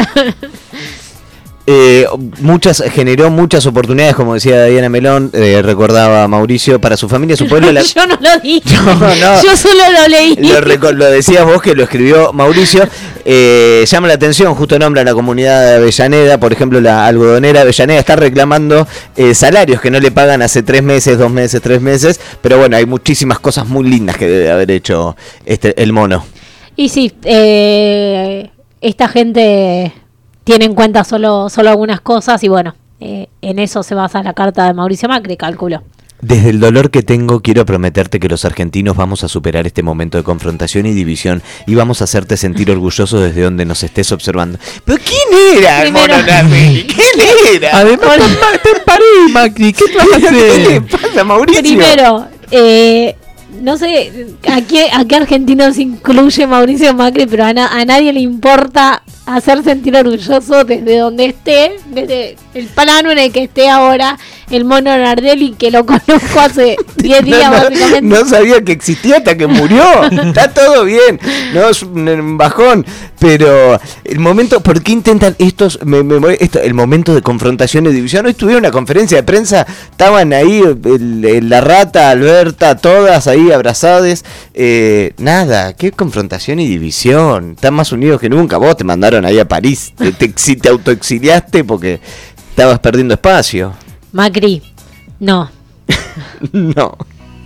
Eh, muchas generó muchas oportunidades, como decía Diana Melón, eh, recordaba Mauricio, para su familia, su pueblo. La... Yo no lo dije. No, no. Yo solo lo leí. Lo, reco- lo decías vos que lo escribió Mauricio. Eh, llama la atención, justo nombra la comunidad de Avellaneda, por ejemplo, la algodonera Avellaneda está reclamando eh, salarios que no le pagan hace tres meses, dos meses, tres meses. Pero bueno, hay muchísimas cosas muy lindas que debe haber hecho este el mono. Y sí, eh, esta gente tiene en cuenta solo, solo algunas cosas y bueno, eh, en eso se basa la carta de Mauricio Macri, calculo. Desde el dolor que tengo, quiero prometerte que los argentinos vamos a superar este momento de confrontación y división y vamos a hacerte sentir orgulloso desde donde nos estés observando. ¿Pero quién era el Primero- mono Nardelli? ¿Quién era? Además, está en Pa- está en París, Macri. ¿Qué te vas a ¿Qué le hacer? pasa, Mauricio? Primero, eh, no sé a qué, a qué argentinos incluye Mauricio Macri, pero a, na- a nadie le importa hacer sentir orgulloso desde donde esté, desde el plano en el que esté ahora el mono Nardelli, que lo conozco hace diez días no, no, básicamente. No sabía que existía hasta que murió. Está todo bien. No es un bajón. Pero el momento, ¿por qué intentan estos? Me, me, esto, el momento de confrontación y división. Hoy tuvieron una conferencia de prensa. Estaban ahí el, el, la rata, Alberta, todas ahí abrazadas. Eh, nada, qué confrontación y división. Están más unidos que nunca. Vos te mandaron ahí a París. Te, te, te autoexiliaste porque estabas perdiendo espacio. Macri, no. No.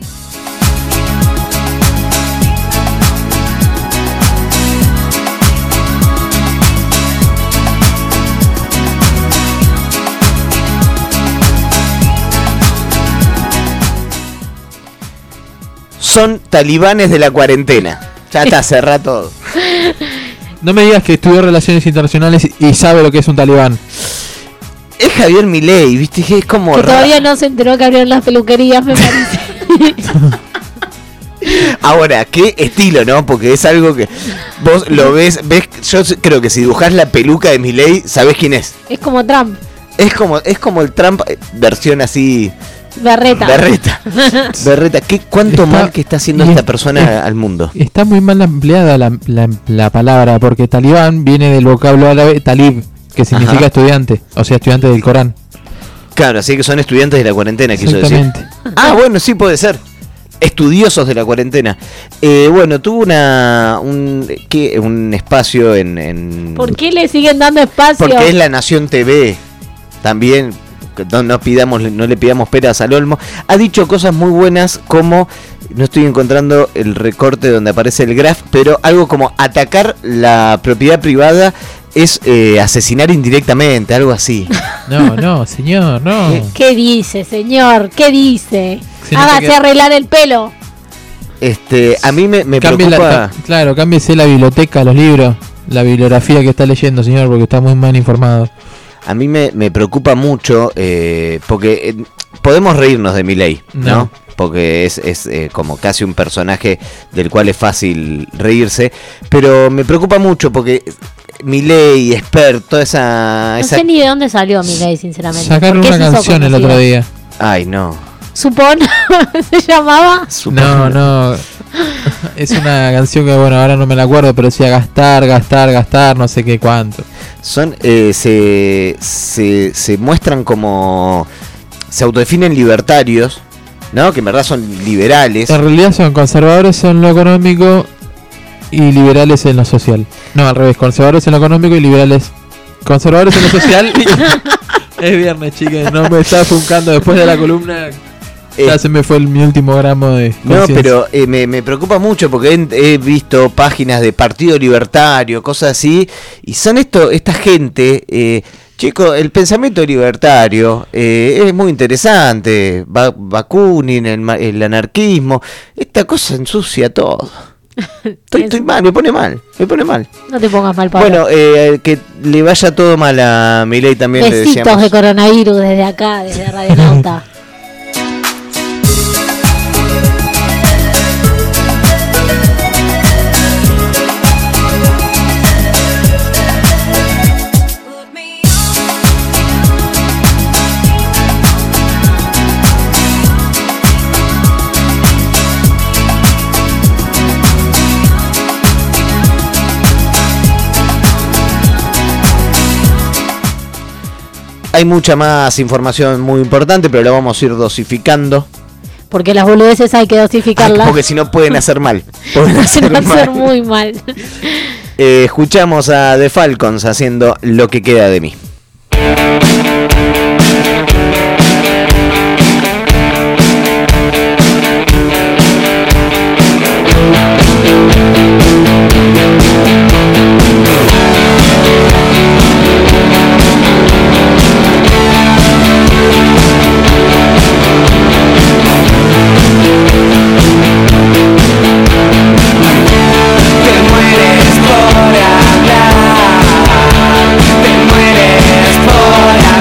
Son talibanes de la cuarentena. Ya está, cerrá todo. No me digas que estudió Relaciones Internacionales y sabe lo que es un talibán. Es Javier Milei, viste, que es como Que raro. todavía no se enteró que abrieron las peluquerías, me parece. Ahora, qué estilo, ¿no? Porque es algo que vos lo ves, ves, yo creo que si dibujás la peluca de Milei, sabés quién es. Es como Trump, Es como, es como el Trump eh, versión así. Berreta. Berreta. Berreta, ¿qué, cuánto Está- mal que está haciendo y esta es- persona es- al mundo? Está muy mal empleada la, la, la palabra, porque talibán viene del vocablo árabe talib, que significa Ajá. estudiante, o sea, estudiante del Corán. Claro, así que son estudiantes de la cuarentena, quiso decir. Exactamente. Ah, bueno, sí puede ser. Estudiosos de la cuarentena. Eh, bueno, tuvo una un, ¿qué? un espacio en, en... ¿Por qué le siguen dando espacio? Porque es La Nación T V. También no, no pidamos, no le pidamos peras al olmo. Ha dicho cosas muy buenas como, no estoy encontrando el recorte donde aparece el graph, pero algo como atacar la propiedad privada es eh, asesinar indirectamente, algo así. No, no, señor, no. ¿Qué dice, señor? ¿Qué dice? Se nota Hágase que- arreglar el pelo. Este, a mí me, me Cambie preocupa. la, ca- claro, cámbiese la biblioteca, los libros, la bibliografía que está leyendo, señor, porque está muy mal informado. A mí me, me preocupa mucho eh, porque eh, podemos reírnos de Milei, ¿no? No. Porque es, es eh, como casi un personaje del cual es fácil reírse, pero me preocupa mucho porque Milei, Expert, toda esa... No esa... sé ni de dónde salió Milei, sinceramente. Sacaron ¿Por qué una se hizo canción el conocido? otro día. Ay, no. Supón, se llamaba. No, no. Es una canción que, bueno, ahora no me la acuerdo, pero decía gastar, gastar, gastar, no sé qué cuánto. Son, eh, se, se, se muestran como... Se autodefinen libertarios, ¿no? Que en verdad son liberales. En realidad son conservadores en lo económico y liberales en lo social. No, al revés, conservadores en lo económico y liberales. Conservadores en lo social. y- Es viernes, chicas, no me estaba funcando después de la columna. Ya se me fue el, mi último gramo de No, conciencia. pero eh, me, me preocupa mucho porque he, he visto páginas de Partido Libertario, cosas así, y son esto, esta gente, eh, chicos, el pensamiento libertario eh, es muy interesante, Va- Bakunin, el, ma- el anarquismo, esta cosa ensucia todo. Estoy, estoy mal, me pone mal, me pone mal. No te pongas mal, Pablo. Bueno, eh, que le vaya todo mal a Milei también, le Besitos decíamos. de coronavirus desde acá, desde Radio Nauta. Hay mucha más información muy importante, pero la vamos a ir dosificando. Porque las boludeces hay que dosificarlas. Porque si no pueden hacer mal. Pueden hacer Pueden hacer mal. muy mal. Eh, escuchamos a The Falcons haciendo Lo que queda de mí. Te mueres por hablar, te mueres por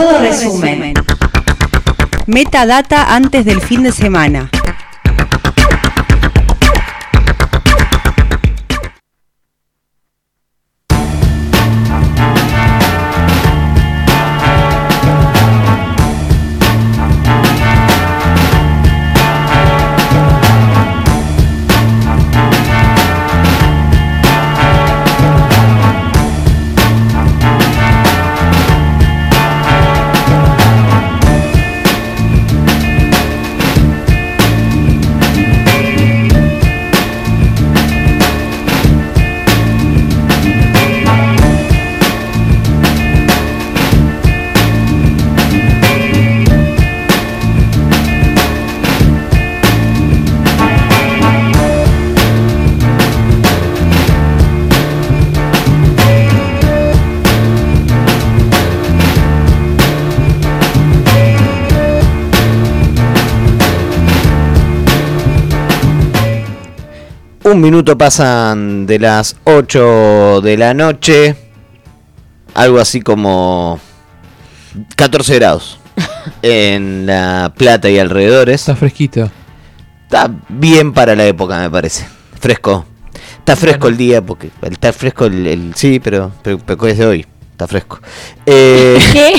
Todo resumen. Metadata antes del fin de semana. Un minuto pasan de las ocho de la noche, algo así como catorce grados en La Plata y alrededores. Está fresquito. Está bien para la época, me parece. Fresco. Está fresco el día, porque está fresco el... el sí, pero, pero, pero es de hoy. Está fresco. Eh, ¿Qué?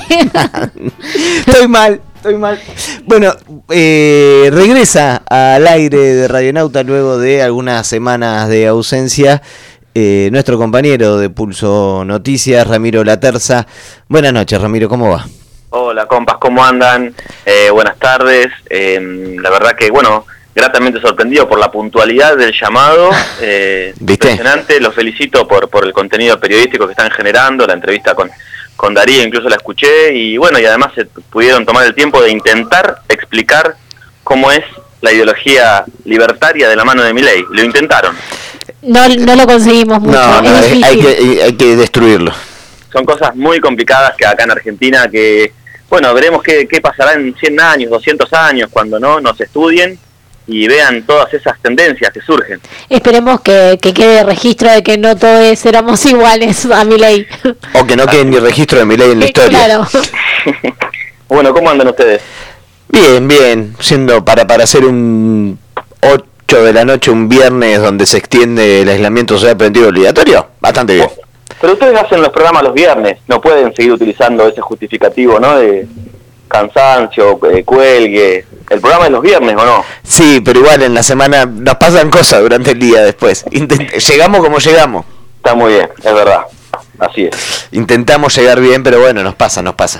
Estoy mal. Estoy mal. Bueno, eh, regresa al aire de Radionauta luego de algunas semanas de ausencia eh, nuestro compañero de Pulso Noticias, Ramiro Laterza. Buenas noches, Ramiro, ¿cómo va? Hola, compas, ¿cómo andan? Eh, buenas tardes. Eh, la verdad que, bueno, gratamente sorprendido por la puntualidad del llamado. Eh, impresionante, los felicito por, por el contenido periodístico que están generando, la entrevista con... con Darío incluso la escuché y bueno, y además se pudieron tomar el tiempo de intentar explicar cómo es la ideología libertaria de la mano de Milei. Lo intentaron. No, no lo conseguimos mucho. No, no, es hay, hay, que, hay que destruirlo. Son cosas muy complicadas que acá en Argentina que, bueno, veremos qué, qué pasará en cien años, doscientos años, cuando no nos estudien y vean todas esas tendencias que surgen. Esperemos que, que quede registro de que no todos éramos iguales a Milei. O que no quede ni registro de Milei en la historia. Claro. Bueno, ¿cómo andan ustedes? Bien, bien. Siendo para, para hacer un ocho de la noche, un viernes donde se extiende el aislamiento social preventivo obligatorio, bastante bien. Pero ustedes hacen los programas los viernes, no pueden seguir utilizando ese justificativo, ¿no? De cansancio, eh, cuelgue. El programa es los viernes, ¿o no? Sí, pero igual en la semana nos pasan cosas durante el día después. Intent- llegamos como llegamos. Está muy bien, es verdad. Así es. Intentamos llegar bien, pero bueno, nos pasa, nos pasa.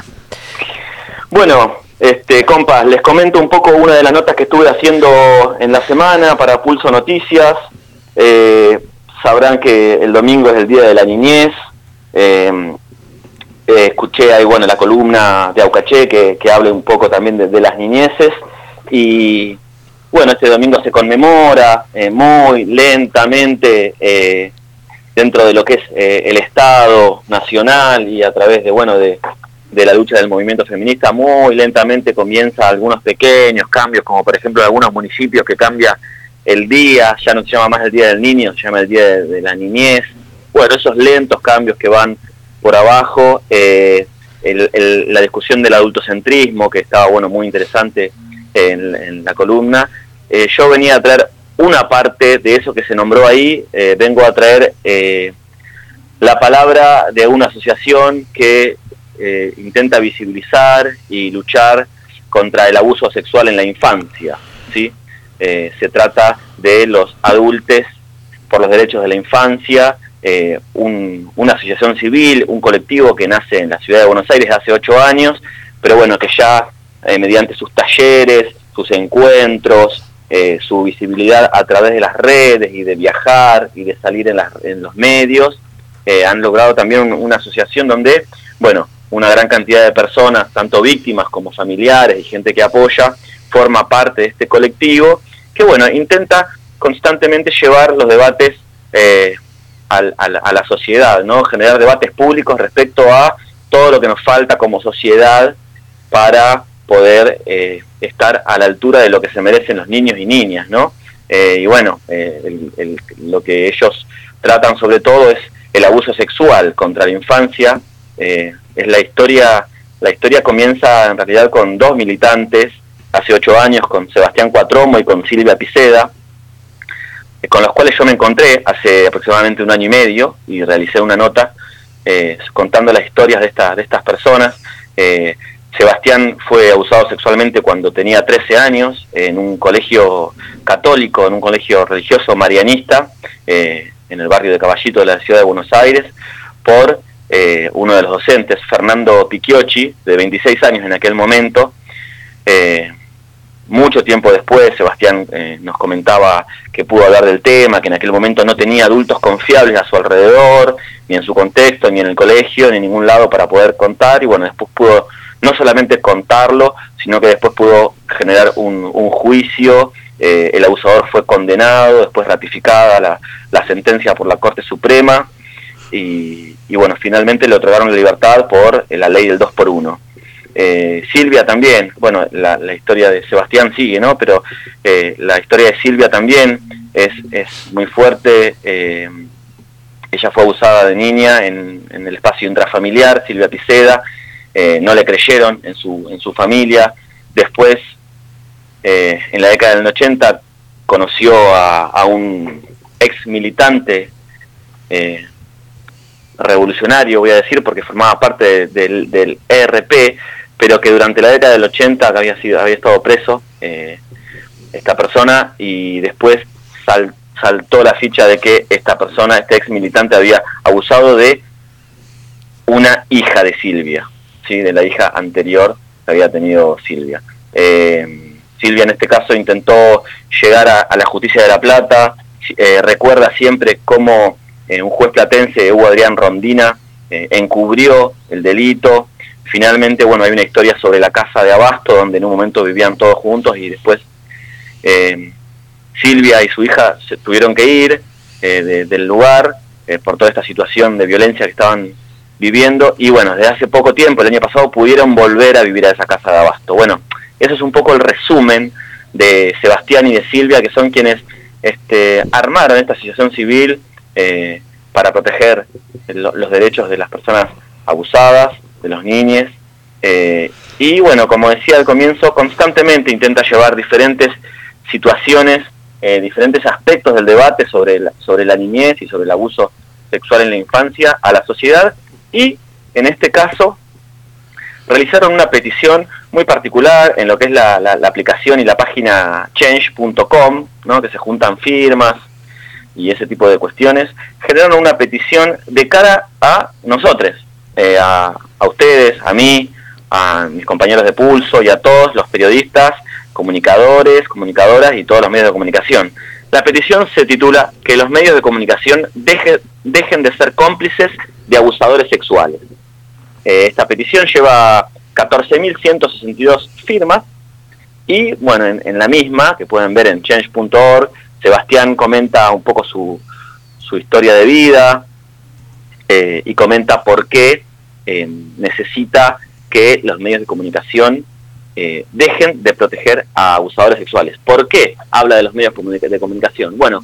Bueno, este, compas, les comento un poco una de las notas que estuve haciendo en la semana para Pulso Noticias. Eh, sabrán que el domingo es el Día de la Niñez. Eh, eh, escuché ahí, bueno, la columna de Aucaché que, que hable un poco también de, de las niñeces. Y bueno, este domingo se conmemora eh, muy lentamente eh, dentro de lo que es eh, el Estado nacional y a través de, bueno, de, de la lucha del movimiento feminista, muy lentamente comienza algunos pequeños cambios, como por ejemplo en algunos municipios que cambia el día, ya no se llama más el Día del Niño, se llama el Día de, de la Niñez. Bueno, esos lentos cambios que van por abajo, eh, el, el, la discusión del adultocentrismo, que estaba, bueno, muy interesante en, en la columna. Eh, yo venía a traer una parte de eso que se nombró ahí, eh, vengo a traer eh, la palabra de una asociación que eh, intenta visibilizar y luchar contra el abuso sexual en la infancia, ¿sí? Eh, se trata de los adultos por los derechos de la infancia, eh, un, una asociación civil, un colectivo que nace en la ciudad de Buenos Aires hace ocho años, pero bueno, que ya eh, mediante sus talleres, sus encuentros, eh, su visibilidad a través de las redes y de viajar y de salir en, las, en los medios, eh, han logrado también un, una asociación donde, bueno, una gran cantidad de personas, tanto víctimas como familiares y gente que apoya, forma parte de este colectivo, que bueno, intenta constantemente llevar los debates eh, al, al, a la sociedad, ¿no? Generar debates públicos respecto a todo lo que nos falta como sociedad para poder eh, estar a la altura de lo que se merecen los niños y niñas, ¿no? Eh, y bueno, eh, el, el, lo que ellos tratan sobre todo es el abuso sexual contra la infancia, eh, es la historia la historia comienza en realidad con dos militantes, hace ocho años, con Sebastián Cuatromo y con Silvia Piceda, eh, con los cuales yo me encontré hace aproximadamente un año y medio y realicé una nota eh, contando las historias de, esta, de estas personas. Eh, Sebastián fue abusado sexualmente cuando tenía trece años en un colegio católico, en un colegio religioso marianista, eh, en el barrio de Caballito de la ciudad de Buenos Aires, por eh, uno de los docentes, Fernando Picchiocchi, de veintiséis años en aquel momento. Eh, mucho tiempo después, Sebastián eh, nos comentaba que pudo hablar del tema, que en aquel momento no tenía adultos confiables a su alrededor, ni en su contexto, ni en el colegio, ni en ningún lado para poder contar, y bueno, después pudo no solamente contarlo, sino que después pudo generar un, un juicio. Eh, el abusador fue condenado, después ratificada la, la sentencia por la Corte Suprema, y, y bueno, finalmente le otorgaron la libertad por eh, la ley del dos por uno. Eh, Silvia también, bueno, la, la historia de Sebastián sigue, ¿no? Pero eh, la historia de Silvia también es, es muy fuerte. Eh, ella fue abusada de niña en, en el espacio intrafamiliar, Silvia Piceda. Eh, no le creyeron en su, en su familia. Después, eh, en la década del ochenta, conoció a, a un ex militante eh, revolucionario, voy a decir, porque formaba parte de, del, del E R P, pero que durante la década del ochenta había, sido, había estado preso eh, esta persona, y después sal, saltó la ficha de que esta persona, este ex militante, había abusado de una hija de Silvia. Sí, de la hija anterior que había tenido Silvia. Eh, Silvia en este caso intentó llegar a, a la justicia de La Plata. Eh, recuerda siempre cómo eh, un juez platense, Hugo Adrián Rondina, eh, encubrió el delito. Finalmente, bueno, hay una historia sobre la casa de Abasto, donde en un momento vivían todos juntos, y después eh, Silvia y su hija se tuvieron que ir eh, de, del lugar eh, por toda esta situación de violencia que estaban viviendo, y bueno, desde hace poco tiempo, el año pasado, pudieron volver a vivir a esa casa de Abasto. Bueno, eso es un poco el resumen de Sebastián y de Silvia, que son quienes este, armaron esta asociación civil eh, para proteger lo, los derechos de las personas abusadas, de los niños, eh, y bueno, como decía al comienzo, constantemente intenta llevar diferentes situaciones, eh, diferentes aspectos del debate sobre la, sobre la niñez y sobre el abuso sexual en la infancia a la sociedad. Y en este caso realizaron una petición muy particular en lo que es la, la, la aplicación y la página change punto com, ¿no? Que se juntan firmas y ese tipo de cuestiones. Generaron una petición de cara a nosotros, eh, a, a ustedes, a mí, a mis compañeros de Pulso y a todos los periodistas, comunicadores, comunicadoras y todos los medios de comunicación. La petición se titula "Que los medios de comunicación deje, dejen de ser cómplices de abusadores sexuales". Eh, esta petición lleva catorce mil ciento sesenta y dos firmas, y bueno, en, en la misma, que pueden ver en change punto org, Sebastián comenta un poco su, su historia de vida eh, y comenta por qué eh, necesita que los medios de comunicación eh, dejen de proteger a abusadores sexuales. ¿Por qué habla de los medios de comunicación? Bueno,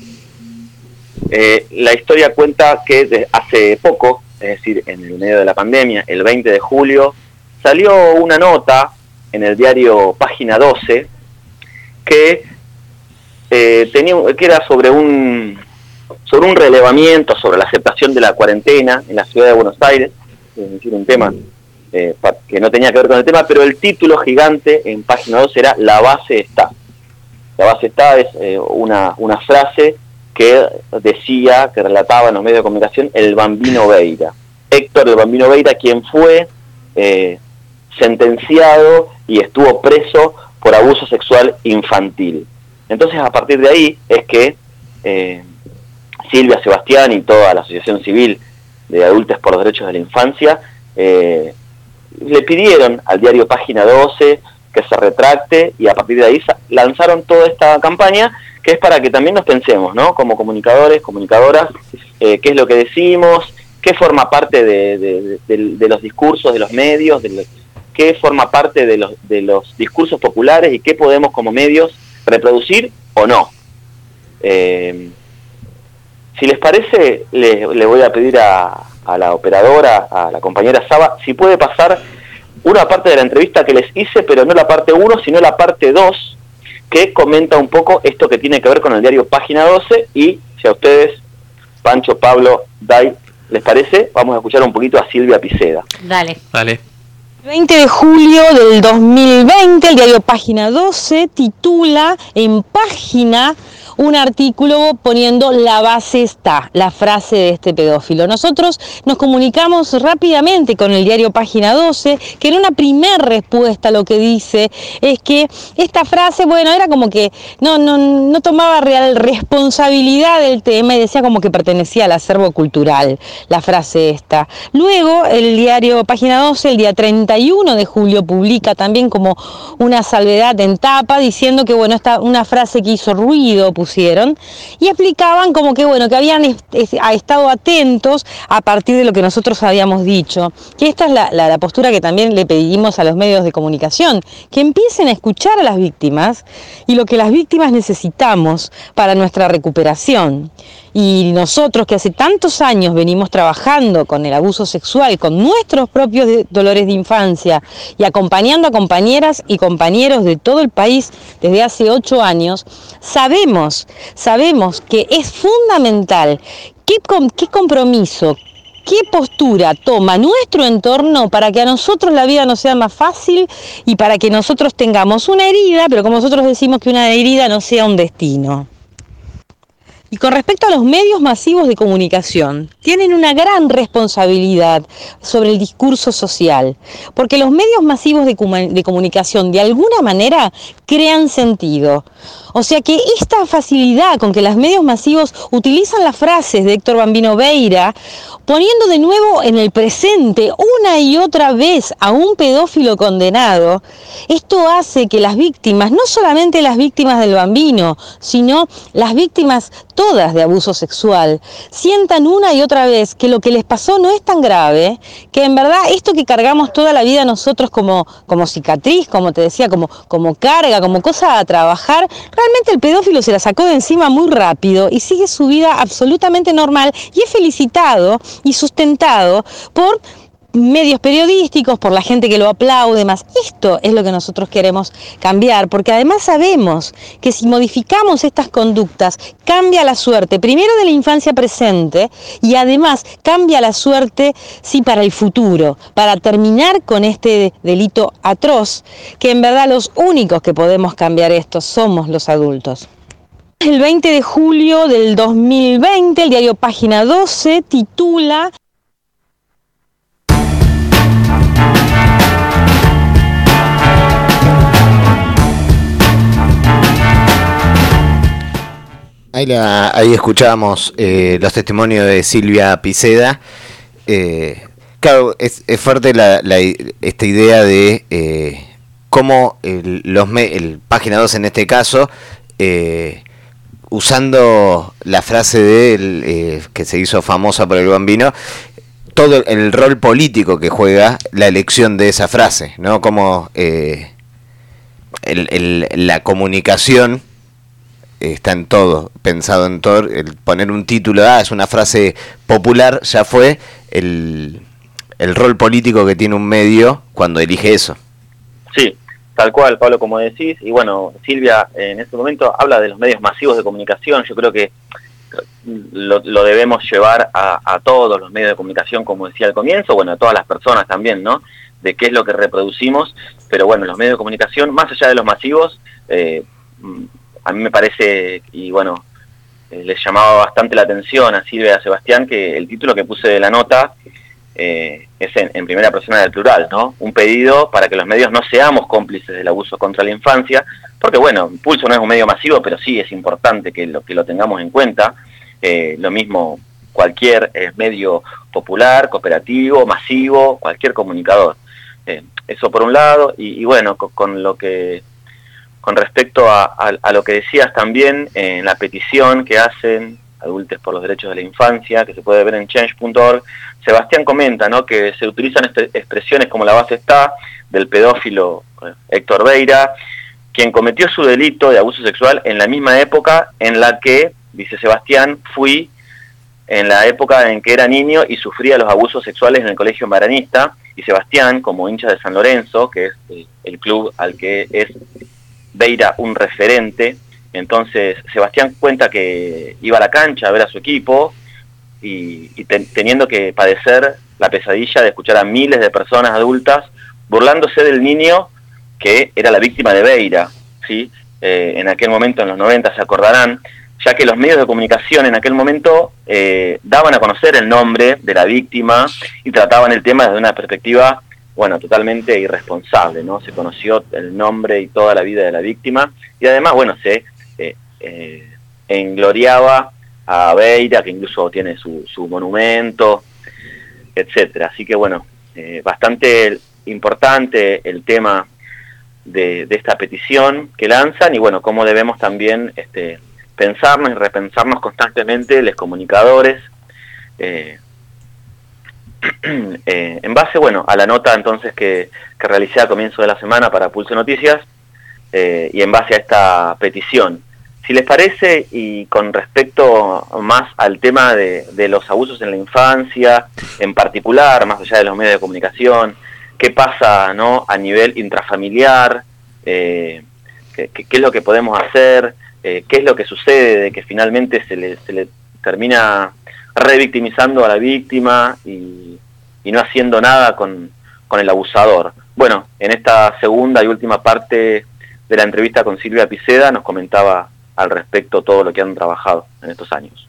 eh, la historia cuenta que de hace poco, es decir, en el medio de la pandemia, el veinte de julio, salió una nota en el diario Página doce que, eh, tenía, que era sobre un, sobre un relevamiento sobre la aceptación de la cuarentena en la ciudad de Buenos Aires, es decir, un tema eh, que no tenía que ver con el tema, pero el título gigante en Página doce era "La base está". La base está es eh, una, una frase que decía, que relataba en los medios de comunicación, el Bambino Veira. Héctor el Bambino Veira, quien fue eh, sentenciado y estuvo preso por abuso sexual infantil. Entonces, a partir de ahí es que eh, Silvia, Sebastián y toda la Asociación Civil de Adultos por los Derechos de la Infancia eh, le pidieron al diario Página doce que se retracte, y a partir de ahí lanzaron toda esta campaña, que es para que también nos pensemos, ¿no? Como comunicadores, comunicadoras, eh, qué es lo que decimos, qué forma parte de, de, de, de los discursos de los medios, de lo, qué forma parte de los, de los discursos populares, y qué podemos como medios reproducir o no. Eh, si les parece, le, le voy a pedir a, a la operadora, a la compañera Saba, si puede pasar una parte de la entrevista que les hice, pero no la parte uno, sino la parte dos, que comenta un poco esto que tiene que ver con el diario Página doce, y si a ustedes, Pancho, Pablo, Dai, les parece, vamos a escuchar un poquito a Silvia Piceda. Dale. Dale. veinte de julio del dos mil veinte, el diario Página doce titula en página un artículo poniendo la base está, la frase de este pedófilo. Nosotros nos comunicamos rápidamente con el diario Página doce, que en una primera respuesta lo que dice es que esta frase, bueno, era como que no, no, no tomaba real responsabilidad del tema y decía como que pertenecía al acervo cultural, la frase esta. Luego el diario Página doce, el día treinta y uno de julio, publica también como una salvedad en tapa diciendo que, bueno, esta una frase que hizo ruido, pusieron, y explicaban como que, bueno, que habían est estado atentos a partir de lo que nosotros habíamos dicho, que esta es la, la, la postura que también le pedimos a los medios de comunicación, que empiecen a escuchar a las víctimas y lo que las víctimas necesitamos para nuestra recuperación. Y nosotros que hace tantos años venimos trabajando con el abuso sexual, con nuestros propios de, dolores de infancia y acompañando a compañeras y compañeros de todo el país desde hace ocho años, sabemos, sabemos que es fundamental qué, qué compromiso, qué postura toma nuestro entorno para que a nosotros la vida nos sea más fácil y para que nosotros tengamos una herida, pero como nosotros decimos que una herida no sea un destino. Y con respecto a los medios masivos de comunicación, tienen una gran responsabilidad sobre el discurso social, porque los medios masivos de, de comunicación de alguna manera crean sentido. O sea que esta facilidad con que los medios masivos utilizan las frases de Héctor Bambino Veira, poniendo de nuevo en el presente una y otra vez a un pedófilo condenado, esto hace que las víctimas, no solamente las víctimas del Bambino, sino las víctimas todas de abuso sexual, sientan una y otra vez que lo que les pasó no es tan grave, que en verdad esto que cargamos toda la vida nosotros como, como cicatriz, como te decía, como, como carga, como cosa a trabajar, realmente el pedófilo se la sacó de encima muy rápido y sigue su vida absolutamente normal y es felicitado y sustentado por medios periodísticos, por la gente que lo aplaude más. Esto es lo que nosotros queremos cambiar, porque además sabemos que si modificamos estas conductas, cambia la suerte, primero de la infancia presente, y además cambia la suerte, sí, para el futuro, para terminar con este delito atroz, que en verdad los únicos que podemos cambiar esto somos los adultos. El veinte de julio del dos mil veinte, el diario Página doce titula Ahí, la, ahí escuchábamos eh, los testimonios de Silvia Piceda. Eh, claro, es, es fuerte la, la, esta idea de eh, cómo el, los me, el Página dos en este caso, eh, usando la frase de él, eh, que se hizo famosa por el Bambino, todo el, el rol político que juega la elección de esa frase, ¿no? Como eh, el, el, la comunicación está en todo, pensado en todo, el poner un título, ah, es una frase popular, ya fue el, el rol político que tiene un medio cuando elige eso. Sí, tal cual, Pablo, como decís, y bueno, Silvia en este momento habla de los medios masivos de comunicación. Yo creo que lo, lo debemos llevar a, a todos los medios de comunicación, como decía al comienzo, bueno, a todas las personas también, ¿no?, de qué es lo que reproducimos, pero bueno, los medios de comunicación, más allá de los masivos, eh, a mí me parece, y bueno, eh, les llamaba bastante la atención a Silvia y a Sebastián, que el título que puse de la nota eh, es en, en primera persona del plural, ¿no? Un pedido para que los medios no seamos cómplices del abuso contra la infancia, porque bueno, Pulso no es un medio masivo, pero sí es importante que lo, que lo tengamos en cuenta. Eh, lo mismo cualquier eh, medio popular, cooperativo, masivo, cualquier comunicador. Eh, eso por un lado, y, y bueno, con, con lo que... Con respecto a, a, a lo que decías también eh, en la petición que hacen Adultos por los Derechos de la Infancia, que se puede ver en change punto org, Sebastián comenta, ¿no?, que se utilizan este, expresiones como la base está, del pedófilo eh, Héctor Veira, quien cometió su delito de abuso sexual en la misma época en la que, dice Sebastián, fui en la época en que era niño y sufría los abusos sexuales en el colegio maranista, y Sebastián, como hinchas de San Lorenzo, que es eh, el club al que es Beira un referente, entonces Sebastián cuenta que iba a la cancha a ver a su equipo y, y te, teniendo que padecer la pesadilla de escuchar a miles de personas adultas burlándose del niño que era la víctima de Beira, ¿sí? Eh, en aquel momento, en los noventa, se acordarán, ya que los medios de comunicación en aquel momento eh, daban a conocer el nombre de la víctima y trataban el tema desde una perspectiva, bueno, totalmente irresponsable, ¿no? Se conoció el nombre y toda la vida de la víctima y además, bueno, se eh, eh, engloriaba a Beira, que incluso tiene su, su monumento, etcétera. Así que, bueno, eh, bastante importante el tema de, de esta petición que lanzan y, bueno, cómo debemos también este, pensarnos y repensarnos constantemente los comunicadores eh, eh, en base, bueno, a la nota entonces que, que realicé a comienzo de la semana para Pulso Noticias eh, y en base a esta petición. Si les parece, y con respecto más al tema de, de los abusos en la infancia, en particular, más allá de los medios de comunicación, qué pasa, ¿no?, a nivel intrafamiliar, eh, qué, qué es lo que podemos hacer, eh, qué es lo que sucede de que finalmente se le, se le termina revictimizando a la víctima y, y no haciendo nada con, con el abusador. Bueno, en esta segunda y última parte de la entrevista con Silvia Piceda nos comentaba al respecto todo lo que han trabajado en estos años.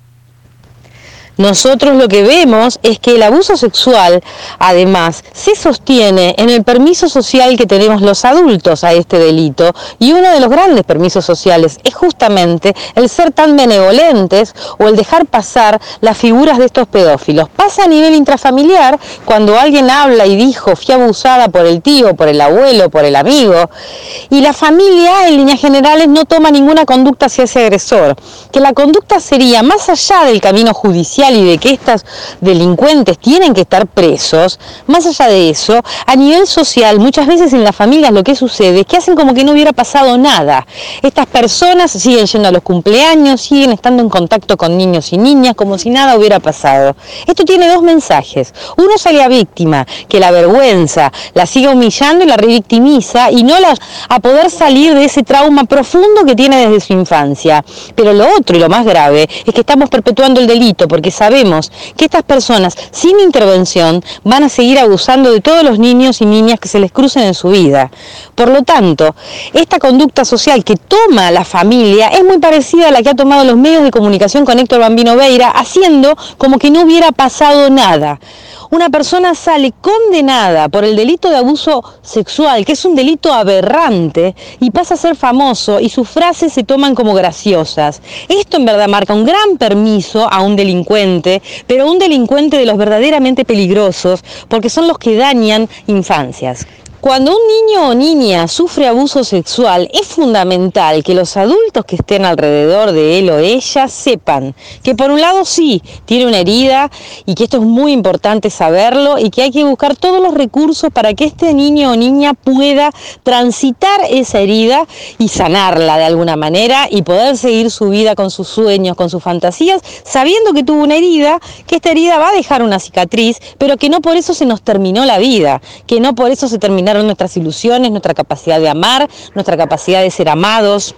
Nosotros lo que vemos es que el abuso sexual, además, se sostiene en el permiso social que tenemos los adultos a este delito, y uno de los grandes permisos sociales es justamente el ser tan benevolentes o el dejar pasar las figuras de estos pedófilos. Pasa a nivel intrafamiliar cuando alguien habla y dijo fui abusada por el tío, por el abuelo, por el amigo, y la familia en líneas generales no toma ninguna conducta hacia ese agresor, que la conducta sería más allá del camino judicial y de que estos delincuentes tienen que estar presos, más allá de eso, a nivel social, muchas veces en las familias lo que sucede es que hacen como que no hubiera pasado nada. Estas personas siguen yendo a los cumpleaños, siguen estando en contacto con niños y niñas, como si nada hubiera pasado. Esto tiene dos mensajes. Uno sale a víctima, que la vergüenza la sigue humillando y la revictimiza y no la a poder salir de ese trauma profundo que tiene desde su infancia. Pero lo otro y lo más grave es que estamos perpetuando el delito, porque sabemos que estas personas sin intervención van a seguir abusando de todos los niños y niñas que se les crucen en su vida. Por lo tanto, esta conducta social que toma la familia es muy parecida a la que ha tomado los medios de comunicación con Héctor Bambino Beira, haciendo como que no hubiera pasado nada. Una persona sale condenada por el delito de abuso sexual, que es un delito aberrante, y pasa a ser famoso y sus frases se toman como graciosas. Esto en verdad marca un gran permiso a un delincuente, pero un delincuente de los verdaderamente peligrosos, porque son los que dañan infancias. Cuando un niño o niña sufre abuso sexual, es fundamental que los adultos que estén alrededor de él o ella sepan que por un lado sí, tiene una herida y que esto es muy importante saberlo y que hay que buscar todos los recursos para que este niño o niña pueda transitar esa herida y sanarla de alguna manera y poder seguir su vida con sus sueños, con sus fantasías, sabiendo que tuvo una herida, que esta herida va a dejar una cicatriz, pero que no por eso se nos terminó la vida, que no por eso se terminaron nuestras ilusiones, nuestra capacidad de amar, nuestra capacidad de ser amados.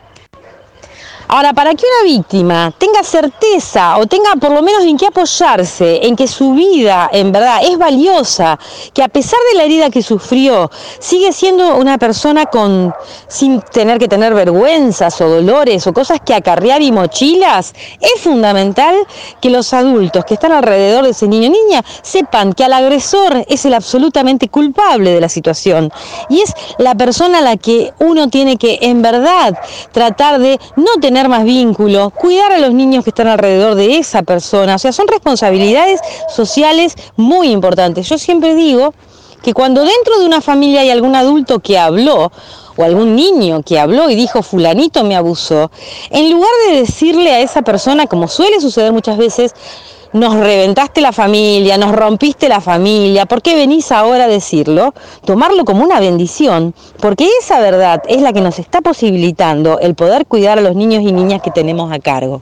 Ahora, para que una víctima tenga certeza o tenga por lo menos en qué apoyarse, en que su vida en verdad es valiosa, que a pesar de la herida que sufrió, sigue siendo una persona con sin tener que tener vergüenzas o dolores o cosas que acarrear y mochilas, es fundamental que los adultos que están alrededor de ese niño o niña sepan que al agresor es el absolutamente culpable de la situación y es la persona a la que uno tiene que en verdad tratar de no tener más vínculo, cuidar a los niños que están alrededor de esa persona, o sea, son responsabilidades sociales muy importantes. Yo siempre digo que cuando dentro de una familia hay algún adulto que habló, o algún niño que habló y dijo fulanito me abusó, en lugar de decirle a esa persona, como suele suceder muchas veces, nos reventaste la familia, nos rompiste la familia, ¿por qué venís ahora a decirlo? Tomarlo como una bendición, porque esa verdad es la que nos está posibilitando el poder cuidar a los niños y niñas que tenemos a cargo.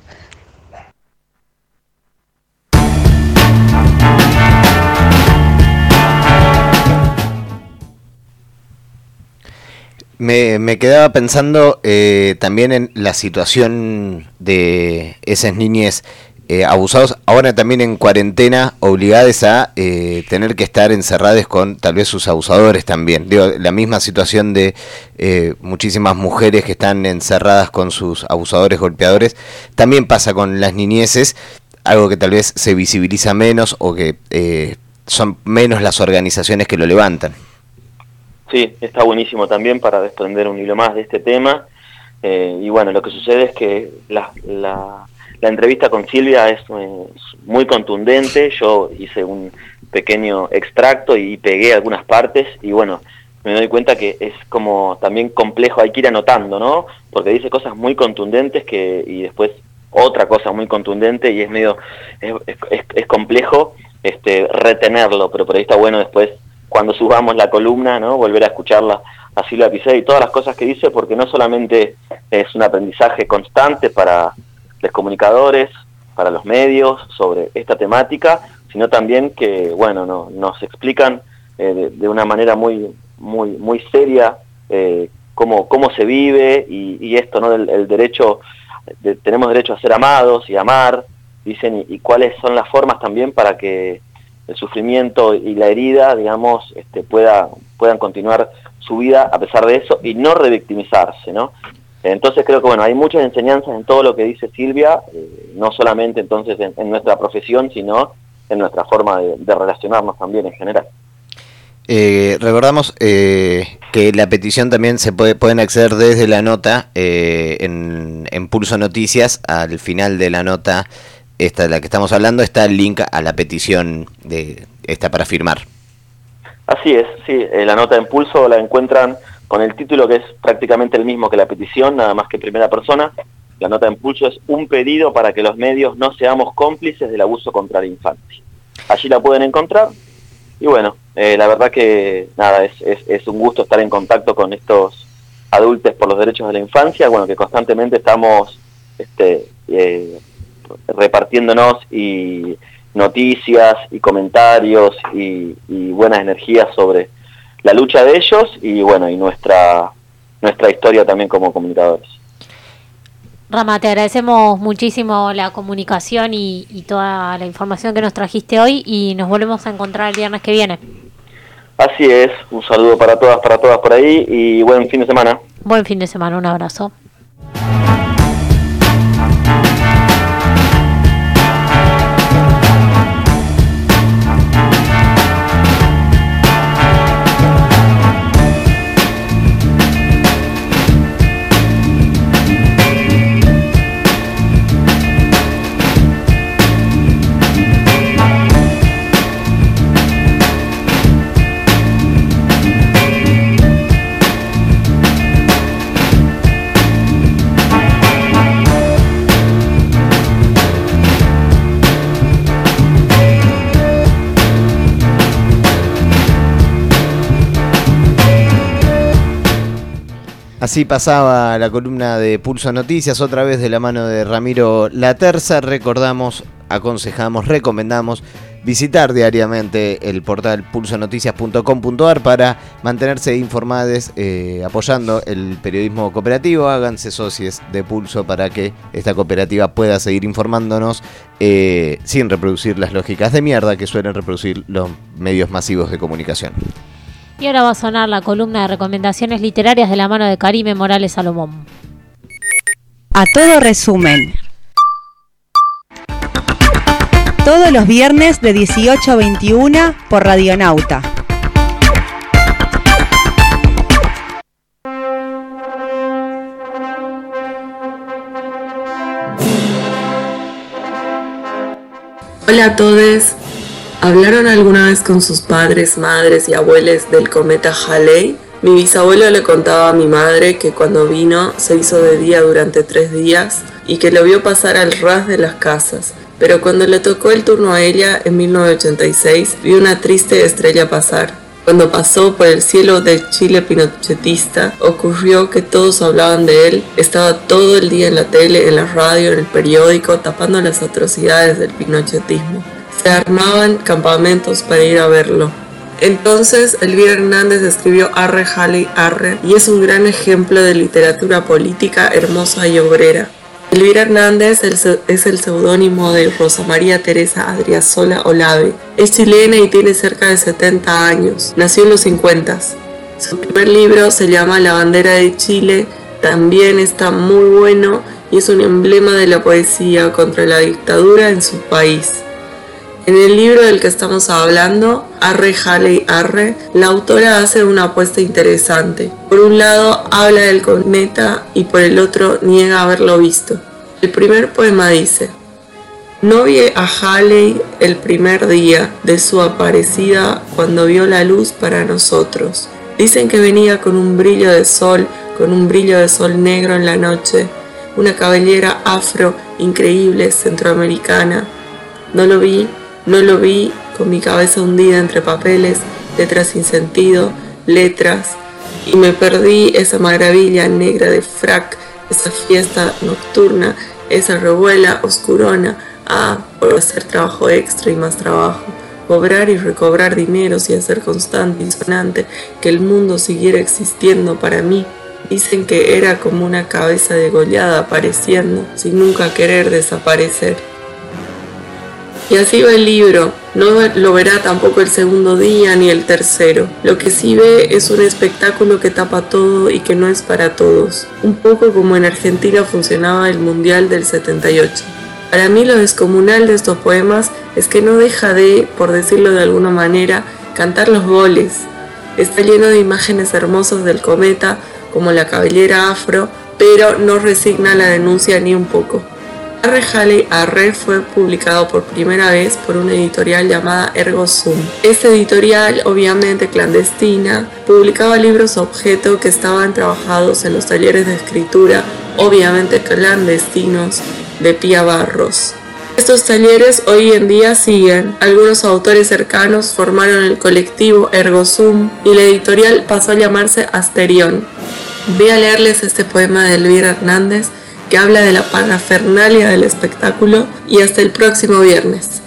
Me, me quedaba pensando eh, también en la situación de esas niñas eh, abusados, ahora también en cuarentena, obligadas a eh, tener que estar encerradas con tal vez sus abusadores también. Digo, la misma situación de eh, muchísimas mujeres que están encerradas con sus abusadores, golpeadores, también pasa con las niñeces, algo que tal vez se visibiliza menos o que eh, son menos las organizaciones que lo levantan. Sí, está buenísimo también para desprender un hilo más de este tema. Eh, y bueno, lo que sucede es que la, la, la entrevista con Silvia es, es muy contundente. Yo hice un pequeño extracto y pegué algunas partes y bueno, me doy cuenta que es como también complejo, hay que ir anotando, ¿no? Porque dice cosas muy contundentes que y después otra cosa muy contundente y es medio, es, es, es complejo este, retenerlo, pero por ahí está bueno después cuando subamos la columna, ¿no? Volver a escucharla a Silvia Picé y todas las cosas que dice, porque no solamente es un aprendizaje constante para los comunicadores, para los medios sobre esta temática, sino también que, bueno, no, nos explican eh, de, de una manera muy, muy, muy seria eh, cómo, cómo se vive y, y esto, ¿no? El, el derecho, de, tenemos derecho a ser amados y amar, dicen, y, y cuáles son las formas también para que el sufrimiento y la herida, digamos, este, pueda, puedan continuar su vida a pesar de eso y no revictimizarse, ¿no? Entonces creo que, bueno, hay muchas enseñanzas en todo lo que dice Silvia, eh, no solamente entonces en, en nuestra profesión, sino en nuestra forma de, de relacionarnos también en general. Eh, recordamos eh, que la petición también se puede pueden acceder desde la nota eh, en, en Pulso Noticias, al final de la nota. Esta de la que estamos hablando, está el link a la petición de esta para firmar. Así es, sí, eh, la nota de Pulso la encuentran con el título que es prácticamente el mismo que la petición, nada más que en primera persona. La nota de Pulso es un pedido para que los medios no seamos cómplices del abuso contra la infancia. Allí la pueden encontrar y bueno, eh, la verdad que nada, es, es, es un gusto estar en contacto con estos adultos por los derechos de la infancia, bueno, que constantemente estamos este, eh, repartiéndonos y noticias y comentarios y, y buenas energías sobre la lucha de ellos y bueno y nuestra nuestra historia también como comunicadores. Rama, te agradecemos muchísimo la comunicación y, y toda la información que nos trajiste hoy y nos volvemos a encontrar el viernes que viene. Así es, un saludo para todas, para todas por ahí y buen fin de semana. Buen fin de semana, un abrazo. Así pasaba la columna de Pulso Noticias, otra vez de la mano de Ramiro Laterza. Recordamos, aconsejamos, recomendamos visitar diariamente el portal pulso noticias punto com punto a r para mantenerse informados, eh, apoyando el periodismo cooperativo. Háganse socios de Pulso para que esta cooperativa pueda seguir informándonos eh, sin reproducir las lógicas de mierda que suelen reproducir los medios masivos de comunicación. Y ahora va a sonar la columna de recomendaciones literarias de la mano de Karime Morales Salomón. A todo resumen. Todos los viernes de dieciocho a veintiuno por Radionauta. Hola a todos. ¿Hablaron alguna vez con sus padres, madres y abuelos del cometa Halley? Mi bisabuelo le contaba a mi madre que cuando vino se hizo de día durante tres días y que lo vio pasar al ras de las casas. Pero cuando le tocó el turno a ella en mil novecientos ochenta y seis, vio una triste estrella pasar. Cuando pasó por el cielo del Chile pinochetista, ocurrió que todos hablaban de él. Estaba todo el día en la tele, en la radio, en el periódico, tapando las atrocidades del pinochetismo. Se armaban campamentos para ir a verlo. Entonces Elvira Hernández escribió Arre Halley Arre y es un gran ejemplo de literatura política hermosa y obrera. Elvira Hernández es el seudónimo de Rosa María Teresa Adriasola Olave. Es chilena y tiene cerca de setenta años. Nació en los cincuenta. Su primer libro se llama La bandera de Chile. También está muy bueno y es un emblema de la poesía contra la dictadura en su país. En el libro del que estamos hablando, Arre Halley Arre, la autora hace una apuesta interesante. Por un lado habla del cometa y por el otro niega haberlo visto. El primer poema dice: no vi a Halley el primer día de su aparecida cuando vio la luz para nosotros. Dicen que venía con un brillo de sol, con un brillo de sol negro en la noche, una cabellera afro increíble centroamericana. No lo vi. No lo vi, con mi cabeza hundida entre papeles, letras sin sentido, letras, y me perdí esa maravilla negra de frac, esa fiesta nocturna, esa revuela oscurona, ah, por hacer trabajo extra y más trabajo, cobrar y recobrar dineros y hacer constante y sonante que el mundo siguiera existiendo para mí. Dicen que era como una cabeza degollada apareciendo, sin nunca querer desaparecer. Y así va el libro, no lo verá tampoco el segundo día ni el tercero. Lo que sí ve es un espectáculo que tapa todo y que no es para todos. Un poco como en Argentina funcionaba el Mundial del setenta y ocho. Para mí lo descomunal de estos poemas es que no deja de, por decirlo de alguna manera, cantar los goles. Está lleno de imágenes hermosas del cometa, como la cabellera afro, pero no resigna la denuncia ni un poco. Arre Halley Arre fue publicado por primera vez por una editorial llamada Ergo Sum. Esta editorial, obviamente clandestina, publicaba libros objeto que estaban trabajados en los talleres de escritura, obviamente clandestinos, de Pía Barros. Estos talleres hoy en día siguen. Algunos autores cercanos formaron el colectivo Ergo Sum y la editorial pasó a llamarse Asterión. Voy a leerles este poema de Elvira Hernández que habla de la parafernalia del espectáculo y hasta el próximo viernes.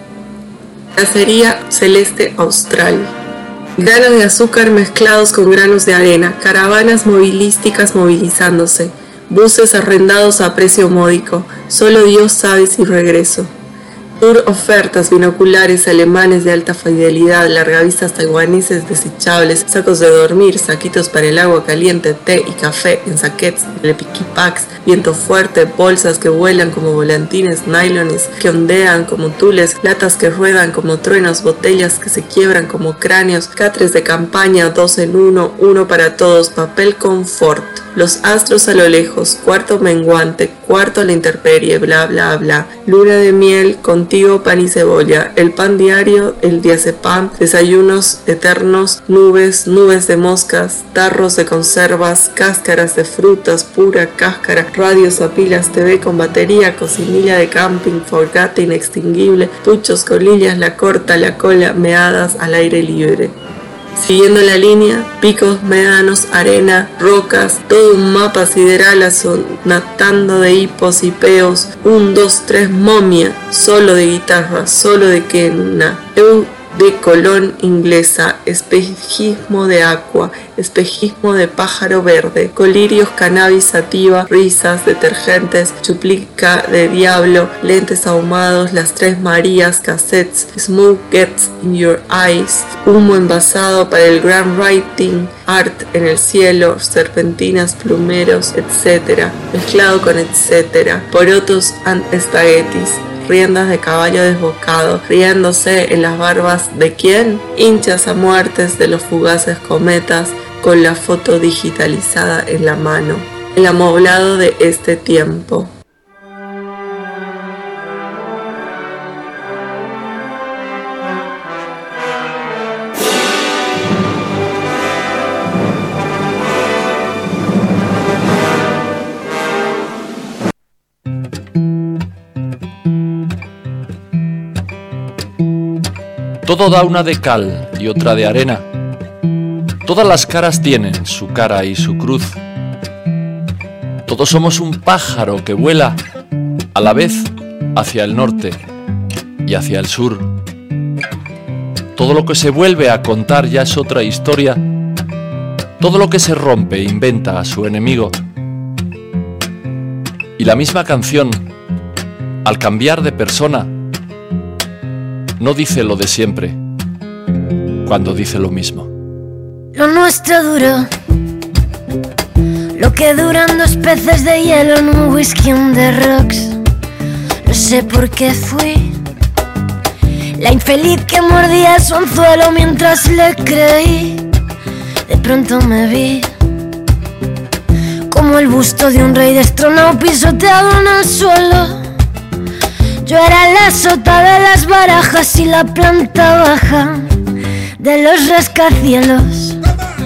Cacería celeste austral. Granos de azúcar mezclados con granos de arena, caravanas movilísticas movilizándose, buses arrendados a precio módico, solo Dios sabe si regreso. Tour ofertas, binoculares alemanes de alta fidelidad, largavistas taiwaneses desechables, sacos de dormir, saquitos para el agua caliente, té y café en saquets, lepiquipacks, viento fuerte, bolsas que vuelan como volantines, nylones que ondean como tules, latas que ruedan como truenos, botellas que se quiebran como cráneos, catres de campaña, dos en uno, uno para todos, papel confort, los astros a lo lejos, cuarto menguante, cuarto a la intemperie, bla bla bla, luna de miel, contigo pan y cebolla, el pan diario, el diazepam, desayunos eternos, nubes, nubes de moscas, tarros de conservas, cáscaras de frutas, pura cáscara, radios a pilas, T V con batería, cocinilla de camping, fogata inextinguible, puchos, colillas, la corta, la cola, meadas al aire libre. Siguiendo la línea, picos, médanos, arena, rocas, todo un mapa sideral asonatando de hipos y peos, un, dos, tres, momia, solo de guitarra, solo de quena, eu de Colón inglesa, espejismo de aqua, espejismo de pájaro verde, colirios, cannabis sativa, risas, detergentes, chuplica de diablo, lentes ahumados, las tres Marías, cassettes, smoke gets in your eyes, humo envasado para el grand writing, art en el cielo, serpentinas, plumeros, etcétera, mezclado con etcétera, porotos and espaguetis, riendas de caballo desbocado, riéndose en las barbas de quién, hinchas a muertes de los fugaces cometas, con la foto digitalizada en la mano, el amoblado de este tiempo. Todo da una de cal y otra de arena. Todas las caras tienen su cara y su cruz. Todos somos un pájaro que vuela a la vez hacia el norte y hacia el sur. Todo lo que se vuelve a contar ya es otra historia. Todo lo que se rompe inventa a su enemigo. Y la misma canción, al cambiar de persona, no dice lo de siempre, cuando dice lo mismo. Lo nuestro duró lo que duran dos peces de hielo en un whisky on the rocks. No sé por qué fui la infeliz que mordía su anzuelo mientras le creí. De pronto me vi como el busto de un rey destronado pisoteado en el suelo. Yo era la sota de las barajas y la planta baja de los rascacielos.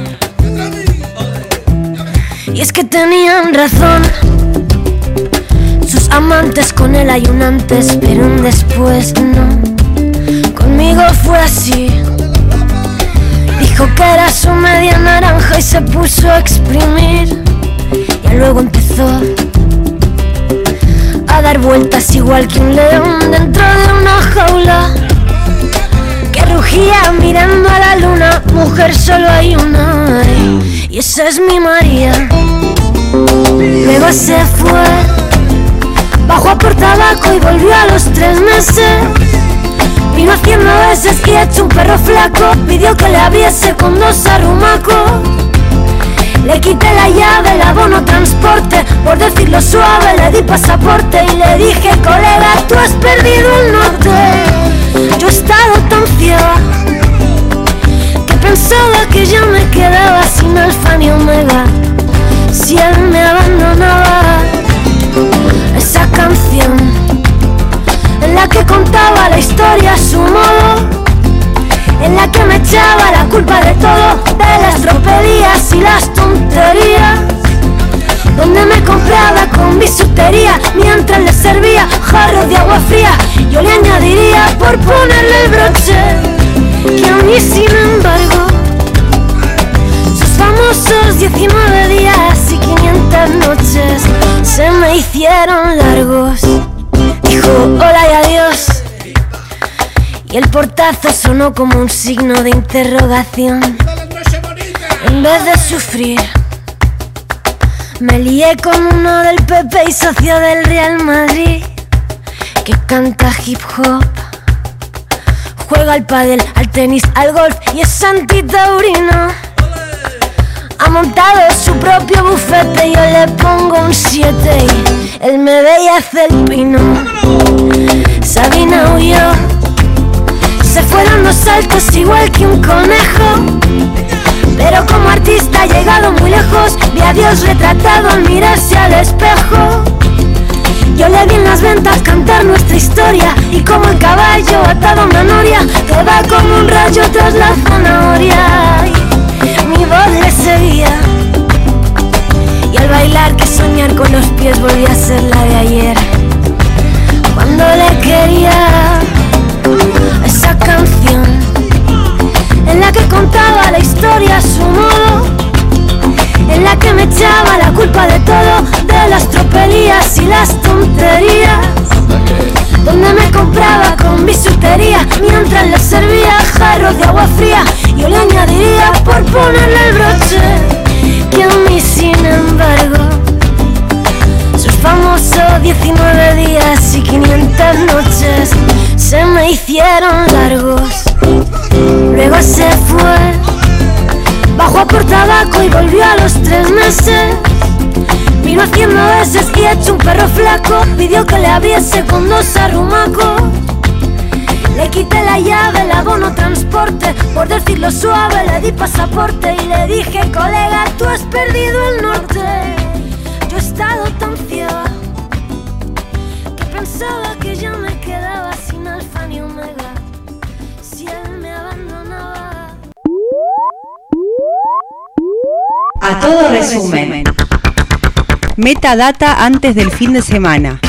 Y es que tenían razón sus amantes con él hay un antes, pero un después no. Conmigo fue así. Dijo que era su media naranja y se puso a exprimir. Y luego empezó a dar vueltas igual que un león dentro de una jaula que rugía mirando a la luna. Mujer solo hay una y esa es mi María. Luego se fue, bajó a por tabaco y volvió a los tres meses. Vino haciendo veces y hecho un perro flaco. Pidió que le abriese con dos arrumacos. Le quité la llave, el abono transporte. Por decirlo suave le di pasaporte. Y le dije, colega, tú has perdido el norte. Yo he estado tan ciega que pensaba que ya me quedaba sin alfa ni omega. Si él me abandonaba. Esa canción en la que contaba la historia a su modo, en la que me echaba la culpa de todo, de las tropelías y las tonterías, donde me compraba con bisutería mientras le servía jarros de agua fría. Yo le añadiría por ponerle el broche que a mí sin embargo sus famosos diecinueve días y quinientas noches se me hicieron largos. Dijo hola y adiós y el portazo sonó como un signo de interrogación. En vez de sufrir me lié con uno del P P y socio del Real Madrid que canta hip hop, juega al pádel, al tenis, al golf y es antitaurino. Ha montado su propio bufete, yo le pongo un siete y él me ve y hace el pino. Sabina huyó, se fue dando saltos igual que un conejo, pero como artista ha llegado muy lejos. Vi a Dios retratado al mirarse al espejo. Yo le vi en las ventas cantar nuestra historia y como el caballo atado a una noria que va como un rayo tras la zanahoria. Mi voz le seguía y al bailar que soñar con los pies volvía a ser la de ayer. Cuando le quería esa canción en la que contaba la historia a su modo, en la que me echaba la culpa de todo, de las tropelías y las tonterías, donde me compraba con bisutería mientras le servía jarros de agua fría. Yo le añadiría por ponerle el broche que a mí sin embargo sus famosos diecinueve días y quinientas noches se me hicieron largos. Luego se fue, bajó a por tabaco y volvió a los tres meses. Vino haciendo veces y hecho un perro flaco. Pidió que le abriese con dos arrumacos. Le quité la llave, el abono transporte. Por decirlo suave le di pasaporte. Y le dije, colega, tú has perdido el norte. Yo he estado tan ciega que pensaba que ya me quedaba sin alfa ni omega. Si él me abandonaba. A todo resumen. Metadata antes del fin de semana.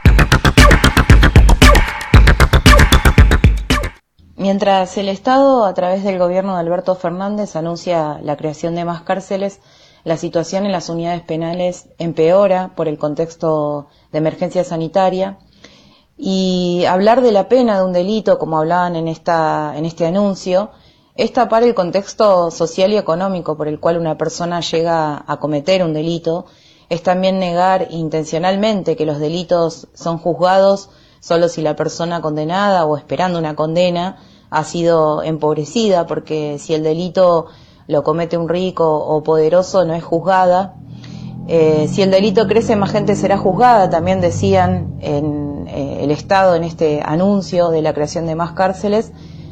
Mientras el Estado, a través del gobierno de Alberto Fernández, anuncia la creación de más cárceles, la situación en las unidades penales empeora por el contexto de emergencia sanitaria Y hablar de la pena de un delito, como hablaban en, esta, en este anuncio, es tapar el contexto social y económico por el cual una persona llega a cometer un delito. Es también negar intencionalmente que los delitos son juzgados solo si la persona condenada o esperando una condena ha sido empobrecida, porque si el delito lo comete un rico o poderoso no es juzgada. Eh, si el delito crece, más gente será juzgada, también decían en eh, el Estado en este anuncio de la creación de más cárceles.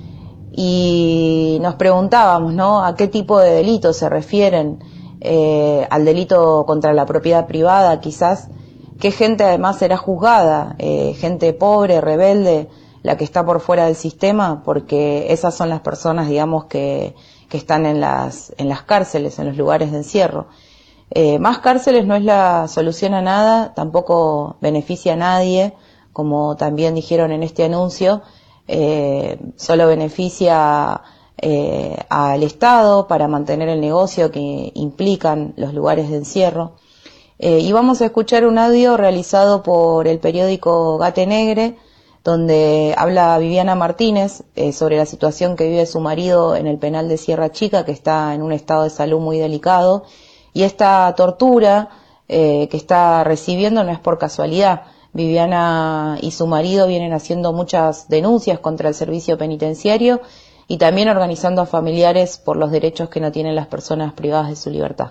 Y nos preguntábamos, ¿no?, a qué tipo de delitos se refieren, eh, al delito contra la propiedad privada, quizás, qué gente además será juzgada, eh, gente pobre, rebelde, la que está por fuera del sistema, porque esas son las personas, digamos, que, que están en las, en las cárceles, en los lugares de encierro. Eh, más cárceles no es la solución a nada, tampoco beneficia a nadie, como también dijeron en este anuncio. Eh, solo beneficia eh, al Estado para mantener el negocio que implican los lugares de encierro. Eh, y vamos a escuchar un audio realizado por el periódico Gate Negre, donde habla Viviana Martínez eh, sobre la situación que vive su marido en el penal de Sierra Chica, que está en un estado de salud muy delicado, y esta tortura eh, que está recibiendo no es por casualidad. Viviana y su marido vienen haciendo muchas denuncias contra el servicio penitenciario y también organizando a familiares por los derechos que no tienen las personas privadas de su libertad.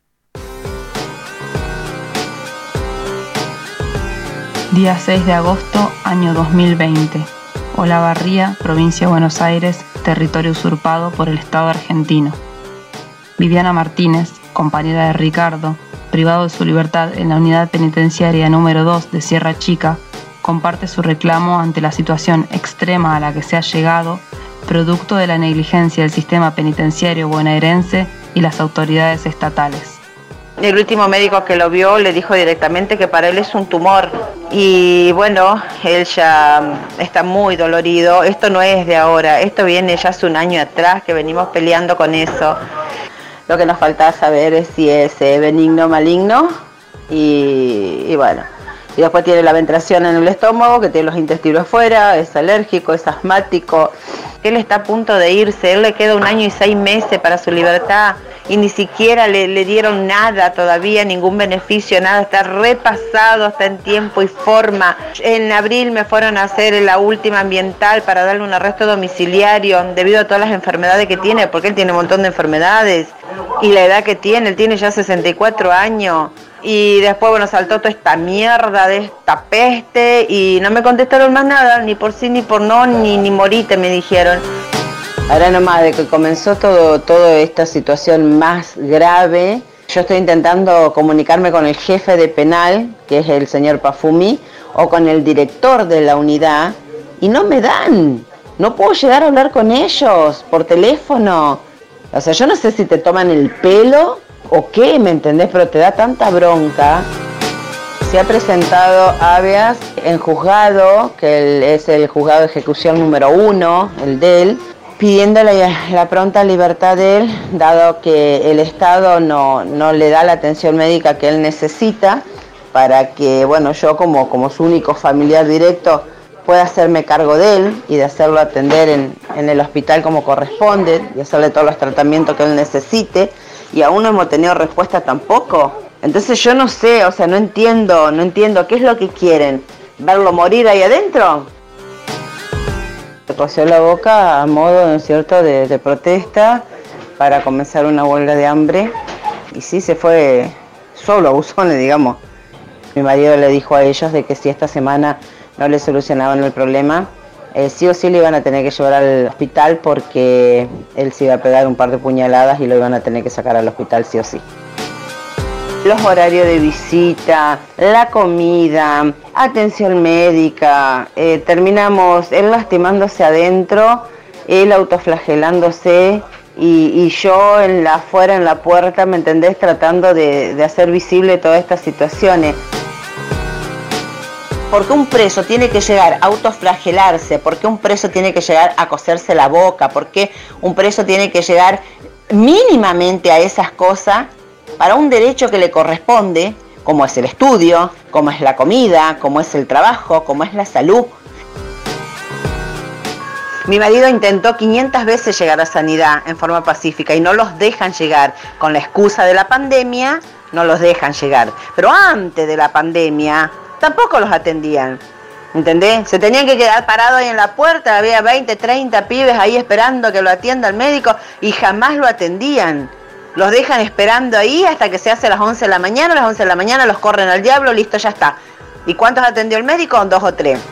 Día seis de agosto, año dos mil veinte. Olavarría, provincia de Buenos Aires, territorio usurpado por el Estado argentino. Viviana Martínez, compañera de Ricardo, privado de su libertad en la unidad penitenciaria número dos de Sierra Chica, comparte su reclamo ante la situación extrema a la que se ha llegado, producto de la negligencia del sistema penitenciario bonaerense y las autoridades estatales. El último médico que lo vio le dijo directamente que para él es un tumor y bueno, él ya está muy dolorido. Esto no es de ahora, esto viene ya hace un año atrás que venimos peleando con eso. Lo que nos falta saber es si es eh, benigno o maligno y, y bueno, y después tiene la ventración en el estómago, que tiene los intestinos afuera, es alérgico, es asmático. Él está a punto de irse, él le queda un año y seis meses para su libertad y ni siquiera le, le dieron nada todavía, ningún beneficio, nada, está repasado, está en tiempo y forma. En abril me fueron a hacer la última ambiental para darle un arresto domiciliario debido a todas las enfermedades que tiene, porque él tiene un montón de enfermedades y la edad que tiene, él tiene ya sesenta y cuatro años. Y después, bueno, saltó toda esta mierda de esta peste y no me contestaron más nada, ni por sí, ni por no, ni, ni morite me dijeron. Ahora nomás de que comenzó todo, toda esta situación más grave, yo estoy intentando comunicarme con el jefe de penal, que es el señor Pafumi, o con el director de la unidad, y no me dan. No puedo llegar a hablar con ellos por teléfono. O sea, yo no sé si te toman el pelo o qué, ¿me entendés? Pero te da tanta bronca. Se ha presentado habeas en juzgado, que el, es el juzgado de ejecución número uno, el de él, pidiendo la, la pronta libertad de él, dado que el Estado no, no le da la atención médica que él necesita, para que, bueno, yo como, como su único familiar directo pueda hacerme cargo de él y de hacerlo atender en, en el hospital como corresponde y hacerle todos los tratamientos que él necesite. Y aún no hemos tenido respuesta tampoco. Entonces yo no sé, o sea, no entiendo, no entiendo, ¿qué es lo que quieren? ¿Verlo morir ahí adentro? Se cosió la boca a modo, ¿no es cierto?, de, de protesta para comenzar una huelga de hambre. Y sí, se fue solo a buzones, digamos. Mi marido le dijo a ellos de que si esta semana no le solucionaban el problema, Eh, sí o sí le iban a tener que llevar al hospital porque él se iba a pegar un par de puñaladas y lo iban a tener que sacar al hospital sí o sí. Los horarios de visita, la comida, atención médica, eh, terminamos él lastimándose adentro, él autoflagelándose y, y yo en la, afuera en la puerta, ¿me entendés?, tratando de, de hacer visible todas estas situaciones. ¿Por qué un preso tiene que llegar a autoflagelarse? ¿Por qué un preso tiene que llegar a coserse la boca? ¿Por qué un preso tiene que llegar mínimamente a esas cosas para un derecho que le corresponde? como es el estudio, como es la comida, como es el trabajo, como es la salud. Mi marido intentó quinientas veces llegar a Sanidad en forma pacífica y no los dejan llegar. Con la excusa de la pandemia, no los dejan llegar. Pero antes de la pandemia, tampoco los atendían. ¿Entendés? Se tenían que quedar parados ahí en la puerta, había veinte, treinta pibes ahí esperando que lo atienda el médico y jamás lo atendían. Los dejan esperando ahí hasta que se hace a las once de la mañana, a las once de la mañana los corren al diablo, listo, ya está. ¿Y cuántos atendió el médico? Dos o tres.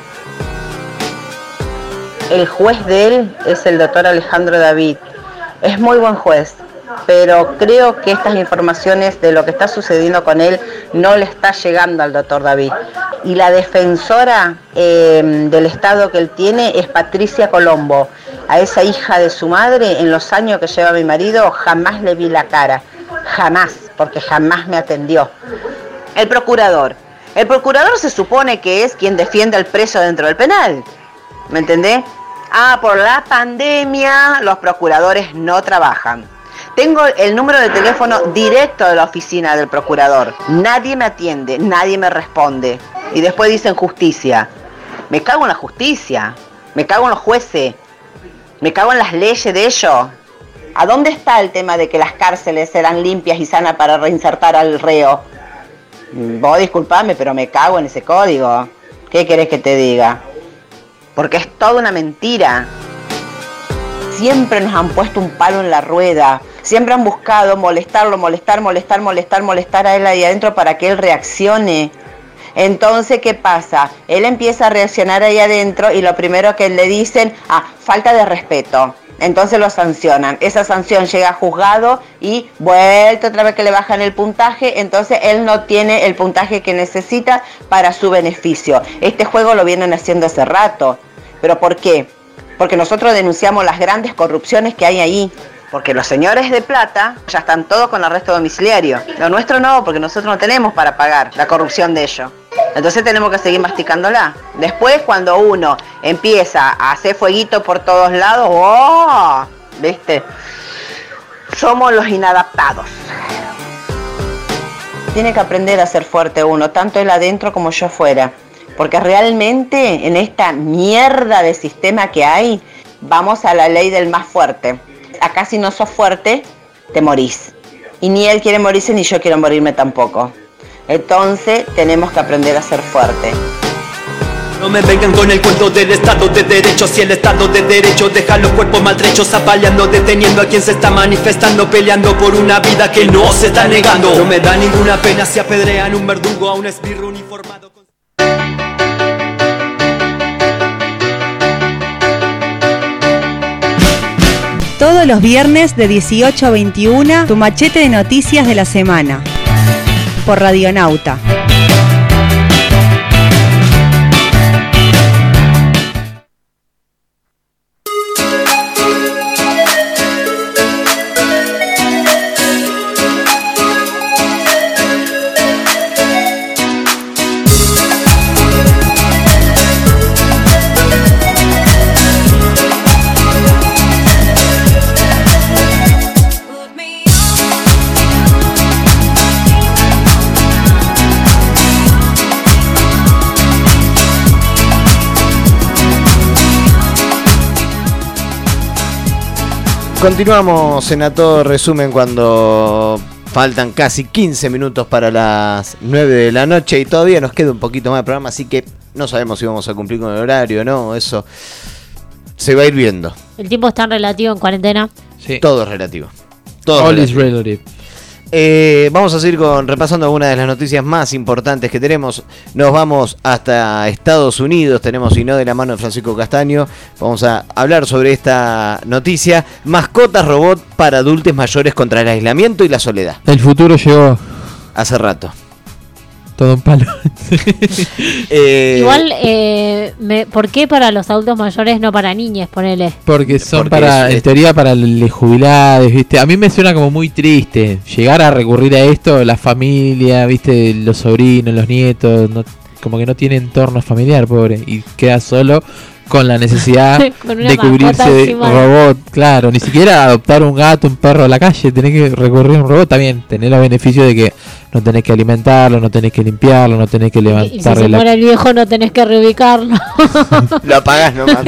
El juez de él es el doctor Alejandro David. Es muy buen juez, pero creo que estas informaciones de lo que está sucediendo con él no le está llegando al doctor David. Y la defensora eh, del Estado que él tiene es Patricia Colombo. A esa hija de su madre, en los años que lleva mi marido, jamás le vi la cara. Jamás, porque jamás me atendió. El procurador. El procurador se supone que es quien defiende al preso dentro del penal. ¿Me entendés? Ah, por la pandemia los procuradores no trabajan. Tengo el número de teléfono directo de la oficina del procurador. Nadie me atiende, nadie me responde. Y después dicen justicia. Me cago en la justicia. Me cago en los jueces. Me cago en las leyes de ellos. ¿A dónde está el tema de que las cárceles serán limpias y sanas para reinsertar al reo? Vos disculpame, pero me cago en ese código. ¿Qué querés que te diga? Porque es toda una mentira. Siempre nos han puesto un palo en la rueda. Siempre han buscado molestarlo, molestar, molestar, molestar, molestar a él ahí adentro para que él reaccione. Entonces, ¿qué pasa? Él empieza a reaccionar ahí adentro y lo primero que le dicen, ah, falta de respeto. Entonces lo sancionan. Esa sanción llega a juzgado y vuelta otra vez que le bajan el puntaje. Entonces él no tiene el puntaje que necesita para su beneficio. Este juego lo vienen haciendo hace rato. ¿Pero por qué? Porque nosotros denunciamos las grandes corrupciones que hay ahí. Porque los señores de plata ya están todos con arresto domiciliario. Lo nuestro no, porque nosotros no tenemos para pagar la corrupción de ellos. Entonces tenemos que seguir masticándola. Después, cuando uno empieza a hacer fueguito por todos lados, ¡oh! ¿Viste? Somos los inadaptados. Tiene que aprender a ser fuerte uno, tanto él adentro como yo afuera. Porque realmente en esta mierda de sistema que hay, vamos a la ley del más fuerte. Acá si no sos fuerte, te morís. Y ni él quiere morirse, ni yo quiero morirme tampoco. Entonces tenemos que aprender a ser fuerte. No me vengan con el cuento del Estado de Derecho. Si el Estado de Derecho deja los cuerpos maltrechos, apaleando, deteniendo a quien se está manifestando, peleando por una vida que no se está negando. No me da ninguna pena si apedrean un verdugo a un esbirro uniformado. Todos los viernes de dieciocho a veintiuna, tu machete de noticias de la semana. Por Radionauta. Continuamos en A Todo Resumen cuando faltan casi quince minutos para las nueve de la noche y todavía nos queda un poquito más de programa, así que no sabemos si vamos a cumplir con el horario o no, eso se va a ir viendo. ¿El tiempo es tan relativo en cuarentena? Sí. Todo es relativo. Todo All es is relativo. relative. Eh, vamos a seguir con, repasando algunas de las noticias más importantes que tenemos. Nos vamos hasta Estados Unidos. Tenemos, y no de la mano de Francisco Castaño, vamos a hablar sobre esta noticia. Mascotas robot para adultos mayores contra el aislamiento y la soledad. El futuro llegó hace rato. Todo un palo. eh, Igual, eh, me, ¿por qué para los adultos mayores, no para niñas, ponele? Porque son Porque para, es- en teoría, para los jubilados, ¿viste? A mí me suena como muy triste llegar a recurrir a esto, la familia, ¿viste? Los sobrinos, los nietos, no- como que no tiene entorno familiar, pobre, y queda solo con la necesidad Con una de cubrirse mascota de encima. robot, claro, ni siquiera adoptar un gato, un perro a la calle, tenés que recurrir a un robot, también tenés los beneficios de que no tenés que alimentarlo, no tenés que limpiarlo, no tenés que Y si levantarle se la... muere el viejo no tenés que reubicarlo. Lo apagás nomás.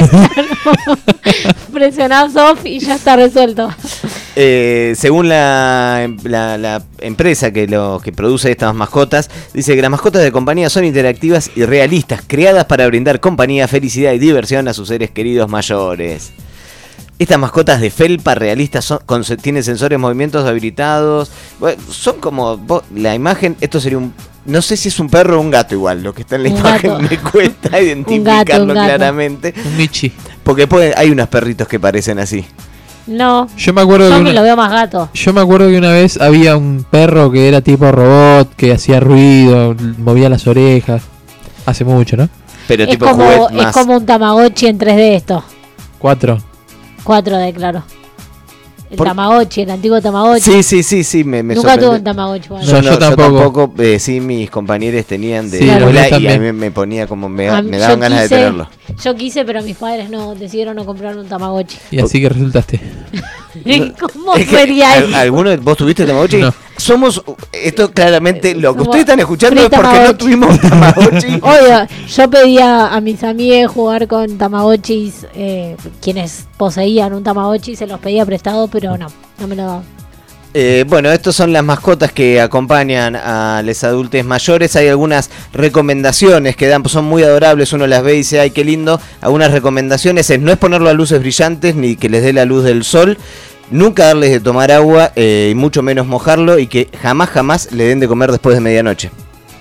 Presionás off y ya está resuelto. Eh, según la, la, la empresa que, lo, que produce estas mascotas, dice que las mascotas de compañía son interactivas y realistas, creadas para brindar compañía, felicidad y diversión a sus seres queridos mayores. Estas mascotas de felpa realistas son, con, tienen sensores movimientos habilitados. Bueno, son como vos, la imagen, esto sería un... No sé si es un perro o un gato igual, lo que está en la Un imagen gato. me cuesta identificarlo Un gato, un gato. claramente. Un Michi. Porque puede, hay unos perritos que parecen así. No. Yo me acuerdo Yo que me una- lo veo más gato. Yo me acuerdo que una vez había un perro que era tipo robot, que hacía ruido, movía las orejas. Hace mucho, ¿no? Pero Es como, es como un Tamagotchi en tres D esto. Cuatro. cuatro D, claro. El Por- Tamagotchi, el antiguo Tamagotchi. Sí, sí, sí, sí, me, me Nunca sorprende. tuve un Tamagotchi. bueno. Yo, no, yo yo tampoco, tampoco. eh, sí, mis compañeros tenían de Sí, escuela los míos y a también. mí me ponía como, me, A- me yo daban ganas quise- de tenerlo. Yo quise, pero mis padres no decidieron no comprar un Tamagotchi. Y así que resultaste. ¿Cómo Es que, sería ¿al- eso? ¿Alguno de vos tuviste Tamagotchi? No. Somos, esto claramente, lo que Somos ustedes están escuchando free es porque no Tamagotchi. tuvimos Tamagotchi. Obvio, yo pedía a mis amigos jugar con Tamagotchis, eh, quienes poseían un Tamagotchi, se los pedía prestado, pero no, no me lo daban. Eh, bueno, estas son las mascotas que acompañan a los adultos mayores. Hay algunas recomendaciones que dan, son muy adorables. Uno las ve y dice, ay, qué lindo. Algunas recomendaciones es no exponerlo a luces brillantes ni que les dé la luz del sol. Nunca darles de tomar agua eh, y mucho menos mojarlo. Y que jamás, jamás le den de comer después de medianoche.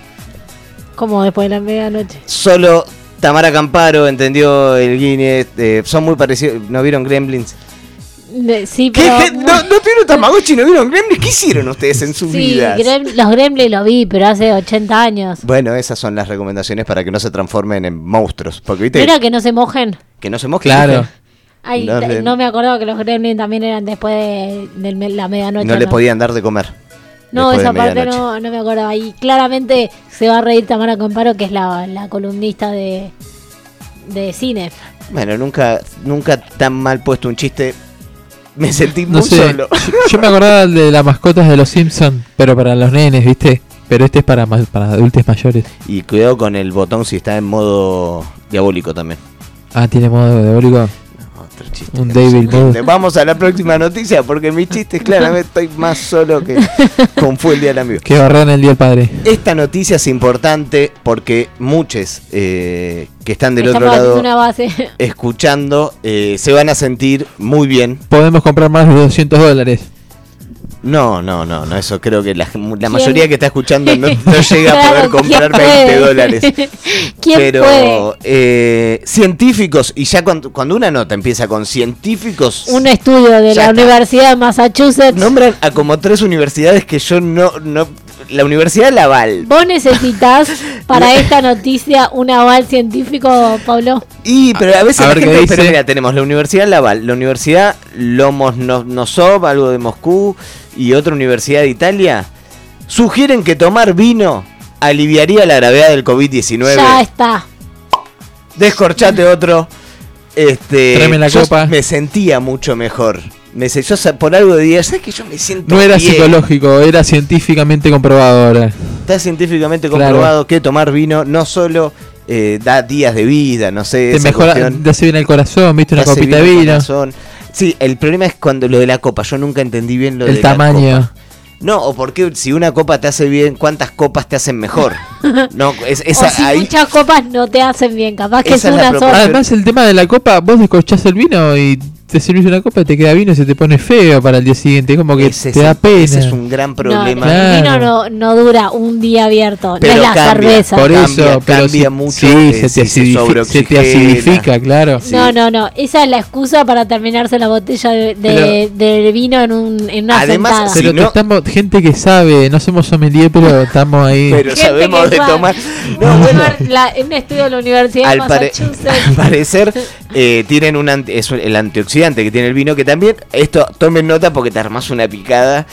Como después de la medianoche. Solo Tamara Camparo entendió el Guinness. Eh, son muy parecidos. ¿No vieron Gremlins? De- sí, ¿Qué? pero... ¿Qué? ¿No, ¿No tuvieron Tamagotchi? ¿No vieron Gremlins? ¿Qué hicieron ustedes en sus Sí, vidas? Grem- los Gremlins lo vi, pero hace ochenta años. Bueno, esas son las recomendaciones para que no se transformen en monstruos. Porque viste ¿No era que no se mojen? que no se mojen. Claro. Ay, No t- le- no me acordaba que los Gremlins también eran después de, de me- la medianoche. No le podían dar de comer. No, después esa de parte medianoche. no, no me acordaba. Y claramente se va a reír Tamara Comparo, que es la, la columnista de, de cine. Bueno, nunca, nunca tan mal puesto un chiste. Me sentí No muy sé, solo. yo, yo me acordaba de las mascotas de los Simpsons, pero para los nenes, ¿viste? Pero este es para, ma- para adultos mayores. Y cuidado con el botón si está en modo diabólico también. Ah, tiene modo diabólico. Otro chiste. Un Devil Mode. Vamos a la próxima noticia porque mis chistes claramente estoy más solo que con fue el día del amigo. Que barran el día del padre. Esta noticia es importante porque muchos eh, que están del Estamos otro lado haciendo una base. escuchando eh, se van a sentir muy bien. Podemos comprar más de doscientos dólares. No, no, no, no, eso creo que la, la mayoría que está escuchando no, no llega a Claro, poder comprar ¿quién veinte puede? dólares. ¿Quién Pero puede? eh, científicos, y ya cuando, cuando una nota empieza con científicos, Un estudio de Ya la está. Universidad de Massachusetts. nombran a como tres universidades que yo no, no la Universidad Laval. ¿Vos necesitas para esta noticia un aval científico, Pablo? Y, pero a veces A la ver qué gente, dice. pero mira, tenemos la Universidad Laval, la Universidad Lomonosov, algo de Moscú, y otra universidad de Italia, sugieren que tomar vino aliviaría la gravedad del COVID diecinueve. Ya está. Descorchate otro. Este, Tráeme la yo copa. me sentía mucho mejor. Me sé, yo sa- por algo de día, ¿sabes que yo me siento No era bien? psicológico, era científicamente comprobado ahora. Está científicamente Claro. comprobado que tomar vino no solo eh, da días de vida, no sé, Te esa mejora, cuestión. te hace bien el corazón, viste una Te hace copita de bien el vino. corazón. Sí, el problema es cuando lo de la copa. Yo nunca entendí bien lo El de tamaño. la copa. No, o porque si una copa te hace bien, ¿cuántas copas te hacen mejor? No, es, esa, o si ahí, muchas copas no te hacen bien, capaz que es Esa es la una proporción. sola. Además, el tema de la copa, vos descorchás el vino y te servís una copa, te queda vino y se te pone feo para el día siguiente. Es como que ese, te es da el- pena. ese es un gran problema. No, el vino Claro. no, no dura un día abierto, Pero no es la cambia, cerveza. Por Cambia, eso, pero cambia si- mucho, sí, eh, se, te si se acidifi- se te sobreoxigena. acidifica, claro. Sí. No, no, no, esa es la excusa para terminarse la botella de, de- del vino en, un, en una Además, sentada. si Pero no- que estamos, gente que sabe, no somos sommelier, pero estamos ahí. Pero Gente sabemos que de sabe. tomar. No, bueno, La- en un estudio de la Universidad de al, pare- Massachusetts. al parecer eh, tienen un anti- es el antioxidante que tiene el vino, que también, esto tomen nota porque te armas una picada.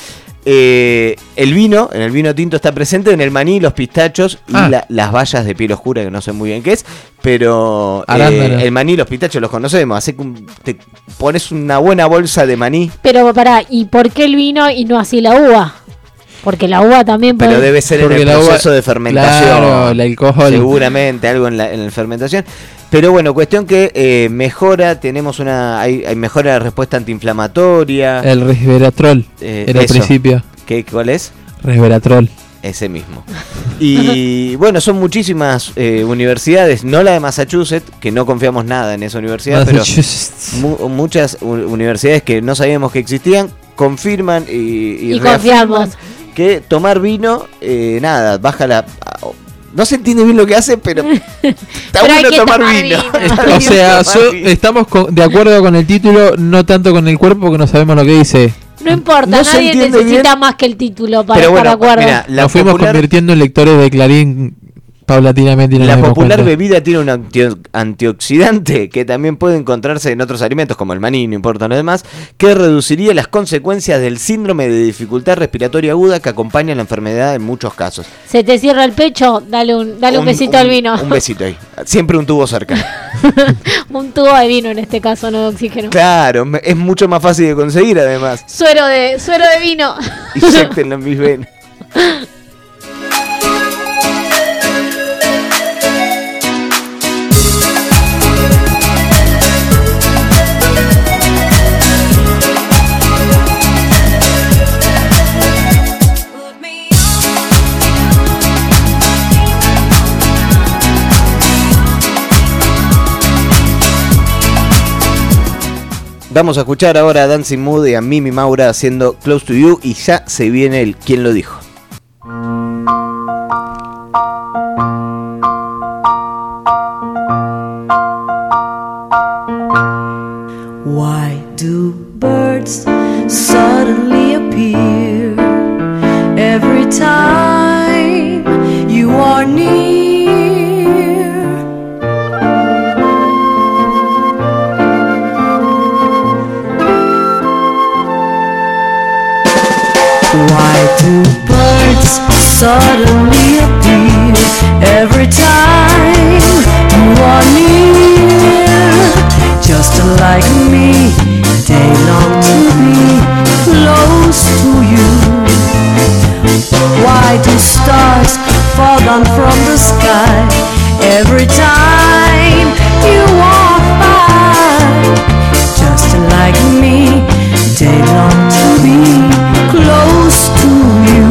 Eh, el vino, en el vino tinto está presente, en el maní, los pistachos y Ah. la- las bayas de piel oscura, que no sé muy bien qué es, pero eh, Arándano. el maní y los pistachos los conocemos, así que un- te pones una buena bolsa de maní, Pero pará, ¿y por qué el vino y no así la uva? Porque la uva también pero puede... debe ser en Porque el la uva- proceso de fermentación, claro, el alcohol. seguramente algo en la, en la fermentación. Pero bueno, cuestión que eh, mejora, tenemos una, hay, hay mejora de respuesta antiinflamatoria. El resveratrol. Eh, era al eso. principio. ¿Qué, ¿Cuál es? Resveratrol. Ese mismo. Y bueno, son muchísimas eh, universidades, no la de Massachusetts, que no confiamos nada en esa universidad, pero mu- muchas u- universidades que no sabíamos que existían, confirman y, y Y reafirman confiamos. que tomar vino, eh, nada, baja la... No se entiende bien lo que hace, pero está Pero hay bueno que tomar, tomar vino. vino. Está O bien sea, tomar so- vino. estamos con- de acuerdo con el título, no tanto con el cuerpo, porque no sabemos lo que dice. No importa, No se nadie entiende necesita bien. más que el título para Pero bueno, estar de acuerdo. mira, la Nos fuimos popular- convirtiendo en lectores de Clarín paulatinamente. Y no La nos dimos popular cuenta. bebida tiene un antio- antioxidante que también puede encontrarse en otros alimentos como el maní, no importa lo demás, que reduciría las consecuencias del síndrome de dificultad respiratoria aguda que acompaña la enfermedad en muchos casos. Se te cierra el pecho, dale un, dale un, besito al vino. Un besito ahí. Siempre un tubo cerca. Un tubo de vino en este caso, no de oxígeno. Claro, me- es mucho más fácil de conseguir además. Suero de, suero de vino. Inyectenlo en mis venas. Vamos a escuchar ahora a Dancing Mood y a Mimi Maura haciendo Close to You y ya se viene el ¿Quién lo dijo? Why do birds suddenly appear every time you are near? Why do birds suddenly appear every time you are near? Just like me, they long to be close to you. Why do stars fall down from the sky every time you walk by? Just like me, they long to be close to you.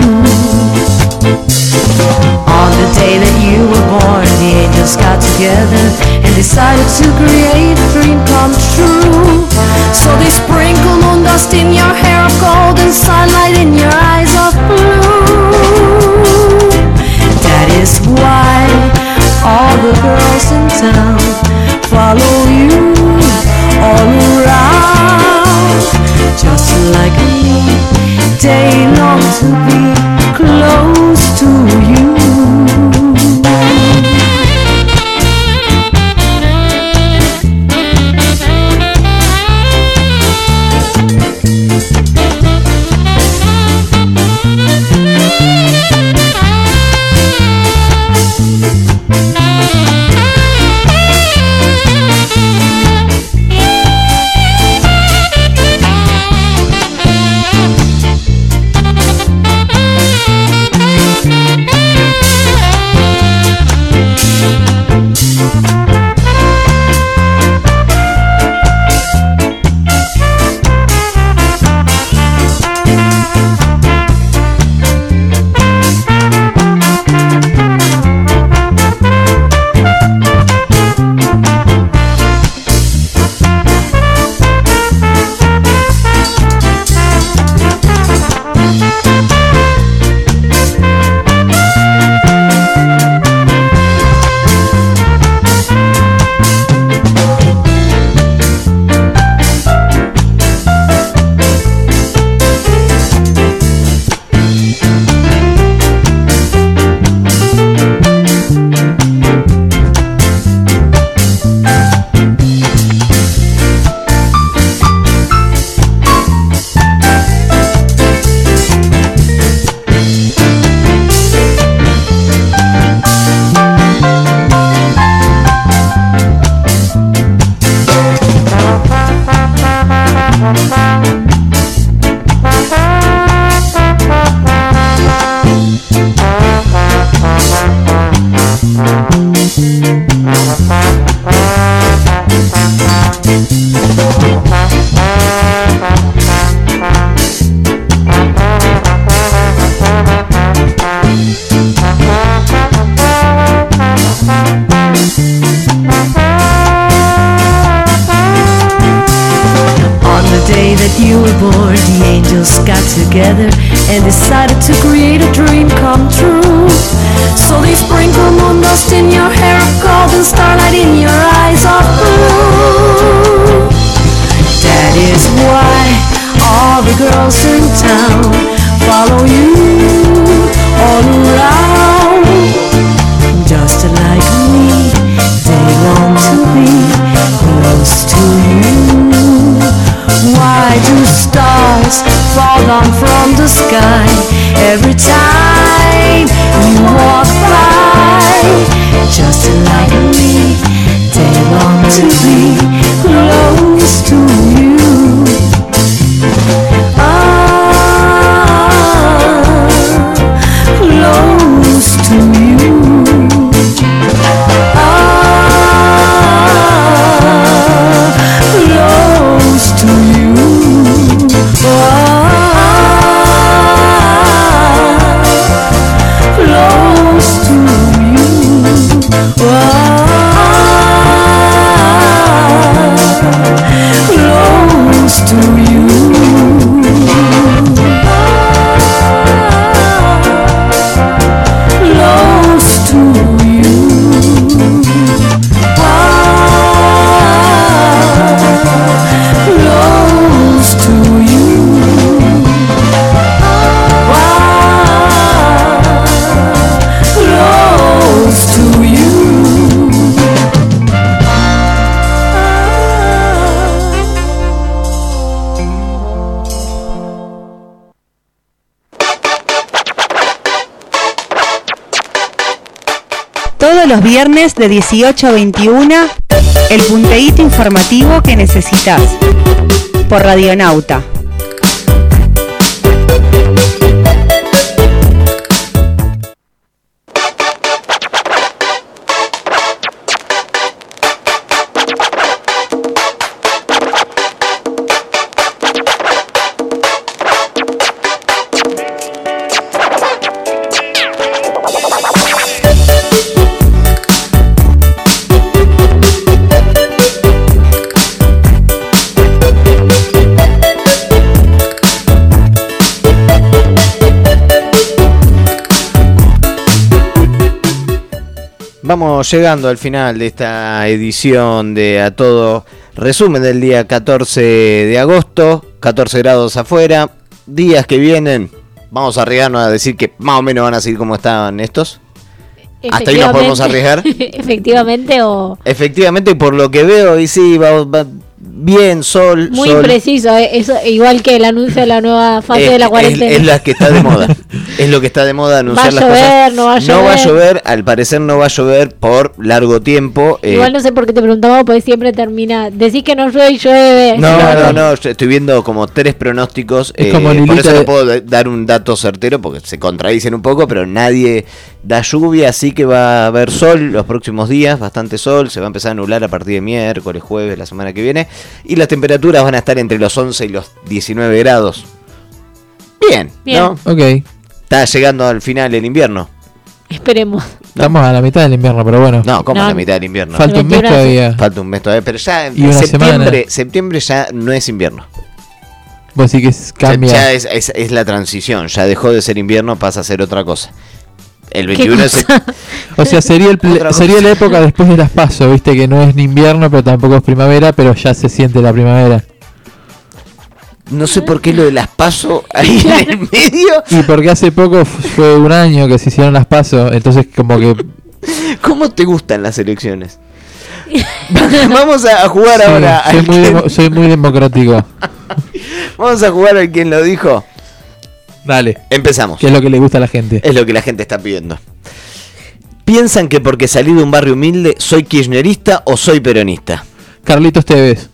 On the day that you were born, the angels got together and decided to create a dream come true. So they sprinkled moon dust in your hair of gold and sunlight in your eyes of blue. That is why all the girls in town follow you all around. Just like me, they long to be close to you. together and decided to create a dream come true. So they sprinkle moon dust in your hair of gold and starlight in your eyes of blue. That is why all the girls in town follow you all around. Just like me, they want to be close to you. Why do stars fall down from the sky every time you walk by? Just like me, they want to be close to you. Ah, close to you. Ah, close to you. Close to you. Close to you. Close to you. Close to you. Close to you. Todos los viernes de dieciocho a veintiuno, el punteíto informativo que necesitas. Por Radionauta. Vamos llegando al final de esta edición de A Todo Resumen del día catorce de agosto, catorce grados afuera, días que vienen, vamos a arriesgarnos a decir que más o menos van a seguir como estaban estos. Hasta ahí nos podemos arriesgar. Efectivamente o... Efectivamente, por lo que veo, y sí, va, va bien, sol. Muy sol. preciso, ¿eh? Eso, igual que el anuncio de la nueva fase es, de la cuarentena. Es, es la que está de moda. Es lo que está de moda, anunciar las cosas. Va a llover, no va a llover. No va a llover, al parecer no va a llover por largo tiempo. Igual eh, no sé por qué te preguntaba, porque siempre termina. Decís que no llueve y llueve. No, no, no, no, estoy viendo como tres pronósticos. Es eh, como por Lilita eso no de- puedo dar un dato certero porque se contradicen un poco, pero nadie da lluvia, así que va a haber sol los próximos días, bastante sol, se va a empezar a nublar a partir de miércoles, jueves, la semana que viene, y las temperaturas van a estar entre los once y los diecinueve grados. Bien, Bien. ¿no? Ok. Está llegando al final el invierno. Esperemos. Estamos a la mitad del invierno, pero bueno. No, como No. a la mitad del invierno. Falta un mes todavía. Falta un mes todavía, pero ya Y una septiembre, semana. septiembre ya no es invierno. Vos sí que es- cambia. Ya es, es, es la transición, ya dejó de ser invierno, pasa a ser otra cosa. El veintiuno es... O sea, sería el ple- Otra cosa. sería la época después de las PASO, viste que no es ni invierno, pero tampoco es primavera, pero ya se siente la primavera. No sé por qué lo de las paso ahí en el medio. Y porque hace poco f- fue un año que se hicieron las PASO, entonces como que... ¿Cómo te gustan las elecciones? Vamos a jugar Sí, ahora. soy, al muy quien- demo- soy muy democrático. Vamos a jugar al quien lo dijo. Dale. Empezamos. Que es lo que le gusta a la gente. Es lo que la gente está pidiendo. ¿Piensan que porque salí de un barrio humilde soy kirchnerista o soy peronista? Carlitos Tevez.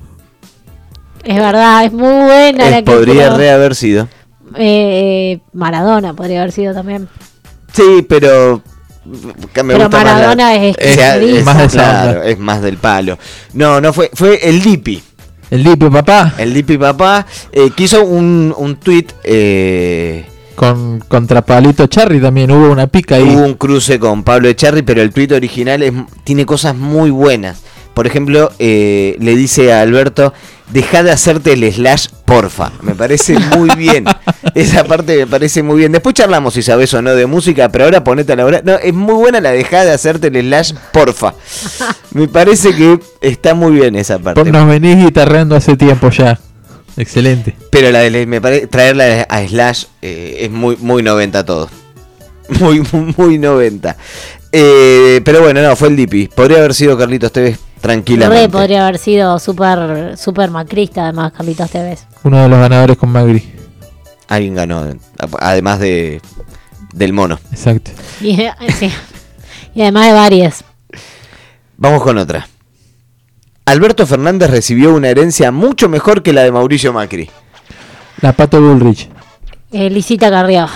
Es verdad, es muy buena Eh, la que podría tiró. re haber sido. Eh, Maradona podría haber sido también. Sí, pero... Me Pero gusta más la- Maradona es o sea, kirchnerista. es, Más de esa claro, onda. es más del palo. No, no fue, fue el Dipi. El Dipi, papá. El Dipi papá eh, que hizo un, un tweet. Eh, Con contra Palito Charri también hubo una pica ahí. hubo un cruce con Pablo Echarri, pero el tweet original es, tiene cosas muy buenas. Por ejemplo, eh, le dice a Alberto: Deja de hacerte el slash, porfa. Me parece muy bien. Esa parte me parece muy bien. Después charlamos si sabes o no de música, pero ahora ponete a la hora. No, es muy buena la deja de hacerte el slash, porfa. Me parece que está muy bien esa parte. Por nos venís guitarreando hace tiempo ya. Excelente. Pero la de, me parece, traerla a slash eh, es muy, muy noventa todo. Muy, muy, muy noventa. Eh, pero bueno, no, fue el Dipi. Podría haber sido Carlitos Tevez tranquilamente. Re podría haber sido súper super macrista, además, Carlitos Tevez. Uno de los ganadores con Macri. Alguien ganó, además de del mono. Exacto. Y, sí. Y además de varias. Vamos con otra. Alberto Fernández recibió una herencia mucho mejor que la de Mauricio Macri. La Pato Bullrich. Eh, Lisita Carrió.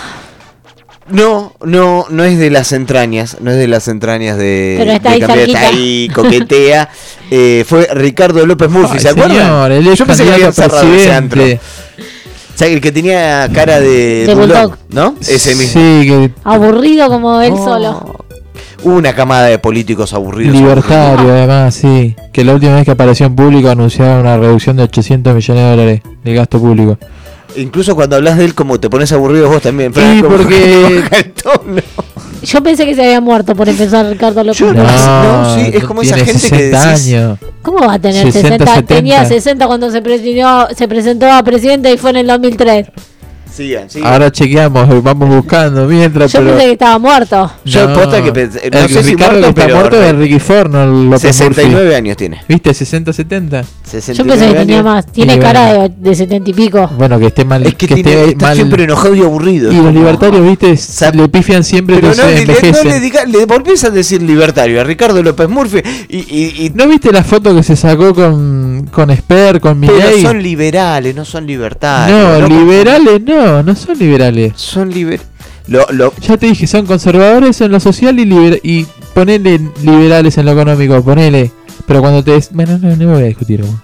No, no, no es de las entrañas, no es de las entrañas de, Pero está de ahí Cambiar, cerquita. está ahí, coquetea. eh, fue Ricardo López Murphy, Ay, ¿se acuerdan? señor, el ex Yo pensé que había candidato a cerrado ese antro. presidente. O sea, el que tenía cara de, De bulldog, bulldog. ¿no? Ese mismo. Sí, que Aburrido como él Oh. solo. Hubo una camada de políticos aburridos. libertario, además, sí. Que la última vez que apareció en público anunciaron una reducción de ochocientos millones de dólares de gasto público. Incluso cuando hablas de él, como te pones aburrido vos también. Fran, Sí, como- porque- baja el tono. Yo pensé que se había muerto por empezar Ricardo López. Yo no, Murphy. no, sí, es como esa tiene gente que sesenta decís. años. ¿Cómo va a tener sesenta, sesenta? setenta. Tenía sesenta cuando se presentó, se presentó a presidente y fue en el dos mil tres. Sigan, sigan. Ahora chequeamos, vamos buscando mientras. Yo pero... pensé que estaba muerto. Yo posta que pensé- no el sé si Ricardo muerto, que está pero muerto re- es Ricky Ford, no el López sesenta y nueve Murphy. años tiene. ¿Viste? sesenta, setenta. Yo sesenta y pensé que nueve tenía años. más. Tiene Y cara bueno. de, de setenta y pico. Bueno, que esté mal. Es que, que tiene, esté está mal. siempre enojado y aburrido. Y los libertarios, viste, Sa- le pifian siempre, Pero entonces no, le, le- no envejecen. le, diga, le volvés a decir libertario a Ricardo López Murphy y, y, y- ¿No viste la foto que se sacó con, con Esper, con pero Milei? son liberales, no son libertarios. No, no liberales no, no son liberales. Son liber... Lo, lo, Ya te dije, son conservadores en lo social y, liber y ponele liberales en lo económico, ponele. Pero cuando te... des- Bueno, no, no voy a discutir. Vos.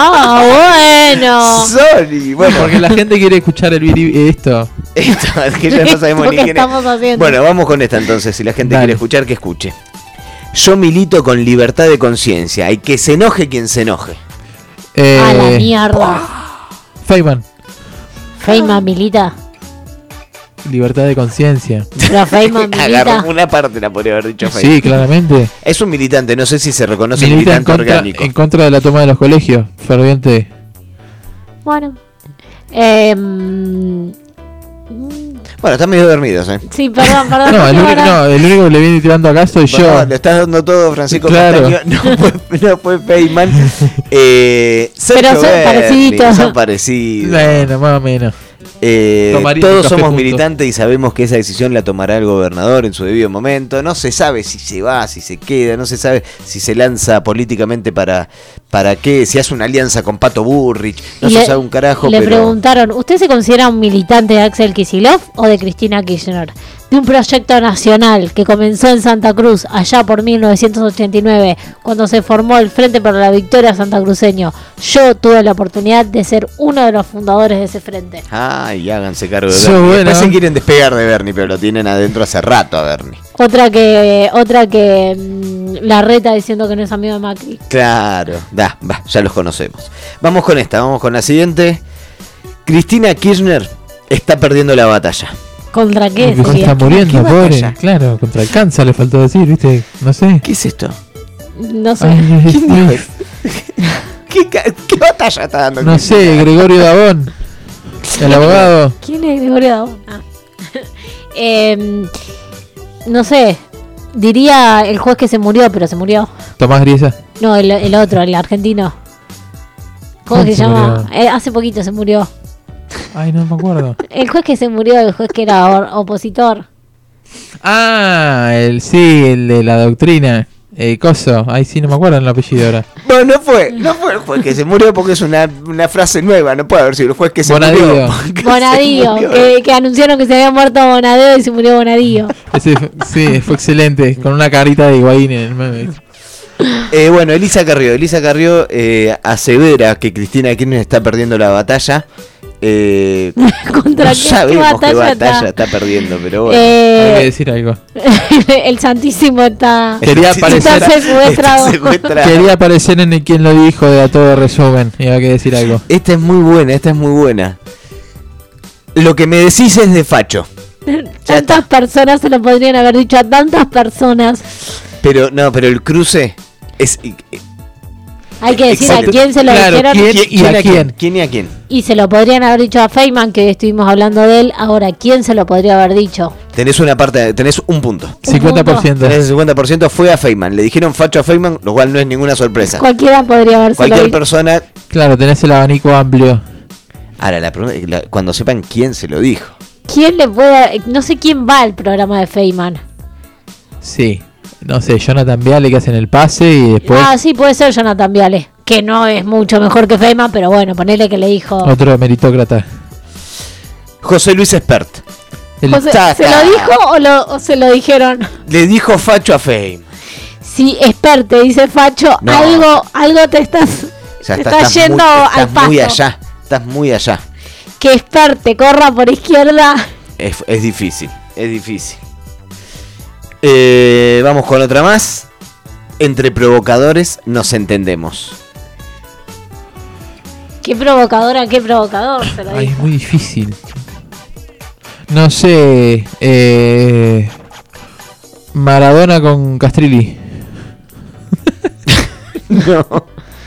Ah, bueno. Sorry, bueno, Porque la gente quiere escuchar el viri- esto. esto, es que ya no sabemos Esto ni que quién es. estamos haciendo. Bueno, vamos con esta entonces, si la gente Dale. quiere escuchar, que escuche. Yo milito con libertad de conciencia y que se enoje quien se enoje. Eh, A la mierda. Feynman, Feynman milita. libertad de conciencia. Pero Feynman Agarró milita. una parte, la podría haber dicho Sí, Feynman. claramente. Es un militante, no sé si se reconoce Milita en militante contra, orgánico. en contra de la toma de los colegios. Ferviente. Bueno. Eh, mm, Bueno, están medio dormidos, ¿eh? sí, perdón, perdón. No, el único, ahora- no, el único que le viene tirando acá soy yo. Bueno, le estás dando todo, Francisco Claro. Castaño. No fue, no fue Feynman. Eh, Sergio Pero son Berni, pareciditos. son parecidos. Bueno, más o menos. Eh, Tomaría todos un café somos juntos. militantes y sabemos que esa decisión la tomará el gobernador en su debido momento. No se sabe si se va, si se queda, no se sabe si se lanza políticamente para, para qué, si hace una alianza con Pato Burrich, no Y se le- sabe un carajo, Le pero preguntaron, ¿usted se considera un militante de Axel Kicillof o de Cristina Kirchner? De un proyecto nacional que comenzó en Santa Cruz allá por mil novecientos ochenta y nueve, cuando se formó el Frente para la Victoria santacruceño. Yo tuve la oportunidad de ser uno de los fundadores de ese frente. ay, háganse cargo de Sos Bernie. bueno. Después se quieren despegar de Bernie, pero lo tienen adentro hace rato a Bernie. Otra que otra que mm, la reta diciendo que no es amigo de Macri. Claro, da, va, ya los conocemos. Vamos con esta, vamos con la siguiente. Cristina Kirchner está perdiendo la batalla. ¿Contra qué? Porque se decía? está muriendo, ¿Qué pobre. batalla? Claro, contra el cáncer le faltó decir, ¿viste? No sé. ¿Qué es esto? No sé. Ay, ¿Quién ay, dijo? ¿Qué, ca- qué batalla está dando? no Cristina? sé, Gregorio Dabón, el abogado. ¿Quién es Gregorio Dabón? Ah. Em, no sé. Diría el juez que se murió, pero se murió. Tomás Griesa. No, el, el otro, el argentino. ¿Cómo ¿Cómo se se llama? murió? Eh, hace poquito se murió. Ay, no me acuerdo. El juez que se murió, el juez que era or- opositor. Ah, el sí, el de la doctrina. Eh, Coso. Ay, sí, no me acuerdo el apellido ahora. No, no fue, no fue el juez que se murió porque es una, una frase nueva, no puede haber sido el juez que se Bonadío. murió. porque se Bonadío, murió. que, que anunciaron que se había muerto Bonadío y se murió Bonadío. Ese fue- sí, fue excelente. Con una carita de Higuaín en el meme. Eh, bueno, Elisa Carrió, Elisa Carrió eh, asevera que Cristina Kirchner está perdiendo la batalla Eh, ¿Contra no qué- sabemos qué qué batalla batalla está? está perdiendo, pero bueno. Eh, Hay que decir algo. El Santísimo está. Quería está aparecer, secuestrado. quería aparecer en el Quién lo dijo de A Todo Resumen. Y hay que decir algo. Esta es muy buena, esta es muy buena. Lo que me decís es de facho. Tantas personas se lo podrían haber dicho a tantas personas. Pero no, pero el cruce es. Hay que decir Exacto. a quién se lo Claro, dijeron. ¿quién y a quién? ¿Quién y a quién? Y se lo podrían haber dicho a Feynman, que estuvimos hablando de él. Ahora, ¿quién se lo podría haber dicho? Tenés una parte, tenés un punto. cincuenta por ciento. Tenés el cincuenta por ciento fue a Feynman. Le dijeron facho a Feynman, lo cual no es ninguna sorpresa. Cualquiera podría haberse Cualquier dicho. persona. Claro, tenés el abanico amplio. Ahora, la pregunta, la- cuando sepan quién se lo dijo. ¿Quién le puede.? No sé quién va al programa de Feynman. Sí. No sé, Jonathan Viale que hacen el pase y después Ah, sí, puede ser Jonathan Viale. Que no es mucho mejor que Feynman, pero bueno, ponele que le dijo. otro meritócrata. José Luis Espert. El José, Tata. ¿se lo dijo o, lo, o se lo dijeron? Le dijo facho a Feynman. Si Espert te dice Facho, No. algo, algo te estás, Ya te está, estás estás yendo muy, al estás pasto. muy allá. Estás muy allá. Que Espert te corra por izquierda. Es, es difícil, es difícil. Eh, vamos con otra más. Entre provocadores nos entendemos. Qué provocadora, qué provocador, se lo Ay, dijo. es muy difícil. No sé. Eh, Maradona con Castrilli. No.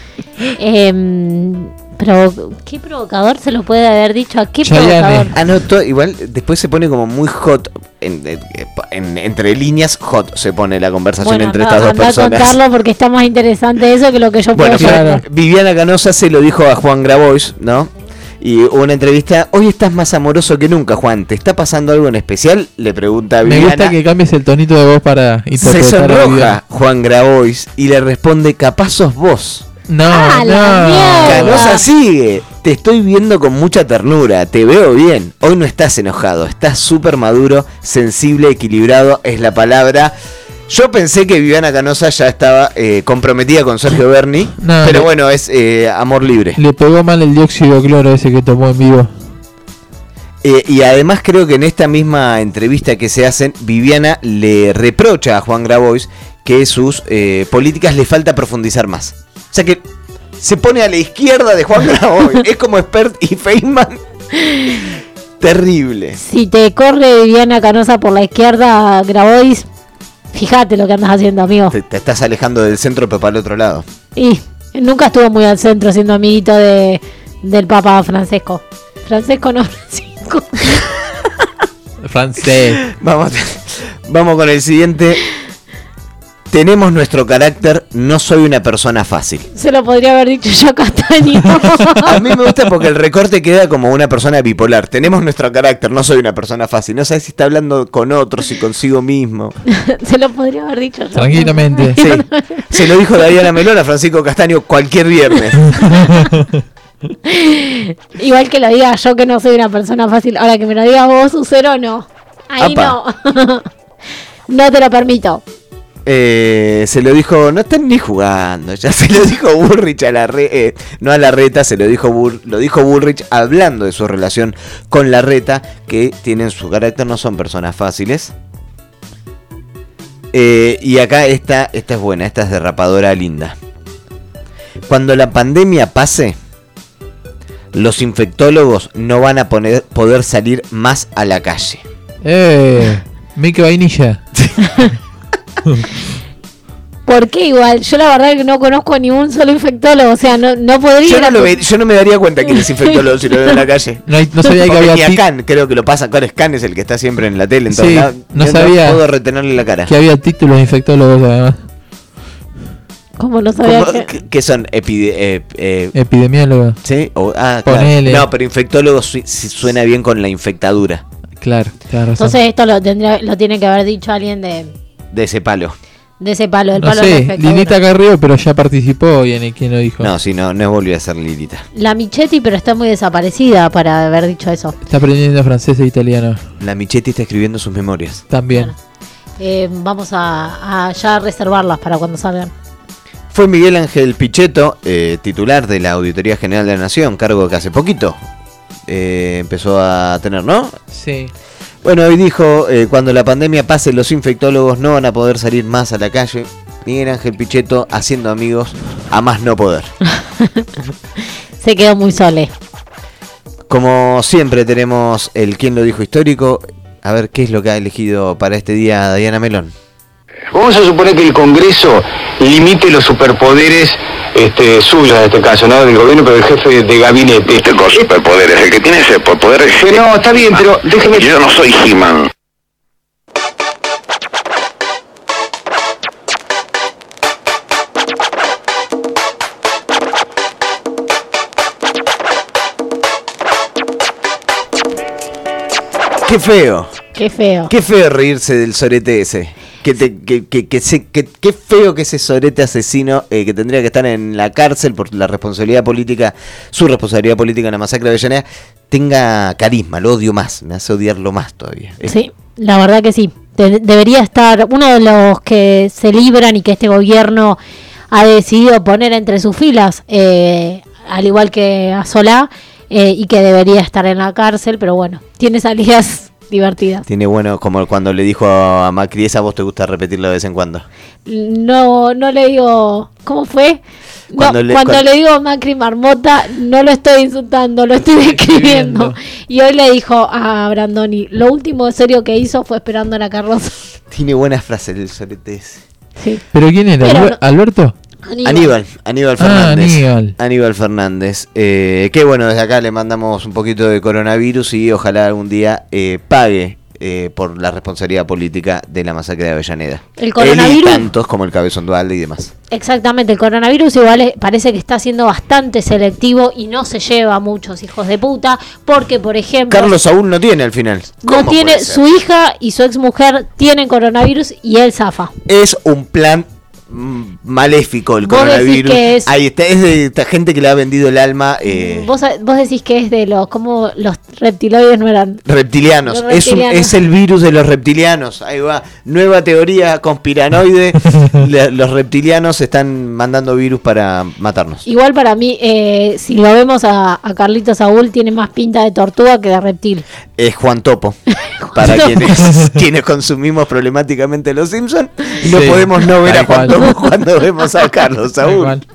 Em, provo- ¿Qué provocador se lo puede haber dicho? ¿A qué Chayanne. provocador? Ah, no, to- igual después se pone como muy hot. En, en- en- entre líneas, hot se pone la conversación Bueno, entre anda, estas dos anda a personas. contarlo porque está más interesante eso que lo que yo Bueno, puedo pero contar. Viviana Canosa se lo dijo a Juan Grabois, ¿no? Y hubo una entrevista. Hoy estás más amoroso que nunca, Juan. ¿Te está pasando algo en especial? Le pregunta a Me Viviana. gusta que cambies el tonito de voz para Se interpretar a Viviana. sonroja Juan Grabois y le responde, capaz sos vos. No, ¡Ah, la no. mierda! Canosa sigue. Te estoy viendo con mucha ternura. Te veo bien. Hoy no estás enojado. Estás súper maduro, sensible, equilibrado. Es la palabra. Yo pensé que Viviana Canosa ya estaba eh, comprometida con Sergio Berni. No, pero le- bueno, es eh, amor libre. Le pegó mal el dióxido de cloro ese que tomó en vivo. Eh, y además creo que en esta misma entrevista que se hacen, Viviana le reprocha a Juan Grabois que sus eh, políticas le falta profundizar más. O sea que se pone a la izquierda de Juan Grabois. Es como Espert y Feynman. Terrible. Si te corre Viviana Canosa por la izquierda, Grabois, fíjate lo que andas haciendo, amigo. Te, te estás alejando del centro pero para el otro lado. Y nunca estuvo muy al centro siendo amiguito de, del Papa Francesco. Francesco no, Francisco. Francés. Vamos, vamos con el siguiente. Tenemos nuestro carácter, no soy una persona fácil. Se lo podría haber dicho yo a Castaño. A mí me gusta porque el recorte queda como una persona bipolar. Tenemos nuestro carácter, no soy una persona fácil. No sabes si está hablando con otros y consigo mismo. Se lo podría haber dicho yo. Tranquilamente. Sí. Se lo dijo Diana Melón a Francisco Castaño cualquier viernes. Igual que lo diga yo que no soy una persona fácil. Ahora que me lo digas vos, Ucero, no. Ahí Apa. no. No te lo permito. Eh, se lo dijo, no están ni jugando, ya se lo dijo Bullrich a la re, eh, no a la reta, se lo dijo Bull, lo dijo Bullrich hablando de su relación con la reta, que tienen su carácter, no son personas fáciles. Eh, y acá esta, esta es buena, esta es derrapadora linda. Cuando la pandemia pase, los infectólogos no van a poner, poder salir más a la calle. Eh, Mickey Vainilla. ¿Por qué igual? Yo la verdad que no conozco a ningún solo infectólogo. O sea, no, no podría. Yo ir no, a lo tu- ve- yo no me daría cuenta quién es infectólogo si lo veo en la calle. No, hay- no sabía que Porque había ni a ti- Khan, creo que lo pasa. Claro, es Khan es el que está siempre en la tele. En todos Sí, lados. no Yo sabía puedo retenerle la cara. que había títulos de infectólogos además. ¿Cómo no sabía ¿Cómo- que- qué- ¿Qué son? Epide- eh, eh, Epidemiólogo. ¿Sí? O- ah, claro. Ponele. No, pero infectólogo su- si suena bien con la infectadura Claro, tienes razón. Entonces esto lo tendría, lo tiene que haber dicho alguien de, de ese palo. de ese palo, del No palo de la sé, infectadura. Lilita Carrillo, pero ya participó y en el quien lo dijo. No, sí, no, no volvió a ser Lilita. La Michetti, pero está muy desaparecida para haber dicho eso. Está aprendiendo francés e italiano. La Michetti está escribiendo sus memorias. También. Eh, vamos a, a ya reservarlas para cuando salgan. Fue Miguel Ángel Pichetto, eh, titular de la Auditoría General de la Nación, cargo que hace poquito eh, empezó a tener, ¿no? Sí. Bueno, hoy dijo, eh, cuando la pandemia pase, los infectólogos no van a poder salir más a la calle. Miguel Ángel Pichetto haciendo amigos a más no poder. Se quedó muy sole. Como siempre tenemos el quién lo dijo histórico. A ver qué es lo que ha elegido para este día Diana Melón. Vamos a suponer que el Congreso limite los superpoderes este, suyos, en este caso, no del gobierno, pero del jefe de gabinete. Este con superpoderes, el que tiene ese poder es... No, está bien, pero déjeme... Yo no soy He-Man. Qué feo. Qué feo. Qué feo reírse del sorete ese. Que te, que, que, que se, que, qué feo que ese sorete asesino eh, que tendría que estar en la cárcel por la responsabilidad política, su responsabilidad política en la masacre de Avellaneda, tenga carisma, lo odio más, me hace odiarlo más todavía. Sí, la verdad que sí. De- debería estar uno de los que se libran y que este gobierno ha decidido poner entre sus filas, eh, al igual que a Solá, eh, y que debería estar en la cárcel, pero bueno, tiene salidas divertidas. Tiene bueno, como cuando le dijo a Macri, esa voz te gusta repetirlo de vez en cuando. No, no le digo, ¿cómo fue? No, Cuando cuando le- le, cuando- digo Macri Marmota, no lo estoy insultando, lo estoy describiendo. Y hoy le dijo a Brandoni, lo último serio que hizo fue esperando la carroza. Tiene buenas frases el sorete ese. Sí. ¿Pero quién era? Pero ¿Alber- no- ¿Alberto? Aníbal, Aníbal Ah, Fernández. Aníbal. Aníbal Fernández. Eh, que bueno, desde acá le mandamos un poquito de coronavirus y ojalá algún día eh, pague eh, por la responsabilidad política de la masacre de Avellaneda. El coronavirus- Él y tantos como el Cabezón Dualde y demás. Exactamente, el coronavirus igual es- parece que está siendo bastante selectivo y no se lleva a muchos hijos de puta, porque por ejemplo... Carlos Saúl no tiene al final. no ¿Cómo tiene, puede ser? su hija y su exmujer tienen coronavirus y él zafa. Es un plan mm, maléfico el Vos decís coronavirus. que es- Ahí está, es de esta gente que le ha vendido el alma. Eh, Vos, vos decís que es de los, como los reptiloides no eran... Reptilianos, Los Es, un- reptilianos. es el virus de los reptilianos. Ahí va, nueva teoría conspiranoide. Le- los reptilianos están mandando virus para matarnos. Igual para mí, eh, si lo vemos a, a Carlitos Saúl, tiene más pinta de tortuga que de reptil. Es Juan Topo. Para Topo. quienes, quienes consumimos problemáticamente Los Simpsons, no Sí, podemos no ver tal a Juan cual. Topo cuando vemos a Carlos Tal Saúl. cual.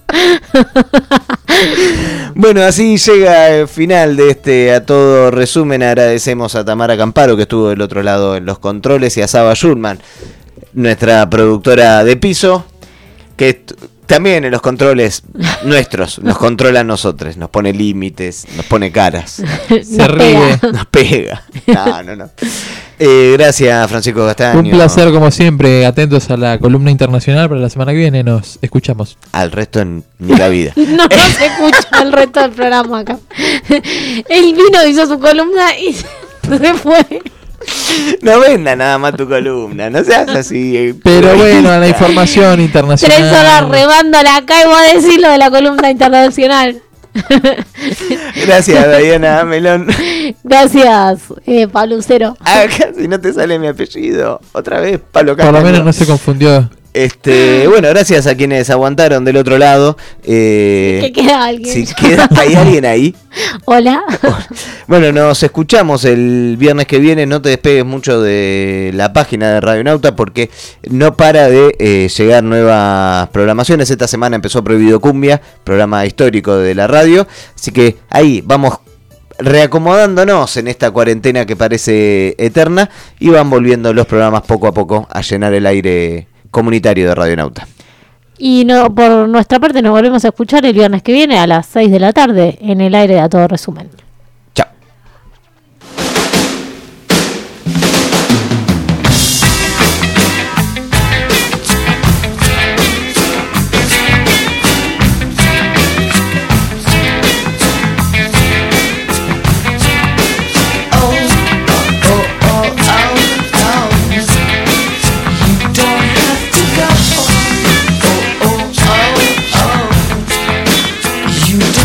Bueno, así llega el final de este A Todo Resumen. Agradecemos a Tamara Camparo, que estuvo del otro lado en los controles, y a Saba Schulman, nuestra productora de piso, que t- también en los controles nuestros, nos controla a nosotros, nos pone límites, nos pone caras. Se ríe. Nos pega. No, no, no. Eh, gracias, Francisco Castaño. Un placer como siempre, atentos a la columna internacional para la semana que viene, nos escuchamos. Al resto en ni la vida. No, no se escucha el resto del programa acá. Él vino, hizo su columna y se fue. No venda nada más tu columna, no seas así. eh, Pero bueno, la información Tres internacional. horas remándola acá y voy a decir lo de la columna internacional. Gracias, Diana Melón. Gracias, eh, Pablo Lucero. Ah, casi no te sale mi apellido. Otra vez, Pablo Por lo Castaño. menos no se confundió. Este, bueno, gracias a quienes aguantaron del otro lado. Eh, Que queda alguien. Si queda, ¿hay alguien ahí? Hola. Bueno, nos escuchamos el viernes que viene. No te despegues mucho de la página de Radio Nauta porque no para de eh, llegar nuevas programaciones. Esta semana empezó Prohibido Cumbia, programa histórico de la radio. Así que ahí vamos reacomodándonos en esta cuarentena que parece eterna y van volviendo los programas poco a poco a llenar el aire comunitario de Radio Nauta. Y no, por nuestra parte nos volvemos a escuchar el viernes que viene a las seis de la tarde en el aire de A Todo Resumen. You don't